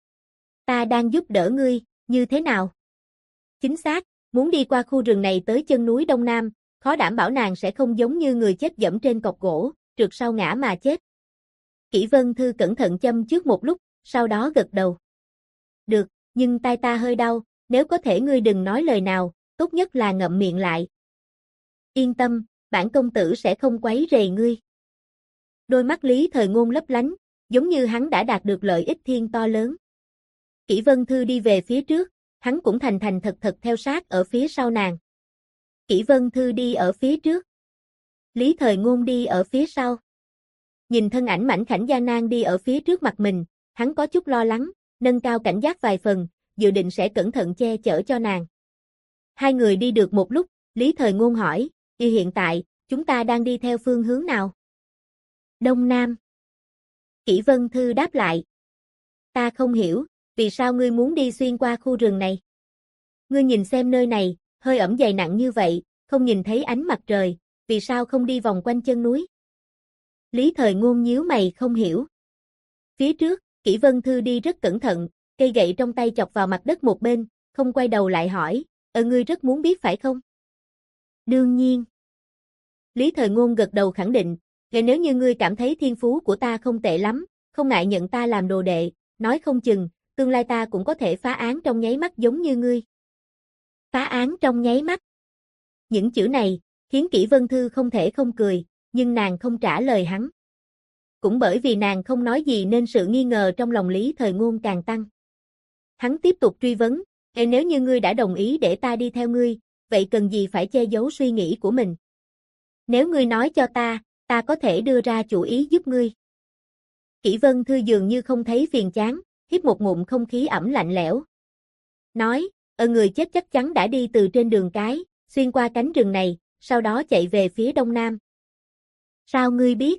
Ta đang giúp đỡ ngươi, như thế nào? Chính xác, muốn đi qua khu rừng này tới chân núi Đông Nam, khó đảm bảo nàng sẽ không giống như người chết dẫm trên cọc gỗ, trượt sau ngã mà chết. Kỷ Vân Thư cẩn thận châm trước một lúc, sau đó gật đầu. Được, nhưng tai ta hơi đau, nếu có thể ngươi đừng nói lời nào, tốt nhất là ngậm miệng lại. Yên tâm, bản công tử sẽ không quấy rầy ngươi. Đôi mắt Lý Thời Ngôn lấp lánh, giống như hắn đã đạt được lợi ích thiên to lớn. Kỷ Vân Thư đi về phía trước, hắn cũng thành thành thật thật theo sát ở phía sau nàng. Kỷ Vân Thư đi ở phía trước. Lý Thời Ngôn đi ở phía sau. Nhìn thân ảnh mảnh khảnh gian nan đi ở phía trước mặt mình, hắn có chút lo lắng, nâng cao cảnh giác vài phần, dự định sẽ cẩn thận che chở cho nàng. Hai người đi được một lúc, Lý Thời Ngôn hỏi, hiện tại, chúng ta đang đi theo phương hướng nào? Đông Nam. Kỷ Vân Thư đáp lại. Ta không hiểu, vì sao ngươi muốn đi xuyên qua khu rừng này? Ngươi nhìn xem nơi này, hơi ẩm dày nặng như vậy, không nhìn thấy ánh mặt trời, vì sao không đi vòng quanh chân núi? Lý Thời Ngôn nhíu mày không hiểu. Phía trước, Kỷ Vân Thư đi rất cẩn thận, cây gậy trong tay chọc vào mặt đất một bên, không quay đầu lại hỏi, ngươi rất muốn biết phải không? Đương nhiên. Lý Thời Ngôn gật đầu khẳng định, nếu như ngươi cảm thấy thiên phú của ta không tệ lắm, không ngại nhận ta làm đồ đệ, nói không chừng, tương lai ta cũng có thể phá án trong nháy mắt giống như ngươi. Phá án trong nháy mắt. Những chữ này, khiến Kỷ Vân Thư không thể không cười, nhưng nàng không trả lời hắn. Cũng bởi vì nàng không nói gì nên sự nghi ngờ trong lòng Lý Thời Ngôn càng tăng. Hắn tiếp tục truy vấn, nếu như ngươi đã đồng ý để ta đi theo ngươi, vậy cần gì phải che giấu suy nghĩ của mình? Nếu ngươi nói cho ta có thể đưa ra chủ ý giúp ngươi. Kỷ Vân Thư dường như không thấy phiền chán, hít một ngụm không khí ẩm lạnh lẽo. Nói, người chết chắc chắn đã đi từ trên đường cái, xuyên qua cánh rừng này, sau đó chạy về phía đông nam. Sao ngươi biết?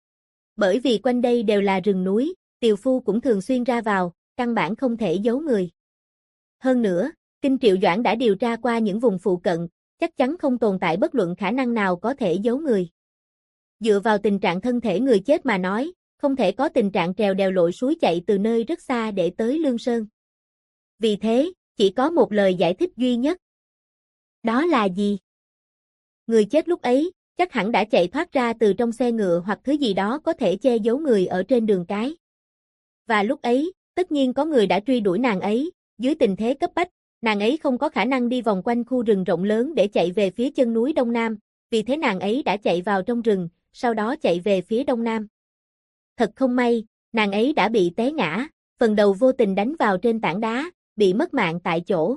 Bởi vì quanh đây đều là rừng núi, tiều phu cũng thường xuyên ra vào, căn bản không thể giấu người. Hơn nữa, Kinh Triệu Doãn đã điều tra qua những vùng phụ cận, chắc chắn không tồn tại bất luận khả năng nào có thể giấu người. Dựa vào tình trạng thân thể người chết mà nói, không thể có tình trạng trèo đèo lội suối chạy từ nơi rất xa để tới Lương Sơn. Vì thế, chỉ có một lời giải thích duy nhất. Đó là gì? Người chết lúc ấy, chắc hẳn đã chạy thoát ra từ trong xe ngựa hoặc thứ gì đó có thể che giấu người ở trên đường cái. Và lúc ấy, tất nhiên có người đã truy đuổi nàng ấy, dưới tình thế cấp bách, nàng ấy không có khả năng đi vòng quanh khu rừng rộng lớn để chạy về phía chân núi Đông Nam, vì thế nàng ấy đã chạy vào trong rừng, sau đó chạy về phía Đông Nam. Thật không may, nàng ấy đã bị té ngã, phần đầu vô tình đánh vào trên tảng đá, bị mất mạng tại chỗ.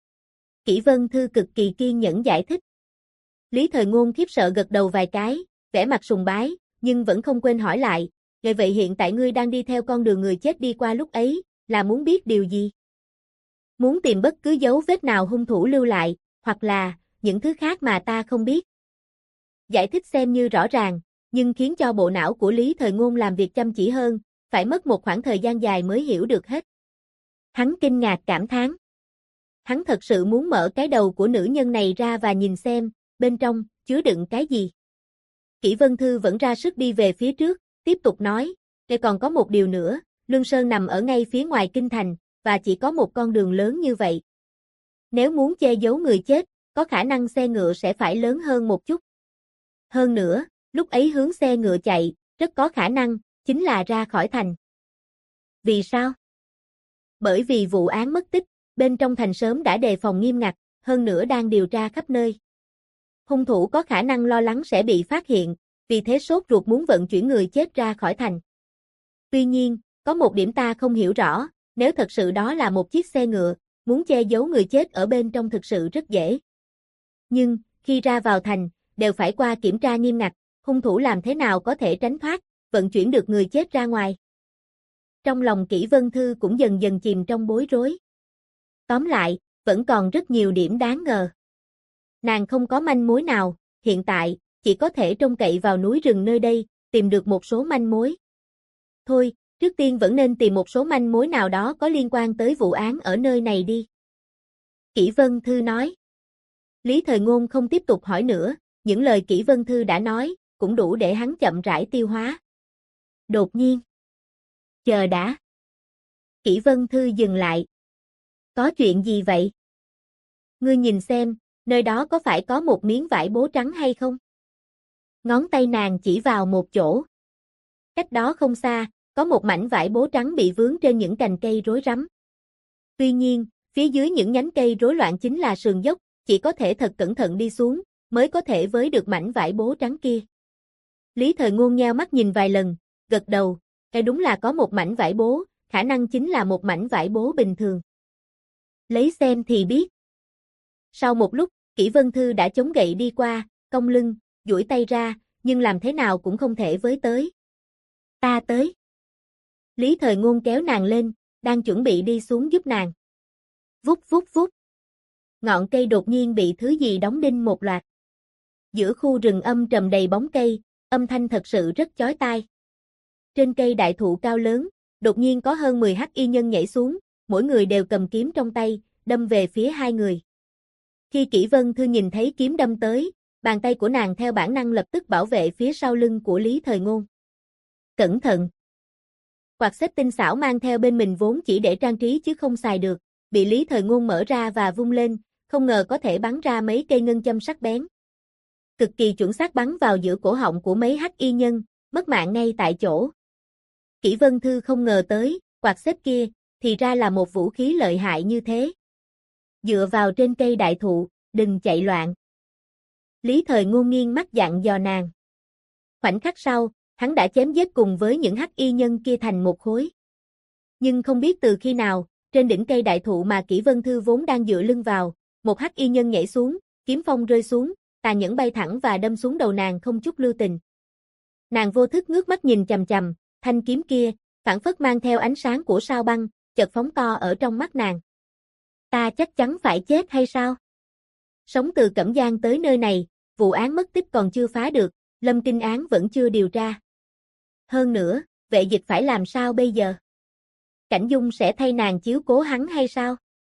Kỷ Vân Thư cực kỳ kiên nhẫn giải thích. Lý Thời Ngôn khiếp sợ gật đầu vài cái, vẻ mặt sùng bái, nhưng vẫn không quên hỏi lại, vậy hiện tại ngươi đang đi theo con đường người chết đi qua lúc ấy, là muốn biết điều gì? Muốn tìm bất cứ dấu vết nào hung thủ lưu lại, hoặc là, những thứ khác mà ta không biết. Giải thích xem như rõ ràng, nhưng khiến cho bộ não của Lý Thời Ngôn làm việc chăm chỉ hơn, phải mất một khoảng thời gian dài mới hiểu được hết. Hắn kinh ngạc cảm thán. Hắn thật sự muốn mở cái đầu của nữ nhân này ra và nhìn xem, bên trong, chứa đựng cái gì. Kỷ Vân Thư vẫn ra sức đi về phía trước, tiếp tục nói, còn có một điều nữa, Lương Sơn nằm ở ngay phía ngoài kinh thành, và chỉ có một con đường lớn như vậy. Nếu muốn che giấu người chết, có khả năng xe ngựa sẽ phải lớn hơn một chút. Hơn nữa, lúc ấy hướng xe ngựa chạy, rất có khả năng, chính là ra khỏi thành. Vì sao? Bởi vì vụ án mất tích, bên trong thành sớm đã đề phòng nghiêm ngặt, hơn nữa đang điều tra khắp nơi. Hung thủ có khả năng lo lắng sẽ bị phát hiện, vì thế sốt ruột muốn vận chuyển người chết ra khỏi thành. Tuy nhiên, có một điểm ta không hiểu rõ, nếu thật sự đó là một chiếc xe ngựa, muốn che giấu người chết ở bên trong thực sự rất dễ. Nhưng, khi ra vào thành, đều phải qua kiểm tra nghiêm ngặt, hung thủ làm thế nào có thể tránh thoát, vận chuyển được người chết ra ngoài. Trong lòng Kỷ Vân Thư cũng dần dần chìm trong bối rối. Tóm lại, vẫn còn rất nhiều điểm đáng ngờ. Nàng không có manh mối nào, hiện tại, chỉ có thể trông cậy vào núi rừng nơi đây, tìm được một số manh mối. Thôi, trước tiên vẫn nên tìm một số manh mối nào đó có liên quan tới vụ án ở nơi này đi. Kỷ Vân Thư nói. Lý Thời Ngôn không tiếp tục hỏi nữa, những lời Kỷ Vân Thư đã nói, cũng đủ để hắn chậm rãi tiêu hóa. Đột nhiên. Chờ đã. Kỷ Vân Thư dừng lại. Có chuyện gì vậy? Ngươi nhìn xem, nơi đó có phải có một miếng vải bố trắng hay không? Ngón tay nàng chỉ vào một chỗ. Cách đó không xa, có một mảnh vải bố trắng bị vướng trên những cành cây rối rắm. Tuy nhiên, phía dưới những nhánh cây rối loạn chính là sườn dốc, chỉ có thể thật cẩn thận đi xuống, mới có thể với được mảnh vải bố trắng kia. Lý Thời Ngôn nheo mắt nhìn vài lần, gật đầu, đúng là có một mảnh vải bố, khả năng chính là một mảnh vải bố bình thường. Lấy xem thì biết. Sau một lúc, Kỷ Vân Thư đã chống gậy đi qua, cong lưng, duỗi tay ra, nhưng làm thế nào cũng không thể với tới. Ta tới. Lý Thời Ngôn kéo nàng lên, đang chuẩn bị đi xuống giúp nàng. Vút vút vút. Ngọn cây đột nhiên bị thứ gì đóng đinh một loạt. Giữa khu rừng âm trầm đầy bóng cây, âm thanh thật sự rất chói tai. Trên cây đại thụ cao lớn, đột nhiên có hơn 10 hắc y nhân nhảy xuống, mỗi người đều cầm kiếm trong tay, đâm về phía hai người. Khi Kỷ Vân Thư nhìn thấy kiếm đâm tới, bàn tay của nàng theo bản năng lập tức bảo vệ phía sau lưng của Lý Thời Ngôn. Cẩn thận! Quạt xếp tinh xảo mang theo bên mình vốn chỉ để trang trí chứ không xài được, bị Lý Thời Ngôn mở ra và vung lên, không ngờ có thể bắn ra mấy cây ngân châm sắc bén. cực kỳ chuẩn xác bắn vào giữa cổ họng của mấy hắc y nhân, mất mạng ngay tại chỗ. Kỷ Vân Thư không ngờ tới, quạt xếp kia, thì ra là một vũ khí lợi hại như thế. Dựa vào trên cây đại thụ, đừng chạy loạn. Lý Thời Ngôn nghiêng mắt dặn dò nàng. Khoảnh khắc sau, hắn đã chém giết cùng với những hắc y nhân kia thành một khối. Nhưng không biết từ khi nào, trên đỉnh cây đại thụ mà Kỷ Vân Thư vốn đang dựa lưng vào, một hắc y nhân nhảy xuống, kiếm phong rơi xuống, tàn nhẫn bay thẳng và đâm xuống đầu nàng không chút lưu tình. Nàng vô thức ngước mắt nhìn chằm chằm, thanh kiếm kia, phảng phất mang theo ánh sáng của sao băng, chợt phóng to ở trong mắt nàng. Ta chắc chắn phải chết hay sao? Sống từ Cẩm Giang tới nơi này, vụ án mất tích còn chưa phá được, Lâm Kinh án vẫn chưa điều tra. Hơn nữa, Vệ Dịch phải làm sao bây giờ? Cảnh Dung sẽ thay nàng chiếu cố hắn hay sao?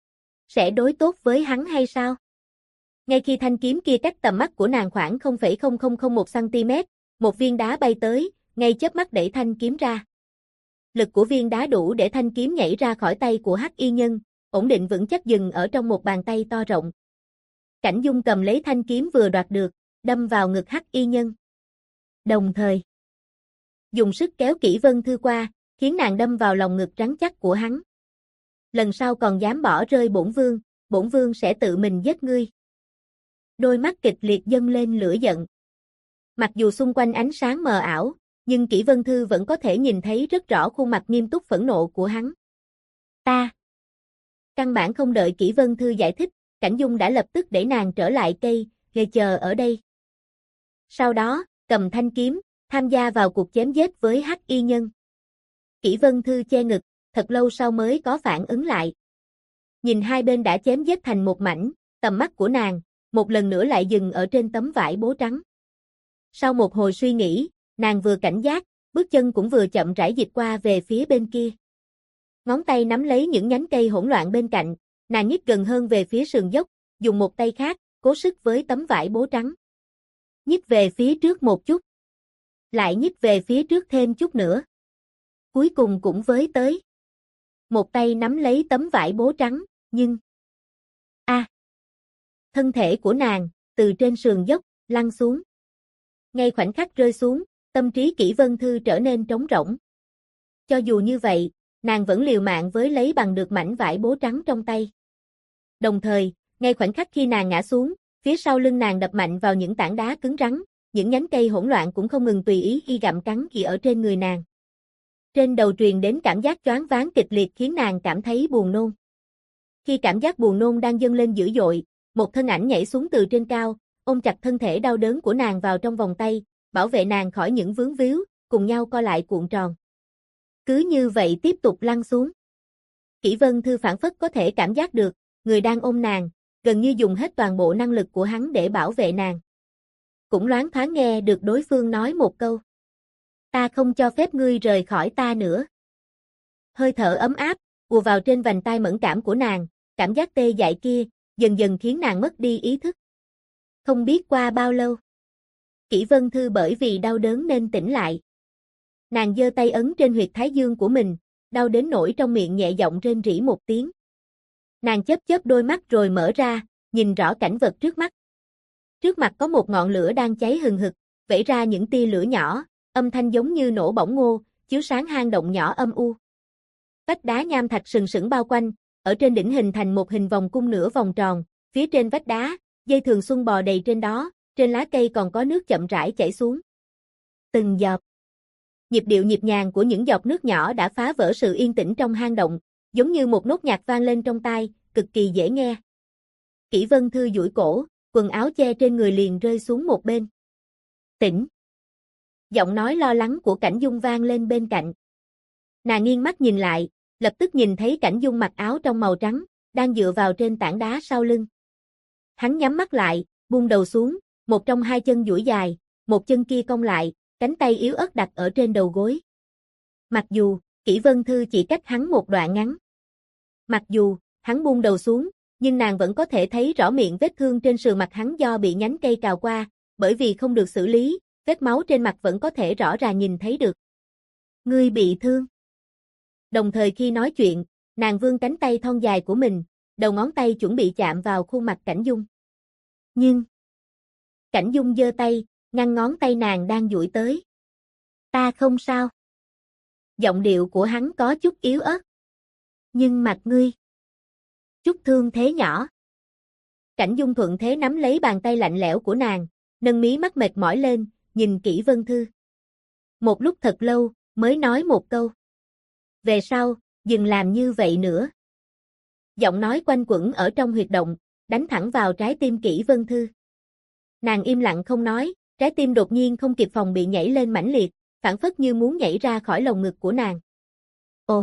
Sẽ đối tốt với hắn hay sao? Ngay khi thanh kiếm kia cách tầm mắt của nàng khoảng 0,0001 cm, một viên đá bay tới, ngay chớp mắt đẩy thanh kiếm ra. Lực của viên đá đủ để thanh kiếm nhảy ra khỏi tay của hắc y nhân, ổn định vững chắc dừng ở trong một bàn tay to rộng. Cảnh Dung cầm lấy thanh kiếm vừa đoạt được, đâm vào ngực hắc y nhân. Đồng thời, dùng sức kéo Kỷ Vân Thư qua, khiến nàng đâm vào lòng ngực rắn chắc của hắn. Lần sau còn dám bỏ rơi bổn vương sẽ tự mình giết ngươi. Đôi mắt kịch liệt dâng lên lửa giận. Mặc dù xung quanh ánh sáng mờ ảo, nhưng Kỷ Vân Thư vẫn có thể nhìn thấy rất rõ khuôn mặt nghiêm túc phẫn nộ của hắn. Ta. Căn bản không đợi Kỷ Vân Thư giải thích, Cảnh Dung đã lập tức đẩy nàng trở lại cây, ghê chờ ở đây. Sau đó, cầm thanh kiếm, tham gia vào cuộc chém giết với hắc y nhân. Kỷ Vân Thư che ngực, thật lâu sau mới có phản ứng lại. Nhìn hai bên đã chém giết thành một mảnh, tầm mắt của nàng, một lần nữa lại dừng ở trên tấm vải bố trắng. Sau một hồi suy nghĩ, nàng vừa cảnh giác, bước chân cũng vừa chậm rãi dịch qua về phía bên kia. Ngón tay nắm lấy những nhánh cây hỗn loạn bên cạnh, nàng nhích gần hơn về phía sườn dốc, dùng một tay khác, cố sức với tấm vải bố trắng. Nhích về phía trước một chút. Lại nhích về phía trước thêm chút nữa. Cuối cùng cũng với tới. Một tay nắm lấy tấm vải bố trắng, nhưng... Thân thể của nàng, từ trên sườn dốc, lăn xuống. Ngay khoảnh khắc rơi xuống, tâm trí Kỷ Vân Thư trở nên trống rỗng. Cho dù như vậy, nàng vẫn liều mạng với lấy bằng được mảnh vải bố trắng trong tay. Đồng thời, ngay khoảnh khắc khi nàng ngã xuống, phía sau lưng nàng đập mạnh vào những tảng đá cứng rắn, những nhánh cây hỗn loạn cũng không ngừng tùy ý gặm cắn gì ở trên người nàng. Trên đầu truyền đến cảm giác choáng váng kịch liệt khiến nàng cảm thấy buồn nôn. Khi cảm giác buồn nôn đang dâng lên dữ dội, một thân ảnh nhảy xuống từ trên cao, ôm chặt thân thể đau đớn của nàng vào trong vòng tay, bảo vệ nàng khỏi những vướng víu, cùng nhau co lại cuộn tròn. Cứ như vậy tiếp tục lăn xuống. Kỷ Vân Thư phảng phất có thể cảm giác được, người đang ôm nàng, gần như dùng hết toàn bộ năng lực của hắn để bảo vệ nàng. Cũng loáng thoáng nghe được đối phương nói một câu. Ta không cho phép ngươi rời khỏi ta nữa. Hơi thở ấm áp, ùa vào trên vành tai mẫn cảm của nàng, cảm giác tê dại kia, dần dần khiến nàng mất đi ý thức. Không biết qua bao lâu, Kỷ Vân Thư bởi vì đau đớn nên tỉnh lại. Nàng giơ tay ấn trên huyệt thái dương của mình, đau đến nỗi trong miệng nhẹ giọng rên rỉ một tiếng. Nàng chớp chớp đôi mắt rồi mở ra, nhìn rõ cảnh vật trước mắt. Trước mặt có một ngọn lửa đang cháy hừng hực, vẩy ra những tia lửa nhỏ, âm thanh giống như nổ bỏng ngô, chiếu sáng hang động nhỏ âm u. Vách đá nham thạch sừng sững bao quanh, ở trên đỉnh hình thành một hình vòng cung nửa vòng tròn, phía trên vách đá, dây thường xuân bò đầy trên đó, trên lá cây còn có nước chậm rãi chảy xuống. Từng giọt. Nhịp điệu nhịp nhàng của những giọt nước nhỏ đã phá vỡ sự yên tĩnh trong hang động, giống như một nốt nhạc vang lên trong tai, cực kỳ dễ nghe. Kỷ Vân Thư duỗi cổ, quần áo che trên người liền rơi xuống một bên. Tỉnh. Giọng nói lo lắng của Cảnh Dung vang lên bên cạnh. Nàng nghiêng mắt nhìn lại, lập tức nhìn thấy Cảnh Dung mặc áo trong màu trắng, đang dựa vào trên tảng đá sau lưng. Hắn nhắm mắt lại, buông đầu xuống, một trong hai chân duỗi dài, một chân kia cong lại, cánh tay yếu ớt đặt ở trên đầu gối. Mặc dù, Kỷ Vân Thư chỉ cách hắn một đoạn ngắn. Mặc dù, hắn buông đầu xuống, nhưng nàng vẫn có thể thấy rõ miệng vết thương trên sườn mặt hắn do bị nhánh cây cào qua, bởi vì không được xử lý, vết máu trên mặt vẫn có thể rõ ràng nhìn thấy được. Ngươi bị thương. Đồng thời khi nói chuyện, nàng vươn cánh tay thon dài của mình, đầu ngón tay chuẩn bị chạm vào khuôn mặt Cảnh Dung. Nhưng, Cảnh Dung giơ tay, ngăn ngón tay nàng đang duỗi tới. Ta không sao. Giọng điệu của hắn có chút yếu ớt. Nhưng mặt ngươi. Chút thương thế nhỏ. Cảnh Dung thuận thế nắm lấy bàn tay lạnh lẽo của nàng, nâng mí mắt mệt mỏi lên, nhìn kỹ Vân Thư. Một lúc thật lâu, mới nói một câu. Về sau, đừng làm như vậy nữa. Giọng nói quanh quẩn ở trong huyệt động, đánh thẳng vào trái tim Kỷ Vân Thư. Nàng im lặng không nói, trái tim đột nhiên không kịp phòng bị nhảy lên mãnh liệt, phảng phất như muốn nhảy ra khỏi lồng ngực của nàng. Ồ!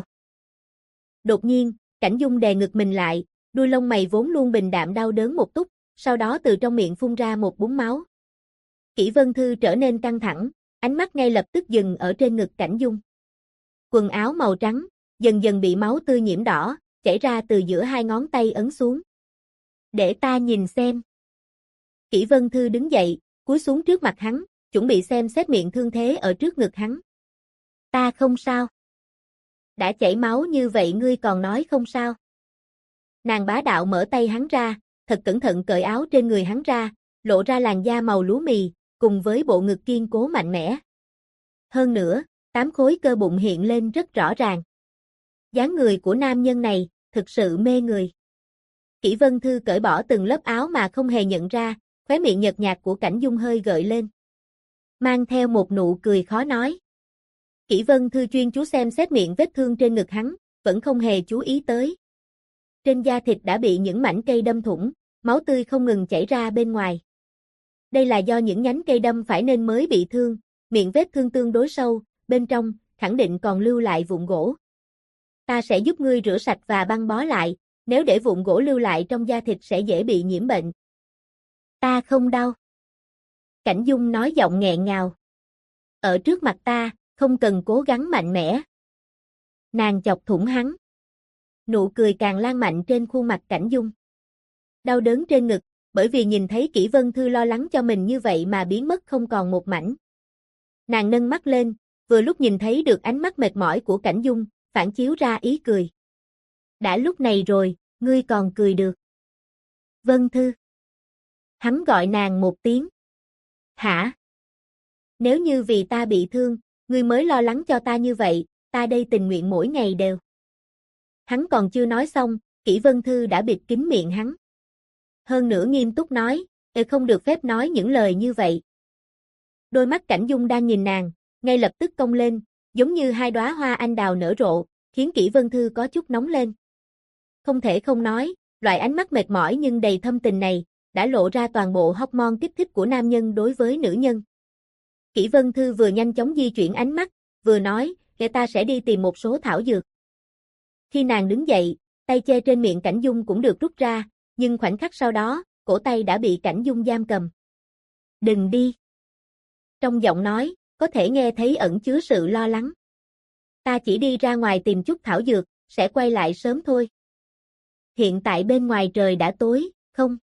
Đột nhiên, Cảnh Dung đè ngực mình lại, đuôi lông mày vốn luôn bình đạm đau đớn một túc, sau đó từ trong miệng phun ra một búng máu. Kỷ Vân Thư trở nên căng thẳng, ánh mắt ngay lập tức dừng ở trên ngực Cảnh Dung. Quần áo màu trắng, dần dần bị máu tươi nhiễm đỏ, chảy ra từ giữa hai ngón tay ấn xuống. Để ta nhìn xem. Kỷ Vân Thư đứng dậy, cúi xuống trước mặt hắn, chuẩn bị xem xét miệng thương thế ở trước ngực hắn. Ta không sao. Đã chảy máu như vậy ngươi còn nói không sao. Nàng bá đạo mở tay hắn ra, thật cẩn thận cởi áo trên người hắn ra, lộ ra làn da màu lúa mì, cùng với bộ ngực kiên cố mạnh mẽ. Hơn nữa, 8 khối cơ bụng hiện lên rất rõ ràng. Dáng người của nam nhân này, thực sự mê người. Kỷ Vân Thư cởi bỏ từng lớp áo mà không hề nhận ra, khóe miệng nhợt nhạt của Cảnh Dung hơi gợi lên. Mang theo một nụ cười khó nói. Kỷ Vân Thư chuyên chú xem xét miệng vết thương trên ngực hắn, vẫn không hề chú ý tới. Trên da thịt đã bị những mảnh cây đâm thủng, máu tươi không ngừng chảy ra bên ngoài. Đây là do những nhánh cây đâm phải nên mới bị thương, miệng vết thương tương đối sâu, bên trong, khẳng định còn lưu lại vụn gỗ. Ta sẽ giúp ngươi rửa sạch và băng bó lại, nếu để vụn gỗ lưu lại trong da thịt sẽ dễ bị nhiễm bệnh. Ta không đau. Cảnh Dung nói giọng nghẹn ngào. Ở trước mặt ta, không cần cố gắng mạnh mẽ. Nàng chọc thủng hắn. Nụ cười càng lan mạnh trên khuôn mặt Cảnh Dung. Đau đớn trên ngực, bởi vì nhìn thấy Kỷ Vân Thư lo lắng cho mình như vậy mà biến mất không còn một mảnh. Nàng nâng mắt lên, vừa lúc nhìn thấy được ánh mắt mệt mỏi của Cảnh Dung, phản chiếu ra ý cười. Đã lúc này rồi, ngươi còn cười được. Vân Thư. Hắn gọi nàng một tiếng. Hả? Nếu như vì ta bị thương, ngươi mới lo lắng cho ta như vậy, ta đây tình nguyện mỗi ngày đều. Hắn còn chưa nói xong, Kỷ Vân Thư đã bịt kín miệng hắn. Hơn nữa nghiêm túc nói, không được phép nói những lời như vậy. Đôi mắt Cảnh Dung đang nhìn nàng, ngay lập tức cong lên, giống như hai đóa hoa anh đào nở rộ, khiến Kỷ Vân Thư có chút nóng lên. Không thể không nói, loại ánh mắt mệt mỏi nhưng đầy thâm tình này, đã lộ ra toàn bộ hormone kích thích của nam nhân đối với nữ nhân. Kỷ Vân Thư vừa nhanh chóng di chuyển ánh mắt, vừa nói, để ta sẽ đi tìm một số thảo dược. Khi nàng đứng dậy, tay che trên miệng Cảnh Dung cũng được rút ra, nhưng khoảnh khắc sau đó, cổ tay đã bị Cảnh Dung giam cầm. Đừng đi. Trong giọng nói, có thể nghe thấy ẩn chứa sự lo lắng. Ta chỉ đi ra ngoài tìm chút thảo dược, sẽ quay lại sớm thôi. Hiện tại bên ngoài trời đã tối, không?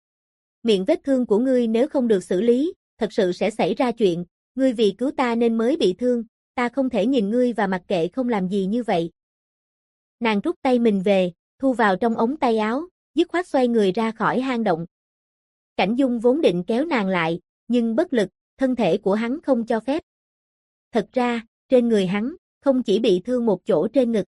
Miệng vết thương của ngươi nếu không được xử lý, thật sự sẽ xảy ra chuyện, ngươi vì cứu ta nên mới bị thương, ta không thể nhìn ngươi và mặc kệ không làm gì như vậy. Nàng rút tay mình về, thu vào trong ống tay áo, dứt khoát xoay người ra khỏi hang động. Cảnh Dung vốn định kéo nàng lại, nhưng bất lực, thân thể của hắn không cho phép. Thật ra, trên người hắn, không chỉ bị thương một chỗ trên ngực.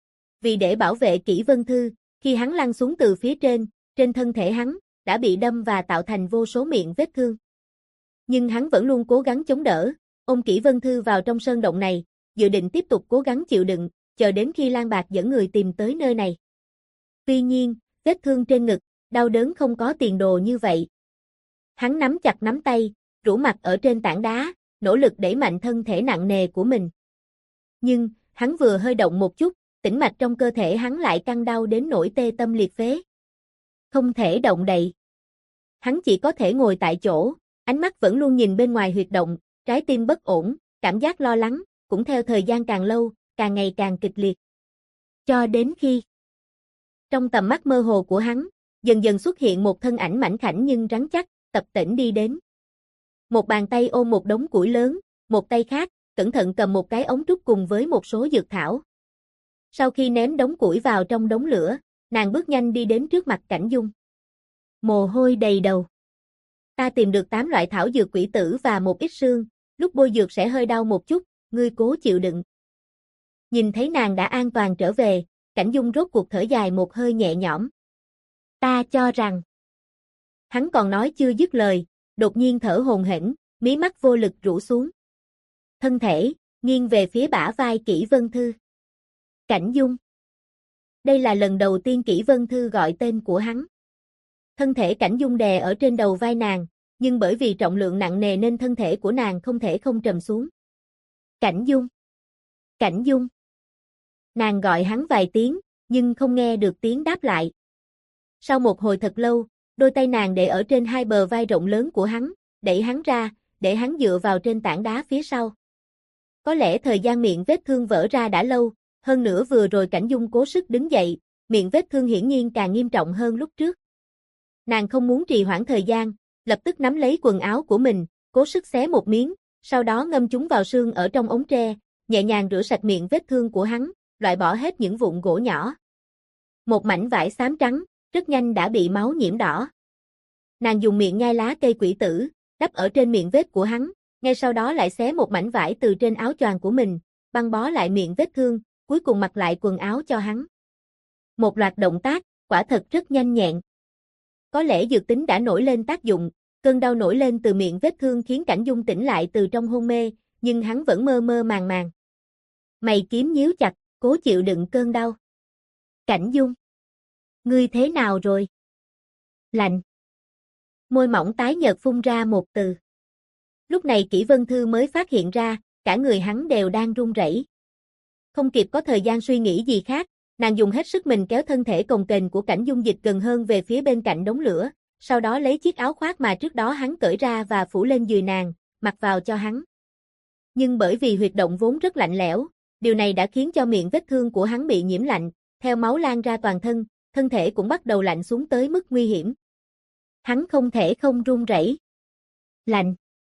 Vì để bảo vệ Kỷ Vân Thư, khi hắn lăn xuống từ phía trên thân thể hắn, đã bị đâm và tạo thành vô số miệng vết thương. Nhưng hắn vẫn luôn cố gắng chống đỡ, ôm Kỷ Vân Thư vào trong sơn động này, dự định tiếp tục cố gắng chịu đựng, chờ đến khi Lan Bạc dẫn người tìm tới nơi này. Tuy nhiên, vết thương trên ngực, đau đớn không có tiền đồ như vậy. Hắn nắm chặt nắm tay, rũ mặt ở trên tảng đá, nỗ lực đẩy mạnh thân thể nặng nề của mình. Nhưng, hắn vừa hơi động một chút, tĩnh mạch trong cơ thể hắn lại căng đau đến nỗi tê tâm liệt phế. Không thể động đậy. Hắn chỉ có thể ngồi tại chỗ, ánh mắt vẫn luôn nhìn bên ngoài huyệt động, trái tim bất ổn, cảm giác lo lắng, cũng theo thời gian càng lâu, càng ngày càng kịch liệt. Cho đến khi, trong tầm mắt mơ hồ của hắn, dần dần xuất hiện một thân ảnh mảnh khảnh nhưng rắn chắc, tập tễnh đi đến. Một bàn tay ôm một đống củi lớn, một tay khác, cẩn thận cầm một cái ống trúc cùng với một số dược thảo. Sau khi ném đống củi vào trong đống lửa, nàng bước nhanh đi đến trước mặt Cảnh Dung. Mồ hôi đầy đầu. Ta tìm được 8 loại thảo dược quỷ tử và một ít xương, lúc bôi dược sẽ hơi đau một chút, ngươi cố chịu đựng. Nhìn thấy nàng đã an toàn trở về, Cảnh Dung rốt cuộc thở dài một hơi nhẹ nhõm. Ta cho rằng. Hắn còn nói chưa dứt lời, đột nhiên thở hổn hển, mí mắt vô lực rũ xuống. Thân thể, nghiêng về phía bả vai Kỷ Vân Thư. Cảnh Dung. Đây là lần đầu tiên Kỷ Vân Thư gọi tên của hắn. Thân thể Cảnh Dung đè ở trên đầu vai nàng, nhưng bởi vì trọng lượng nặng nề nên thân thể của nàng không thể không trầm xuống. Cảnh Dung. Cảnh Dung. Nàng gọi hắn vài tiếng, nhưng không nghe được tiếng đáp lại. Sau một hồi thật lâu, đôi tay nàng để ở trên hai bờ vai rộng lớn của hắn, đẩy hắn ra, để hắn dựa vào trên tảng đá phía sau. Có lẽ thời gian miệng vết thương vỡ ra đã lâu, hơn nữa vừa rồi Cảnh Dung cố sức đứng dậy, miệng vết thương hiển nhiên càng nghiêm trọng hơn lúc trước. Nàng không muốn trì hoãn thời gian, lập tức nắm lấy quần áo của mình, cố sức xé một miếng, sau đó ngâm chúng vào xương ở trong ống tre, nhẹ nhàng rửa sạch miệng vết thương của hắn, loại bỏ hết những vụn gỗ nhỏ. Một mảnh vải xám trắng, rất nhanh đã bị máu nhiễm đỏ. Nàng dùng miệng nhai lá cây quỷ tử, đắp ở trên miệng vết của hắn, ngay sau đó lại xé một mảnh vải từ trên áo choàng của mình, băng bó lại miệng vết thương, cuối cùng mặc lại quần áo cho hắn. Một loạt động tác, quả thật rất nhanh nhẹn. Có lẽ dược tính đã nổi lên tác dụng, cơn đau nổi lên từ miệng vết thương khiến Cảnh Dung tỉnh lại từ trong hôn mê, nhưng hắn vẫn mơ mơ màng màng. Mày kiếm nhíu chặt, cố chịu đựng cơn đau. Cảnh Dung. Ngươi thế nào rồi? Lạnh. Môi mỏng tái nhợt phun ra một từ. Lúc này Kỷ Vân Thư mới phát hiện ra, cả người hắn đều đang run rẩy. Không kịp có thời gian suy nghĩ gì khác, nàng dùng hết sức mình kéo thân thể cồng kềnh của Cảnh Dung dịch gần hơn về phía bên cạnh đống lửa, sau đó lấy chiếc áo khoác mà trước đó hắn cởi ra và phủ lên đùi nàng, mặc vào cho hắn. Nhưng bởi vì huyệt động vốn rất lạnh lẽo, điều này đã khiến cho miệng vết thương của hắn bị nhiễm lạnh, theo máu lan ra toàn thân, thân thể cũng bắt đầu lạnh xuống tới mức nguy hiểm. Hắn không thể không run rẩy. Lạnh.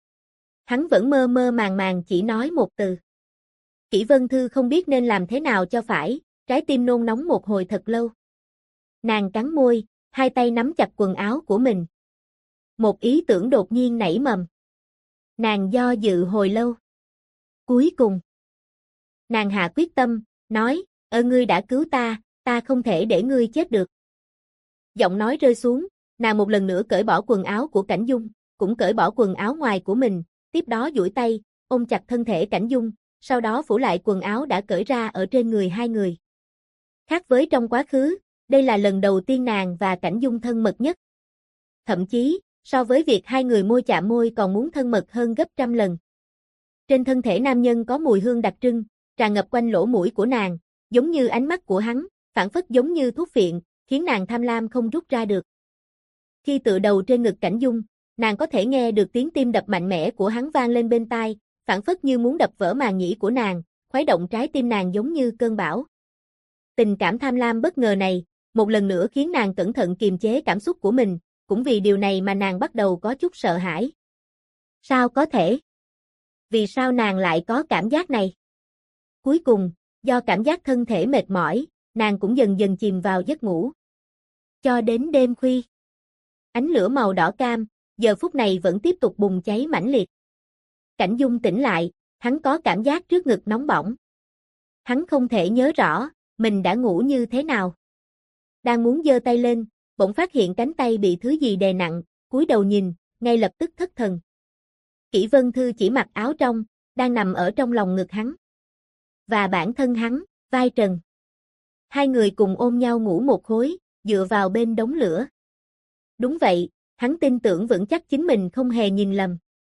Hắn vẫn mơ mơ màng màng chỉ nói một từ. Kỷ Vân Thư không biết nên làm thế nào cho phải, trái tim nôn nóng một hồi thật lâu. Nàng cắn môi, hai tay nắm chặt quần áo của mình. Một ý tưởng đột nhiên nảy mầm. Nàng do dự hồi lâu. Cuối cùng, nàng hạ quyết tâm, nói, ngươi đã cứu ta, ta không thể để ngươi chết được. Giọng nói rơi xuống, nàng một lần nữa cởi bỏ quần áo của Cảnh Dung, cũng cởi bỏ quần áo ngoài của mình, tiếp đó duỗi tay, ôm chặt thân thể Cảnh Dung, sau đó phủ lại quần áo đã cởi ra ở trên người hai người. Khác với trong quá khứ, đây là lần đầu tiên nàng và Cảnh Dung thân mật nhất. Thậm chí, so với việc hai người môi chạm môi còn muốn thân mật hơn gấp trăm lần. Trên thân thể nam nhân có mùi hương đặc trưng, tràn ngập quanh lỗ mũi của nàng, giống như ánh mắt của hắn, phảng phất giống như thuốc phiện, khiến nàng tham lam không rút ra được. Khi tựa đầu trên ngực Cảnh Dung, nàng có thể nghe được tiếng tim đập mạnh mẽ của hắn vang lên bên tai, phảng phất như muốn đập vỡ màng nhĩ của nàng, khuấy động trái tim nàng giống như cơn bão. Tình cảm tham lam bất ngờ này, một lần nữa khiến nàng cẩn thận kiềm chế cảm xúc của mình, cũng vì điều này mà nàng bắt đầu có chút sợ hãi. Sao có thể? Vì sao nàng lại có cảm giác này? Cuối cùng, do cảm giác thân thể mệt mỏi, nàng cũng dần dần chìm vào giấc ngủ. Cho đến đêm khuya, ánh lửa màu đỏ cam, giờ phút này vẫn tiếp tục bùng cháy mãnh liệt. Cảnh Dung tỉnh lại, hắn có cảm giác trước ngực nóng bỏng. Hắn không thể nhớ rõ, mình đã ngủ như thế nào. Đang muốn giơ tay lên, bỗng phát hiện cánh tay bị thứ gì đè nặng, cúi đầu nhìn, ngay lập tức thất thần. Kỷ Vân Thư chỉ mặc áo trong, đang nằm ở trong lòng ngực hắn. Và bản thân hắn, vai trần. Hai người cùng ôm nhau ngủ một khối, dựa vào bên đống lửa. Đúng vậy, hắn tin tưởng vững chắc chính mình không hề nhìn lầm.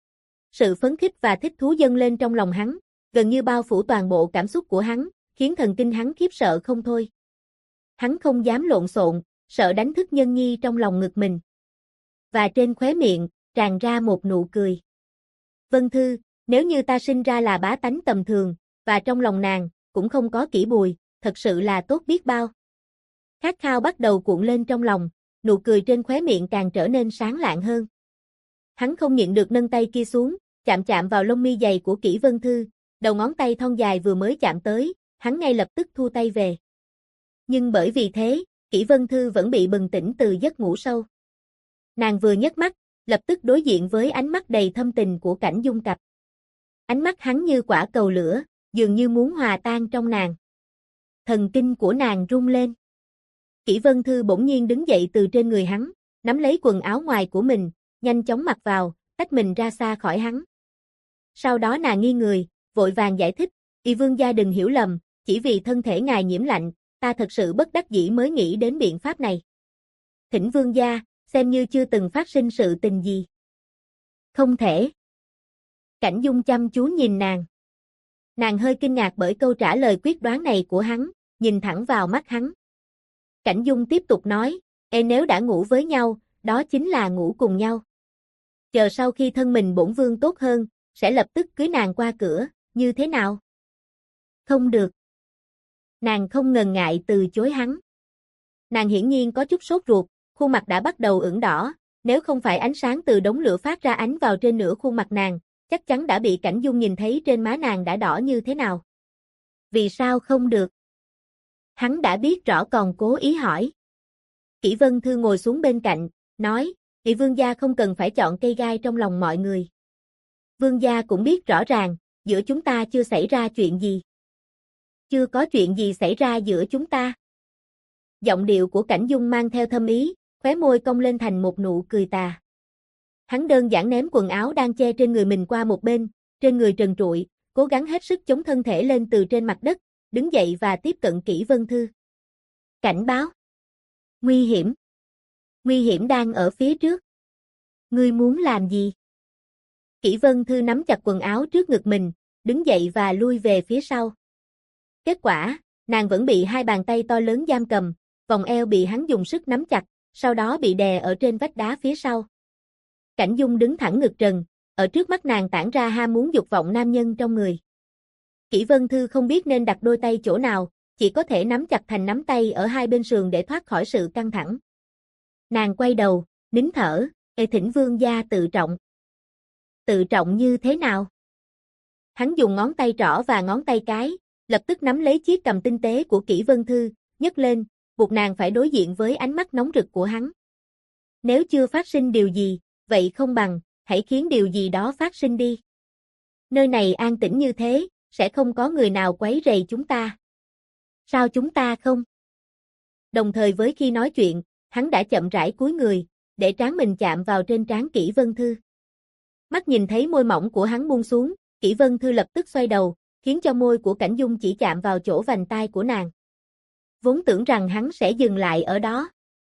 Sự phấn khích và thích thú dâng lên trong lòng hắn, gần như bao phủ toàn bộ cảm xúc của hắn, khiến thần kinh hắn khiếp sợ không thôi. Hắn không dám lộn xộn, sợ đánh thức nhân nhi trong lòng ngực mình. Và trên khóe miệng, tràn ra một nụ cười. Vân Thư, nếu như ta sinh ra là bá tánh tầm thường, và trong lòng nàng, cũng không có Kỷ Bùi, thật sự là tốt biết bao. Khát khao bắt đầu cuộn lên trong lòng, nụ cười trên khóe miệng càng trở nên sáng lạng hơn. Hắn không nhịn được nâng tay kia xuống, chạm chạm vào lông mi dày của Kỷ Vân Thư, đầu ngón tay thon dài vừa mới chạm tới, hắn ngay lập tức thu tay về. Nhưng bởi vì thế, Kỷ Vân Thư vẫn bị bừng tỉnh từ giấc ngủ sâu. Nàng vừa nhấc mắt, lập tức đối diện với ánh mắt đầy thâm tình của Cảnh Dung cặp. Ánh mắt hắn như quả cầu lửa, dường như muốn hòa tan trong nàng. Thần kinh của nàng rung lên. Kỷ Vân Thư bỗng nhiên đứng dậy từ trên người hắn, nắm lấy quần áo ngoài của mình, nhanh chóng mặc vào, tách mình ra xa khỏi hắn. Sau đó nàng nghiêng người, vội vàng giải thích, "Y vương gia đừng hiểu lầm, chỉ vì thân thể ngài nhiễm lạnh, ta thật sự bất đắc dĩ mới nghĩ đến biện pháp này. Thỉnh vương gia, xem như chưa từng phát sinh sự tình gì." "Không thể." Cảnh Dung chăm chú nhìn nàng. Nàng hơi kinh ngạc bởi câu trả lời quyết đoán này của hắn, nhìn thẳng vào mắt hắn. Cảnh Dung tiếp tục nói, nếu đã ngủ với nhau, đó chính là ngủ cùng nhau. Chờ sau khi thân mình bổn vương tốt hơn, sẽ lập tức cưới nàng qua cửa, như thế nào?" "Không được." Nàng không ngần ngại từ chối hắn. Nàng hiển nhiên có chút sốt ruột, khuôn mặt đã bắt đầu ửng đỏ, nếu không phải ánh sáng từ đống lửa phát ra ánh vào trên nửa khuôn mặt nàng, chắc chắn đã bị Cảnh Dung nhìn thấy trên má nàng đã đỏ như thế nào. "Vì sao không được?" Hắn đã biết rõ còn cố ý hỏi. Kỷ Vân Thư ngồi xuống bên cạnh, nói, "Vị vương gia không cần phải chọn cây gai trong lòng mọi người. Vương gia cũng biết rõ ràng, giữa chúng ta chưa xảy ra chuyện gì. Chưa có chuyện gì xảy ra giữa chúng ta." Giọng điệu của Cảnh Dung mang theo thâm ý, khóe môi cong lên thành một nụ cười tà. Hắn đơn giản ném quần áo đang che trên người mình qua một bên, trên người trần trụi, cố gắng hết sức chống thân thể lên từ trên mặt đất, đứng dậy và tiếp cận Kỷ Vân Thư. "Cảnh báo. Nguy hiểm. Nguy hiểm đang ở phía trước. Ngươi muốn làm gì?" Kỷ Vân Thư nắm chặt quần áo trước ngực mình, đứng dậy và lui về phía sau. Kết quả, nàng vẫn bị hai bàn tay to lớn giam cầm, vòng eo bị hắn dùng sức nắm chặt, sau đó bị đè ở trên vách đá phía sau. Cảnh Dung đứng thẳng ngực trần, ở trước mắt nàng tản ra ham muốn dục vọng nam nhân trong người. Kỷ Vân Thư không biết nên đặt đôi tay chỗ nào, chỉ có thể nắm chặt thành nắm tay ở hai bên sườn để thoát khỏi sự căng thẳng. Nàng quay đầu, nín thở, thỉnh vương gia tự trọng." "Tự trọng như thế nào?" Hắn dùng ngón tay trỏ và ngón tay cái, lập tức nắm lấy chiếc cằm tinh tế của Kỷ Vân Thư, nhấc lên, buộc nàng phải đối diện với ánh mắt nóng rực của hắn. "Nếu chưa phát sinh điều gì, vậy không bằng, hãy khiến điều gì đó phát sinh đi. Nơi này an tĩnh như thế, sẽ không có người nào quấy rầy chúng ta. Sao chúng ta không?" Đồng thời với khi nói chuyện, hắn đã chậm rãi cúi người, để trán mình chạm vào trên trán Kỷ Vân Thư. Mắt nhìn thấy môi mỏng của hắn buông xuống, Kỷ Vân Thư lập tức xoay đầu, khiến cho môi của Cảnh Dung chỉ chạm vào chỗ vành tai của nàng. Vốn tưởng rằng hắn sẽ dừng lại ở đó.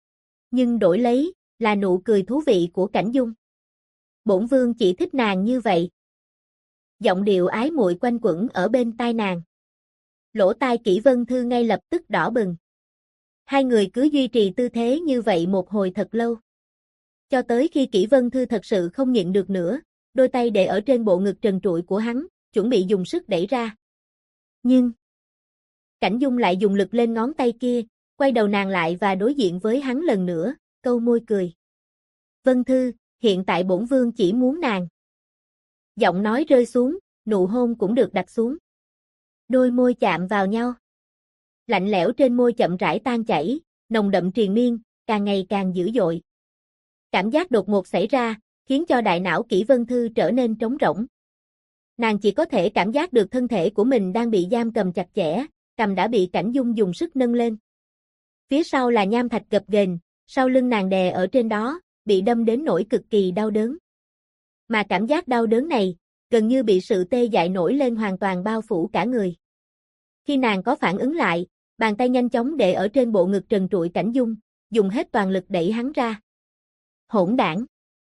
Nhưng đổi lấy, là nụ cười thú vị của Cảnh Dung. "Bổn vương chỉ thích nàng như vậy." Giọng điệu ái muội quanh quẩn ở bên tai nàng. Lỗ tai Kỷ Vân Thư ngay lập tức đỏ bừng. Hai người cứ duy trì tư thế như vậy một hồi thật lâu. Cho tới khi Kỷ Vân Thư thật sự không nhịn được nữa, đôi tay để ở trên bộ ngực trần trụi của hắn, chuẩn bị dùng sức đẩy ra. Nhưng Cảnh Dung lại dùng lực lên ngón tay kia, quay đầu nàng lại và đối diện với hắn lần nữa, câu môi cười. "Vân Thư, hiện tại bổn vương chỉ muốn nàng." Giọng nói rơi xuống, nụ hôn cũng được đặt xuống. Đôi môi chạm vào nhau. Lạnh lẽo trên môi chậm rãi tan chảy, nồng đậm triền miên, càng ngày càng dữ dội. Cảm giác đột ngột xảy ra, khiến cho đại não Kỷ Vân Thư trở nên trống rỗng. Nàng chỉ có thể cảm giác được thân thể của mình đang bị giam cầm chặt chẽ, cằm đã bị Cảnh Dung dùng sức nâng lên. Phía sau là nham thạch gập ghềnh, sau lưng nàng đè ở trên đó, bị đâm đến nỗi cực kỳ đau đớn. Mà cảm giác đau đớn này, gần như bị sự tê dại nổi lên hoàn toàn bao phủ cả người. Khi nàng có phản ứng lại, bàn tay nhanh chóng để ở trên bộ ngực trần trụi Cảnh Dung, dùng hết toàn lực đẩy hắn ra. "Hỗn đảng!"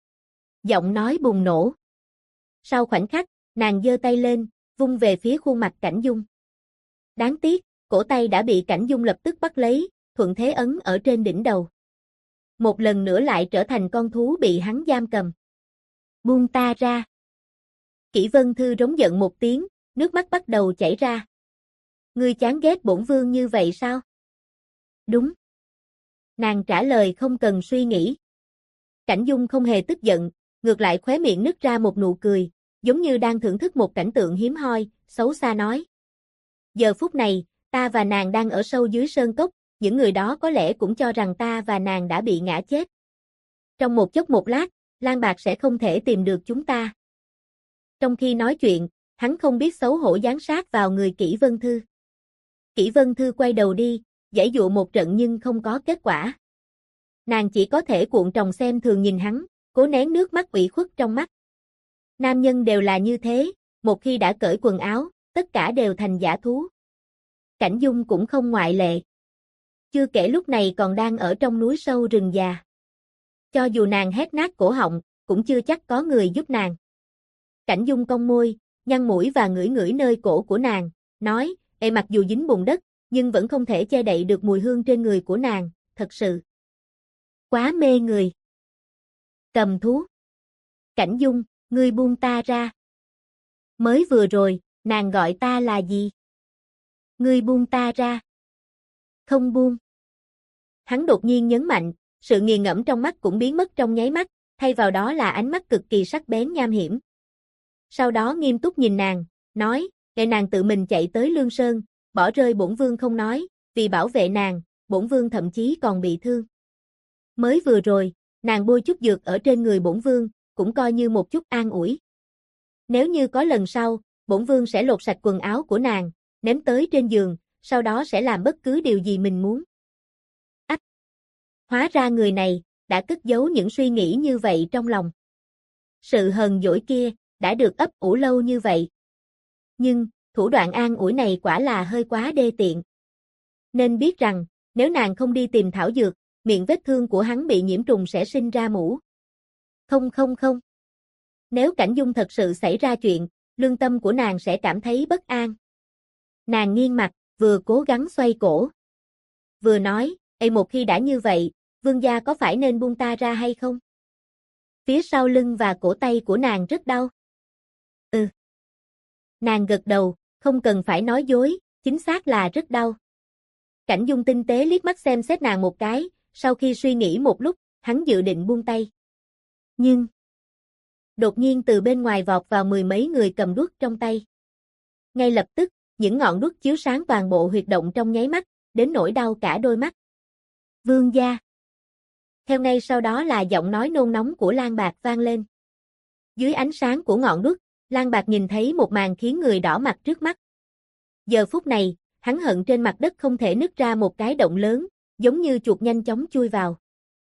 Giọng nói bùng nổ. Sau khoảnh khắc, nàng giơ tay lên, vung về phía khuôn mặt Cảnh Dung. Đáng tiếc, cổ tay đã bị Cảnh Dung lập tức bắt lấy, thuận thế ấn ở trên đỉnh đầu. Một lần nữa lại trở thành con thú bị hắn giam cầm. "Buông ta ra!" Kỷ Vân Thư rống giận một tiếng, nước mắt bắt đầu chảy ra. "Ngươi chán ghét bổn vương như vậy sao?" "Đúng." Nàng trả lời không cần suy nghĩ. Cảnh Dung không hề tức giận, ngược lại khóe miệng nứt ra một nụ cười, giống như đang thưởng thức một cảnh tượng hiếm hoi, xấu xa nói. "Giờ phút này, ta và nàng đang ở sâu dưới sơn cốc, những người đó có lẽ cũng cho rằng ta và nàng đã bị ngã chết." Trong một chốc một lát, Lang Bạc sẽ không thể tìm được chúng ta. Trong khi nói chuyện, hắn không biết xấu hổ giáng sát vào người Kỷ Vân Thư. Kỷ Vân Thư quay đầu đi, giãy dụa một trận nhưng không có kết quả. Nàng chỉ có thể cuộn tròng xem thường nhìn hắn, cố nén nước mắt ủy khuất trong mắt. Nam nhân đều là như thế, một khi đã cởi quần áo, tất cả đều thành dã thú. Cảnh Dung cũng không ngoại lệ. Chưa kể lúc này còn đang ở trong núi sâu rừng già. Cho dù nàng hét nát cổ họng, cũng chưa chắc có người giúp nàng. Cảnh Dung cong môi, nhăn mũi và ngửi ngửi nơi cổ của nàng, nói, mặc dù dính bùn đất, nhưng vẫn không thể che đậy được mùi hương trên người của nàng, thật sự. Quá mê người. Cầm thú. Cảnh Dung, ngươi buông ta ra. Mới vừa rồi, nàng gọi ta là gì? Ngươi buông ta ra. Không buông. Hắn đột nhiên nhấn mạnh, sự nghiền ngẫm trong mắt cũng biến mất trong nháy mắt, thay vào đó là ánh mắt cực kỳ sắc bén nham hiểm. Sau đó nghiêm túc nhìn nàng, nói, để nàng tự mình chạy tới Lương Sơn, bỏ rơi bổn vương không nói, vì bảo vệ nàng, bổn vương thậm chí còn bị thương. Mới vừa rồi, nàng bôi chút dược ở trên người bổn vương, cũng coi như một chút an ủi. Nếu như có lần sau, bổn vương sẽ lột sạch quần áo của nàng, ném tới trên giường, sau đó sẽ làm bất cứ điều gì mình muốn. Ách! Hóa ra người này, đã cất giấu những suy nghĩ như vậy trong lòng. Sự hờn dỗi kia, đã được ấp ủ lâu như vậy. Nhưng, thủ đoạn an ủi này quả là hơi quá đê tiện. Nên biết rằng, nếu nàng không đi tìm thảo dược, miệng vết thương của hắn bị nhiễm trùng sẽ sinh ra mủ. Không. Nếu Cảnh Dung thật sự xảy ra chuyện, lương tâm của nàng sẽ cảm thấy bất an. Nàng nghiêng mặt, vừa cố gắng xoay cổ. Vừa nói, một khi đã như vậy, vương gia có phải nên buông ta ra hay không? Phía sau lưng và cổ tay của nàng rất đau. Ừ. Nàng gật đầu, không cần phải nói dối, chính xác là rất đau. Cảnh Dung tinh tế liếc mắt xem xét nàng một cái, sau khi suy nghĩ một lúc, hắn dự định buông tay. Nhưng, đột nhiên từ bên ngoài vọt vào mười mấy người cầm đuốc trong tay. Ngay lập tức, những ngọn đuốc chiếu sáng toàn bộ huyệt động trong nháy mắt, đến nỗi đau cả đôi mắt. Vương gia. Theo ngay sau đó là giọng nói nôn nóng của Lang Bạc vang lên. Dưới ánh sáng của ngọn đuốc, Lang Bạc nhìn thấy một màn khiến người đỏ mặt trước mắt. Giờ phút này, hắn hận trên mặt đất không thể nứt ra một cái động lớn, giống như chuột nhanh chóng chui vào.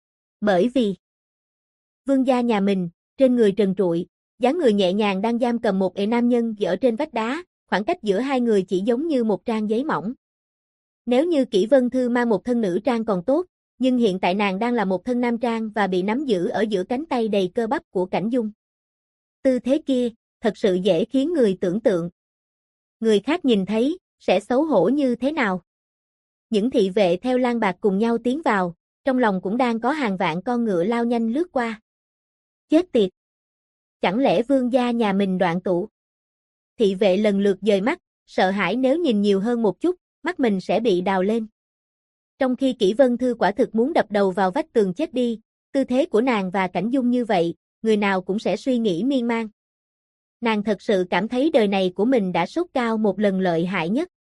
Bởi vì, vương gia nhà mình, trên người trần trụi, dáng người nhẹ nhàng đang giam cầm một nam nhân ở trên vách đá, khoảng cách giữa hai người chỉ giống như một trang giấy mỏng. Nếu như Kỷ Vân Thư mang một thân nữ trang còn tốt, nhưng hiện tại nàng đang là một thân nam trang và bị nắm giữ ở giữa cánh tay đầy cơ bắp của Cảnh Dung. Tư thế kia, thật sự dễ khiến người tưởng tượng. Người khác nhìn thấy, sẽ xấu hổ như thế nào? Những thị vệ theo Lang Bạc cùng nhau tiến vào, trong lòng cũng đang có hàng vạn con ngựa lao nhanh lướt qua. Chết tiệt! Chẳng lẽ vương gia nhà mình đoạn tụ? Thị vệ lần lượt dời mắt, sợ hãi nếu nhìn nhiều hơn một chút, mắt mình sẽ bị đào lên. Trong khi Kỷ Vân Thư quả thực muốn đập đầu vào vách tường chết đi, tư thế của nàng và Cảnh Dung như vậy, người nào cũng sẽ suy nghĩ miên man. Nàng thật sự cảm thấy đời này của mình đã sốt cao một lần lợi hại nhất.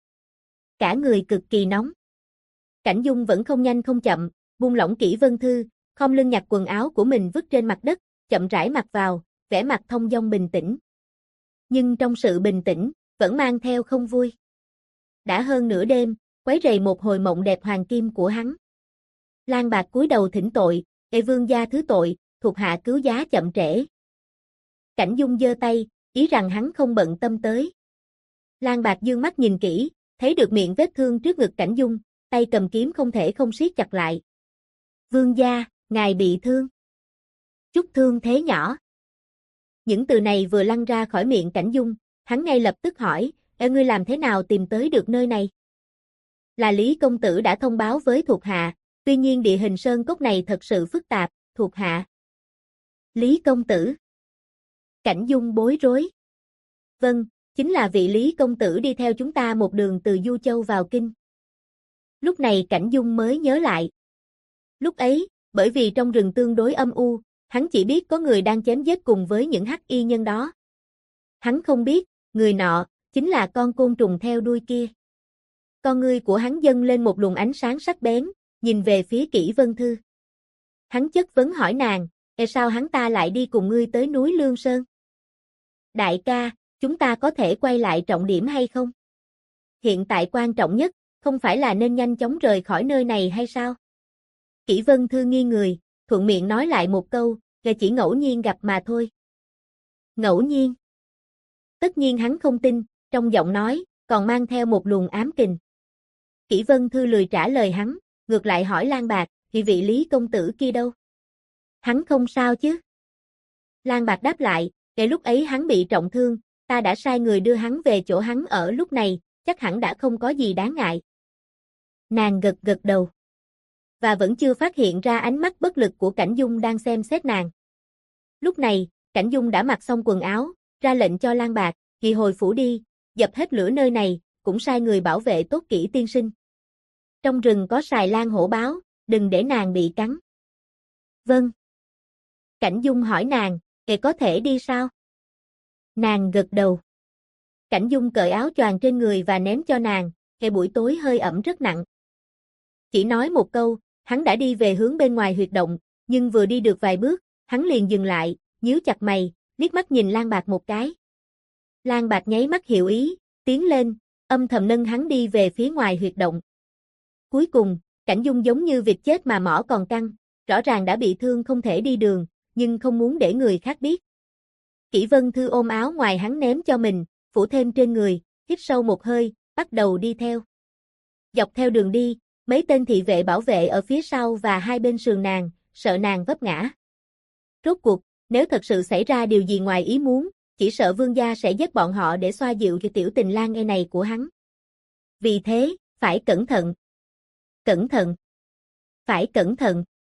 Cả người cực kỳ nóng. Cảnh Dung vẫn không nhanh không chậm, buông lỏng Kỷ Vân Thư, khom lưng nhặt quần áo của mình vứt trên mặt đất, chậm rãi mặc vào, vẻ mặt thông dong bình tĩnh. Nhưng trong sự bình tĩnh, vẫn mang theo không vui. Đã hơn nửa đêm, quấy rầy một hồi mộng đẹp hoàng kim của hắn. Lang Bạc cúi đầu thỉnh tội, vương gia thứ tội, thuộc hạ cứu giá chậm trễ. Cảnh Dung giơ tay, ý rằng hắn không bận tâm tới. Lang Bạc dương mắt nhìn kỹ, thấy được miệng vết thương trước ngực Cảnh Dung, tay cầm kiếm không thể không siết chặt lại. Vương gia, ngài bị thương. Chút thương thế nhỏ. Những từ này vừa lăn ra khỏi miệng Cảnh Dung, hắn ngay lập tức hỏi, ngươi làm thế nào tìm tới được nơi này? Là Lý công tử đã thông báo với thuộc hạ, tuy nhiên địa hình sơn cốc này thật sự phức tạp, thuộc hạ. Lý công tử. Cảnh Dung bối rối. Vâng, chính là vị Lý công tử đi theo chúng ta một đường từ Du Châu vào kinh. Lúc này Cảnh Dung mới nhớ lại. Lúc ấy, bởi vì trong rừng tương đối âm u, hắn chỉ biết có người đang chém giết cùng với những hắc y nhân đó. Hắn không biết, người nọ, chính là con côn trùng theo đuôi kia. Con ngươi của hắn dâng lên một luồng ánh sáng sắc bén, nhìn về phía Kỷ Vân Thư. Hắn chất vấn hỏi nàng, Sao hắn ta lại đi cùng ngươi tới núi Lương Sơn? Đại ca, chúng ta có thể quay lại trọng điểm hay không? Hiện tại quan trọng nhất, không phải là nên nhanh chóng rời khỏi nơi này hay sao? Kỷ Vân Thư nghi người, thuận miệng nói lại một câu, chỉ ngẫu nhiên gặp mà thôi. Ngẫu nhiên? Tất nhiên hắn không tin, trong giọng nói, còn mang theo một luồng ám kình. Kỷ Vân Thư lười trả lời hắn, ngược lại hỏi Lang Bạc, thì vị Lý công tử kia đâu? Hắn không sao chứ? Lang Bạc đáp lại, lúc ấy hắn bị trọng thương, ta đã sai người đưa hắn về chỗ hắn ở lúc này, chắc hẳn đã không có gì đáng ngại. Nàng gật gật đầu. Và vẫn chưa phát hiện ra ánh mắt bất lực của Cảnh Dung đang xem xét nàng. Lúc này, Cảnh Dung đã mặc xong quần áo, ra lệnh cho Lang Bạc, kỳ hồi phủ đi, dập hết lửa nơi này, cũng sai người bảo vệ tốt kỹ tiên sinh. Trong rừng có sài lan hổ báo, đừng để nàng bị cắn. Vâng. Cảnh Dung hỏi nàng, có thể đi sao? Nàng gật đầu. Cảnh Dung cởi áo choàng trên người và ném cho nàng, buổi tối hơi ẩm rất nặng. Chỉ nói một câu, hắn đã đi về hướng bên ngoài huyệt động, nhưng vừa đi được vài bước, hắn liền dừng lại, nhíu chặt mày, liếc mắt nhìn Lang Bạc một cái. Lang Bạc nháy mắt hiểu ý, tiến lên, âm thầm nâng hắn đi về phía ngoài huyệt động. Cuối cùng, Cảnh Dung giống như vịt chết mà mỏ còn căng, rõ ràng đã bị thương không thể đi đường, nhưng không muốn để người khác biết. Kỷ Vân Thư ôm áo ngoài hắn ném cho mình, phủ thêm trên người, hít sâu một hơi, bắt đầu đi theo. Dọc theo đường đi, mấy tên thị vệ bảo vệ ở phía sau và hai bên sườn nàng, sợ nàng vấp ngã. Rốt cuộc, nếu thật sự xảy ra điều gì ngoài ý muốn, chỉ sợ vương gia sẽ giết bọn họ để xoa dịu cái tiểu tình lang này của hắn. Vì thế, phải cẩn thận. Cẩn thận. Phải cẩn thận.